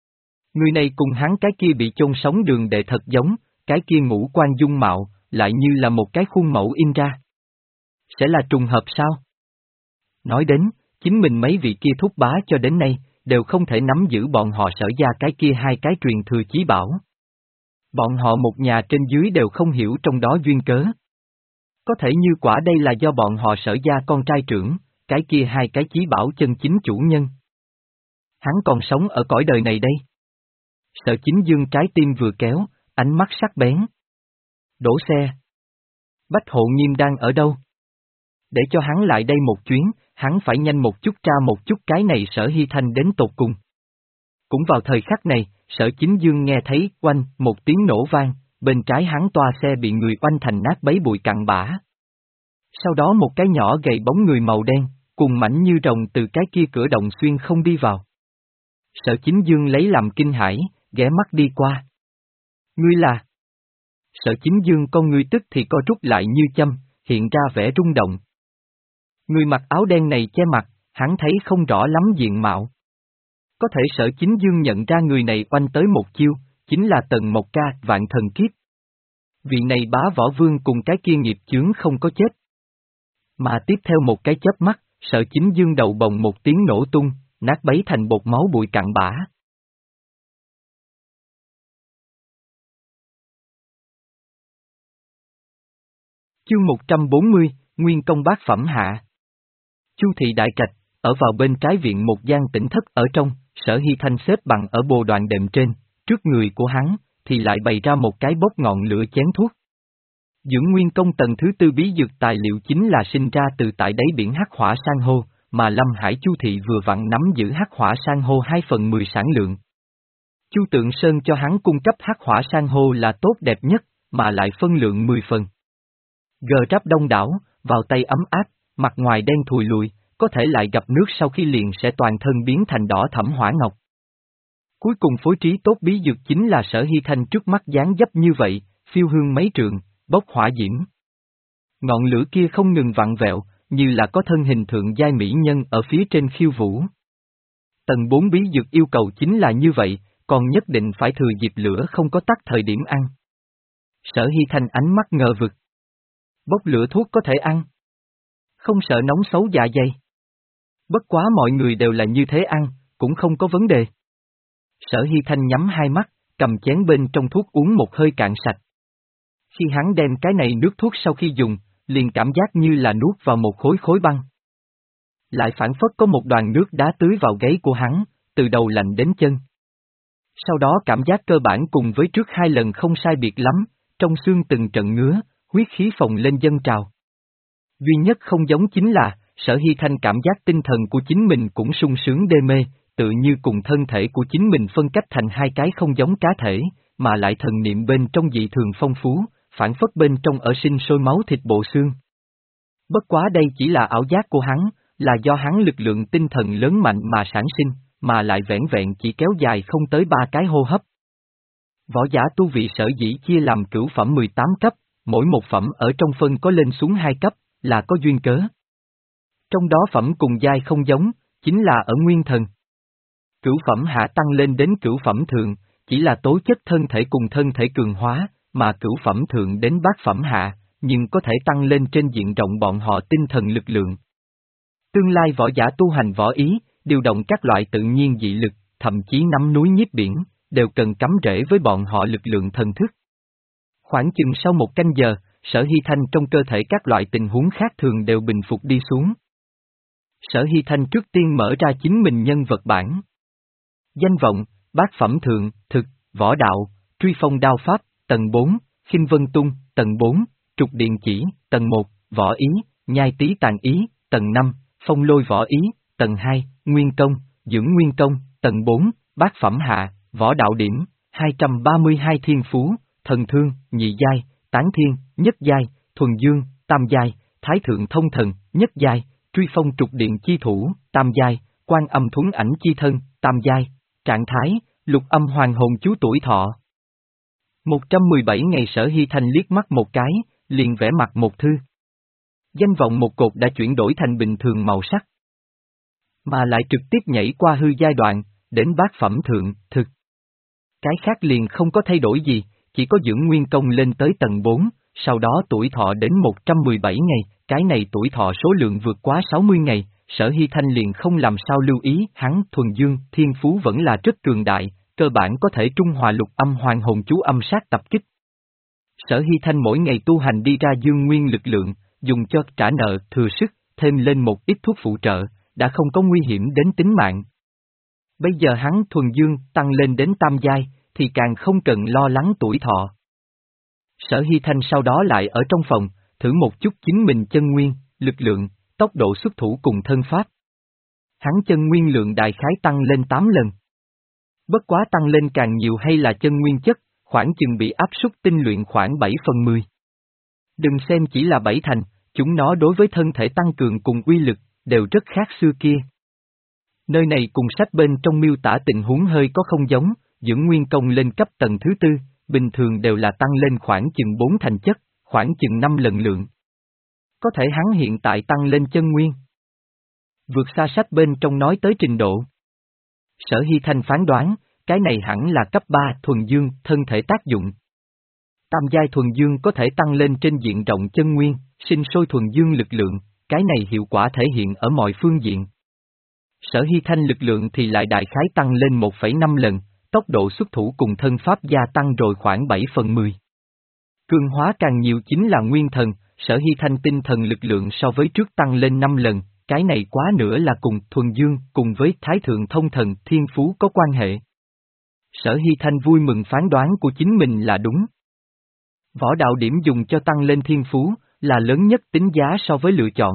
Người này cùng hắn cái kia bị chôn sống đường đệ thật giống, cái kia ngũ quan dung mạo, lại như là một cái khuôn mẫu in ra. Sẽ là trùng hợp sao? Nói đến, chính mình mấy vị kia thúc bá cho đến nay, đều không thể nắm giữ bọn họ Sở gia cái kia hai cái truyền thừa chí bảo. Bọn họ một nhà trên dưới đều không hiểu trong đó duyên cớ. Có thể như quả đây là do bọn họ Sở gia con trai trưởng, cái kia hai cái chí bảo chân chính chủ nhân. Hắn còn sống ở cõi đời này đây. Sở Chính Dương trái tim vừa kéo, ánh mắt sắc bén. Đổ xe. Bách Hộ Nghiêm đang ở đâu? Để cho hắn lại đây một chuyến, hắn phải nhanh một chút tra một chút cái này Sở Hy Thanh đến tột cùng. Cũng vào thời khắc này, Sở Chính Dương nghe thấy oanh một tiếng nổ vang, bên trái hắn toa xe bị người oanh thành nát bấy bụi cặn bã. Sau đó một cái nhỏ gầy bóng người màu đen, cuồng mảnh như rồng từ cái kia cửa động xuyên không đi vào. Sở Chính Dương lấy làm kinh hãi, ghé mắt đi qua. Ngươi là? Sở Chính Dương con ngươi tức thì co rút lại như châm, hiện ra vẻ rung động. Người mặc áo đen này che mặt, hắn thấy không rõ lắm diện mạo. Có thể Sở Chính Dương nhận ra người này oanh tới một chiêu, chính là Tần Mộc Ca vạn thần kiếp. Vị này bá võ vương cùng cái kia nghiệp chướng không có chết. Mà tiếp theo một cái chớp mắt, Sở Chính Dương đầu bồng một tiếng nổ tung, nát bấy thành bột máu bụi cặn bã. Chương một trăm bốn mươi, Nguyên công bát phẩm hạ. Chu thị đại trạch, ở vào bên trái viện một gian tĩnh thất ở trong, Sở Hy Thanh xếp bằng ở bồ đoàn đệm trên, trước người của hắn, thì lại bày ra một cái bốc ngọn lửa chén thuốc. Dưỡng Nguyên công tầng thứ tư bí dược tài liệu chính là sinh ra từ tại đáy biển hắc hỏa san hô, mà Lâm Hải Chu thị vừa vặn nắm giữ hắc hỏa san hô hai phần mười sản lượng. Chu Tượng Sơn cho hắn cung cấp hắc hỏa san hô là tốt đẹp nhất, mà lại phân lượng mười phần. Gờ ráp đông đảo, vào tay ấm áp, mặt ngoài đen thùi lùi, có thể lại gặp nước sau khi liền sẽ toàn thân biến thành đỏ thẫm hỏa ngọc. Cuối cùng phối trí tốt bí dược chính là Sở Hy Thanh trước mắt dáng dấp như vậy, phiêu hương mấy trượng, bốc hỏa diễm. Ngọn lửa kia không ngừng vặn vẹo, như là có thân hình thượng giai mỹ nhân ở phía trên khiêu vũ. Tầng bốn bí dược yêu cầu chính là như vậy, còn nhất định phải thừa dịp lửa không có tắt thời điểm ăn. Sở Hy Thanh ánh mắt ngờ vực. Bốc lửa thuốc có thể ăn. Không sợ nóng xấu dạ dày. Bất quá mọi người đều là như thế ăn, cũng không có vấn đề. Sở Hy Thanh nhắm hai mắt, cầm chén bên trong thuốc uống một hơi cạn sạch. Khi hắn đem cái này nước thuốc sau khi dùng, liền cảm giác như là nuốt vào một khối khối băng. Lại phản phất có một đoàn nước đá tưới vào gáy của hắn, từ đầu lạnh đến chân. Sau đó cảm giác cơ bản cùng với trước hai lần không sai biệt lắm, trong xương từng trận ngứa, huyết khí phồng lên dâng trào. Duy nhất không giống chính là, Sở Hy Thanh cảm giác tinh thần của chính mình cũng sung sướng đê mê, tự như cùng thân thể của chính mình phân cách thành hai cái không giống cá thể, mà lại thần niệm bên trong dị thường phong phú, phản phất bên trong ở sinh sôi máu thịt bộ xương. Bất quá đây chỉ là ảo giác của hắn, là do hắn lực lượng tinh thần lớn mạnh mà sản sinh, mà lại vẻn vẹn chỉ kéo dài không tới ba cái hô hấp. Võ giả tu vị sở dĩ chia làm cửu phẩm mười tám cấp, mỗi một phẩm ở trong phân có lên xuống hai cấp, là có duyên cớ. Trong đó phẩm cùng giai không giống, chính là ở nguyên thần. Cửu phẩm hạ tăng lên đến cửu phẩm thượng, chỉ là tố chất thân thể cùng thân thể cường hóa, mà cửu phẩm thượng đến bát phẩm hạ, nhưng có thể tăng lên trên diện rộng bọn họ tinh thần lực lượng. Tương lai võ giả tu hành võ ý, điều động các loại tự nhiên dị lực, thậm chí nắm núi nhiếp biển, đều cần cắm rễ với bọn họ lực lượng thần thức. Khoảng chừng sau một canh giờ, Sở Hy Thanh trong cơ thể các loại tình huống khác thường đều bình phục đi xuống. Sở Hy Thanh trước tiên mở ra chính mình nhân vật bản. Danh vọng, bát phẩm thượng, thực, võ đạo, truy phong đao pháp, tầng bốn, khinh vân tung, tầng bốn, trục điện chỉ, tầng một, võ ý, nhai tí tàn ý, tầng năm, phong lôi võ ý, tầng hai, nguyên công, dưỡng nguyên công, tầng bốn, bát phẩm hạ, võ đạo điểm, hai trăm ba mươi hai thiên phú, thần thương, nhị giai, tán thiên, nhất giai, thuần dương, tam giai, thái thượng thông thần, nhất giai, truy phong trục điện chi thủ, tam giai, quan âm thuấn ảnh chi thân, tam giai, trạng thái, lục âm hoàng hồn chú tuổi thọ. một trăm mười bảy ngày Sở Hy Thanh liếc mắt một cái, liền vẽ mặt một thư. Danh vọng một cột đã chuyển đổi thành bình thường màu sắc. Mà lại trực tiếp nhảy qua hư giai đoạn, đến bát phẩm thượng, thực. Cái khác liền không có thay đổi gì, chỉ có dưỡng nguyên công lên tới tầng bốn, sau đó tuổi thọ đến một trăm mười bảy ngày, cái này tuổi thọ số lượng vượt quá sáu mươi ngày, Sở Hy Thanh liền không làm sao lưu ý, hắn thuần dương, thiên phú vẫn là rất cường đại, cơ bản có thể trung hòa lục âm hoàng hồn chú âm sát tập kích. Sở Hy Thanh mỗi ngày tu hành đi ra dương nguyên lực lượng, dùng cho trả nợ, thừa sức, thêm lên một ít thuốc phụ trợ, đã không có nguy hiểm đến tính mạng. Bây giờ hắn thuần dương tăng lên đến tam giai, thì càng không cần lo lắng tuổi thọ. Sở Hy Thanh sau đó lại ở trong phòng, thử một chút chính mình chân nguyên, lực lượng, tốc độ xuất thủ cùng thân pháp. Hắn chân nguyên lượng đại khái tăng lên tám lần. Bất quá tăng lên càng nhiều hay là chân nguyên chất, khoảng chừng bị áp suất tinh luyện khoảng bảy phần mười. Đừng xem chỉ là bảy thành, chúng nó đối với thân thể tăng cường cùng uy lực, đều rất khác xưa kia. Nơi này cùng sách bên trong miêu tả tình huống hơi có không giống, dưỡng nguyên công lên cấp tầng thứ tư, bình thường đều là tăng lên khoảng chừng bốn thành chất, khoảng chừng năm lần lượng. Có thể hắn hiện tại tăng lên chân nguyên. Vượt xa sách bên trong nói tới trình độ. Sở Hy Thanh phán đoán, cái này hẳn là cấp ba thuần dương, thân thể tác dụng. Tam giai thuần dương có thể tăng lên trên diện rộng chân nguyên, sinh sôi thuần dương lực lượng, cái này hiệu quả thể hiện ở mọi phương diện. Sở Hy Thanh lực lượng thì lại đại khái tăng lên một phẩy năm lần, tốc độ xuất thủ cùng thân pháp gia tăng rồi khoảng bảy phần mười. Cường hóa càng nhiều chính là nguyên thần, Sở Hy Thanh tinh thần lực lượng so với trước tăng lên năm lần, cái này quá nữa là cùng thuần dương cùng với thái thượng thông thần thiên phú có quan hệ. Sở Hy Thanh vui mừng phán đoán của chính mình là đúng. Võ đạo điểm dùng cho tăng lên thiên phú, là lớn nhất tính giá so với lựa chọn.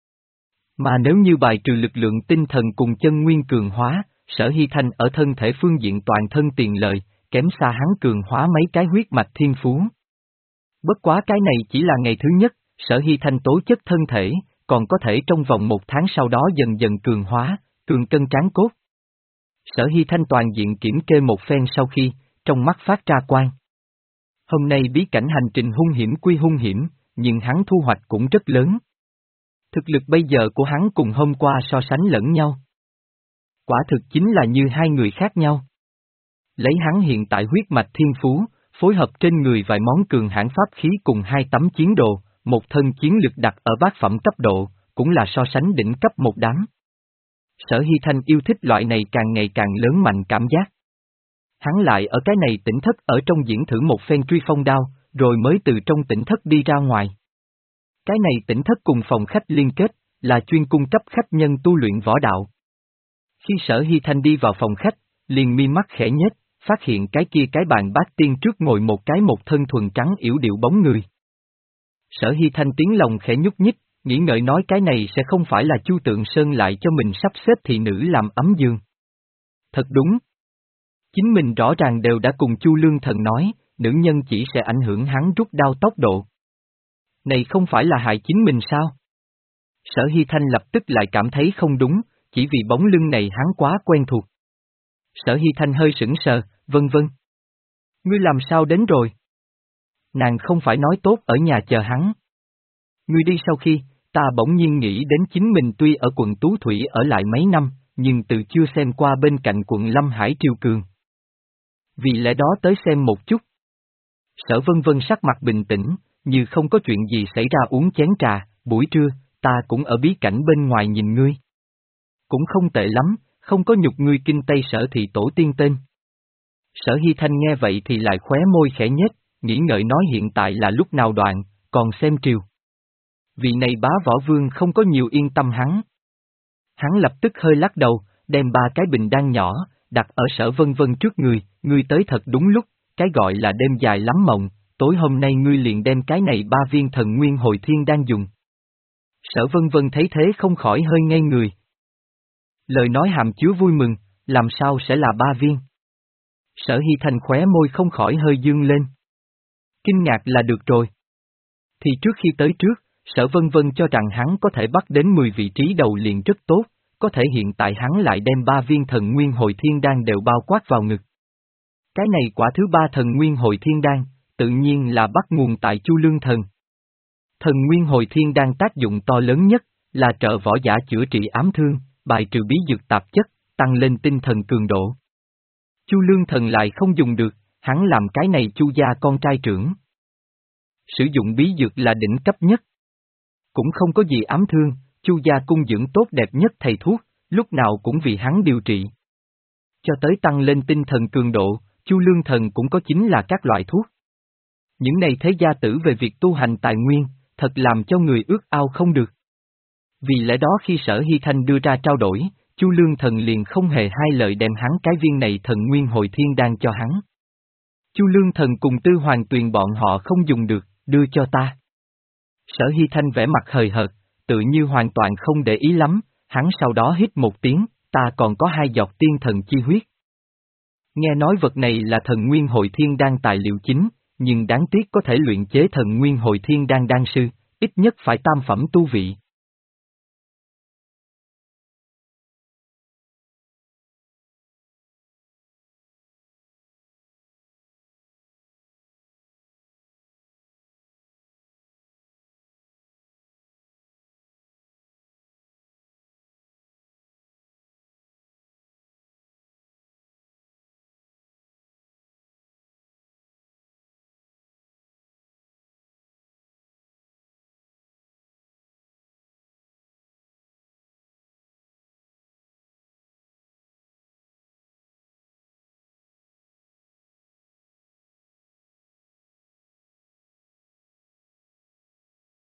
Mà nếu như bài trừ lực lượng tinh thần cùng chân nguyên cường hóa, Sở Hy Thanh ở thân thể phương diện toàn thân tiền lợi, kém xa hắn cường hóa mấy cái huyết mạch thiên phú. Bất quá cái này chỉ là ngày thứ nhất, Sở Hy Thanh tố chất thân thể, còn có thể trong vòng một tháng sau đó dần dần cường hóa, cường cân tráng cốt. Sở Hy Thanh toàn diện kiểm kê một phen sau khi, trong mắt phát ra quang. Hôm nay bí cảnh hành trình hung hiểm quy hung hiểm, nhưng hắn thu hoạch cũng rất lớn. Thực lực bây giờ của hắn cùng hôm qua so sánh lẫn nhau. Quả thực chính là như hai người khác nhau. Lấy hắn hiện tại huyết mạch thiên phú, phối hợp trên người vài món cường hãn pháp khí cùng hai tấm chiến đồ, một thân chiến lực đặt ở bát phẩm cấp độ, cũng là so sánh đỉnh cấp một đám. Sở Hy Thanh yêu thích loại này càng ngày càng lớn mạnh cảm giác. Hắn lại ở cái này tỉnh thất ở trong diễn thử một phen truy phong đao, rồi mới từ trong tỉnh thất đi ra ngoài. Cái này tỉnh thất cùng phòng khách liên kết, là chuyên cung cấp khách nhân tu luyện võ đạo. Khi Sở Hy Thanh đi vào phòng khách, liền mi mắt khẽ nhếch, phát hiện cái kia cái bàn bát tiên trước ngồi một cái một thân thuần trắng yểu điệu bóng người. Sở Hy Thanh tiếng lòng khẽ nhúc nhích, nghĩ ngợi nói cái này sẽ không phải là Chu Tượng Sơn lại cho mình sắp xếp thị nữ làm ấm giường. Thật đúng. Chính mình rõ ràng đều đã cùng Chu Lương Thần nói, nữ nhân chỉ sẽ ảnh hưởng hắn rút đao tốc độ. Này không phải là hại chính mình sao? Sở Hy Thanh lập tức lại cảm thấy không đúng, chỉ vì bóng lưng này hắn quá quen thuộc. Sở Hy Thanh hơi sững sờ, vân vân. Ngươi làm sao đến rồi? Nàng không phải nói tốt ở nhà chờ hắn. Ngươi đi sau khi, ta bỗng nhiên nghĩ đến chính mình tuy ở quận Tú Thủy ở lại mấy năm, nhưng từ chưa xem qua bên cạnh quận Lâm Hải Triều Cường. Vì lẽ đó tới xem một chút. Sở Vân Vân sắc mặt bình tĩnh, như không có chuyện gì xảy ra uống chén trà, buổi trưa, ta cũng ở bí cảnh bên ngoài nhìn ngươi. Cũng không tệ lắm, không có nhục ngươi kinh Tây Sở thị tổ tiên tên. Sở Hy Thanh nghe vậy thì lại khóe môi khẽ nhếch, nghĩ ngợi nói hiện tại là lúc nào đoạn, còn xem triều. Vị này bá võ vương không có nhiều yên tâm hắn. Hắn lập tức hơi lắc đầu, đem ba cái bình đan nhỏ, đặt ở Sở Vân Vân trước người, ngươi tới thật đúng lúc, cái gọi là đêm dài lắm mộng, tối hôm nay ngươi liền đem cái này ba viên thần nguyên hồi thiên đan dùng. Sở Vân Vân thấy thế không khỏi hơi ngây người. Lời nói hàm chứa vui mừng, làm sao sẽ là ba viên? Sở Hy Thanh khóe môi không khỏi hơi dương lên. Kinh ngạc là được rồi. Thì trước khi tới trước, Sở Vân Vân cho rằng hắn có thể bắt đến mười vị trí đầu liền rất tốt, có thể hiện tại hắn lại đem ba viên thần nguyên hồi thiên đan đều bao quát vào ngực. Cái này quả thứ ba thần nguyên hồi thiên đan, tự nhiên là bắt nguồn tại Chu Lương Thần. Thần nguyên hồi thiên đan tác dụng to lớn nhất, là trợ võ giả chữa trị ám thương, bài trừ bí dược tạp chất, tăng lên tinh thần cường độ. Chu Lương Thần lại không dùng được, hắn làm cái này Chu gia con trai trưởng. Sử dụng bí dược là đỉnh cấp nhất. Cũng không có gì ám thương, Chu gia cung dưỡng tốt đẹp nhất thầy thuốc, lúc nào cũng vì hắn điều trị. Cho tới tăng lên tinh thần cường độ, Chu Lương Thần cũng có chính là các loại thuốc. Những này thế gia tử về việc tu hành tài nguyên, thật làm cho người ước ao không được. Vì lẽ đó khi Sở Hy Thanh đưa ra trao đổi, Chu Lương Thần liền không hề hai lời đem hắn cái viên này thần nguyên hồi thiên đan cho hắn. Chu Lương Thần cùng Tư Hoàng Tuyền bọn họ không dùng được, đưa cho ta. Sở Hy Thanh vẻ mặt hời hợt, tự như hoàn toàn không để ý lắm, hắn sau đó hít một tiếng, ta còn có hai giọt tiên thần chi huyết. Nghe nói vật này là thần nguyên hồi thiên đan tài liệu chính, nhưng đáng tiếc có thể luyện chế thần nguyên hồi thiên đan đan sư, ít nhất phải tam phẩm tu vị.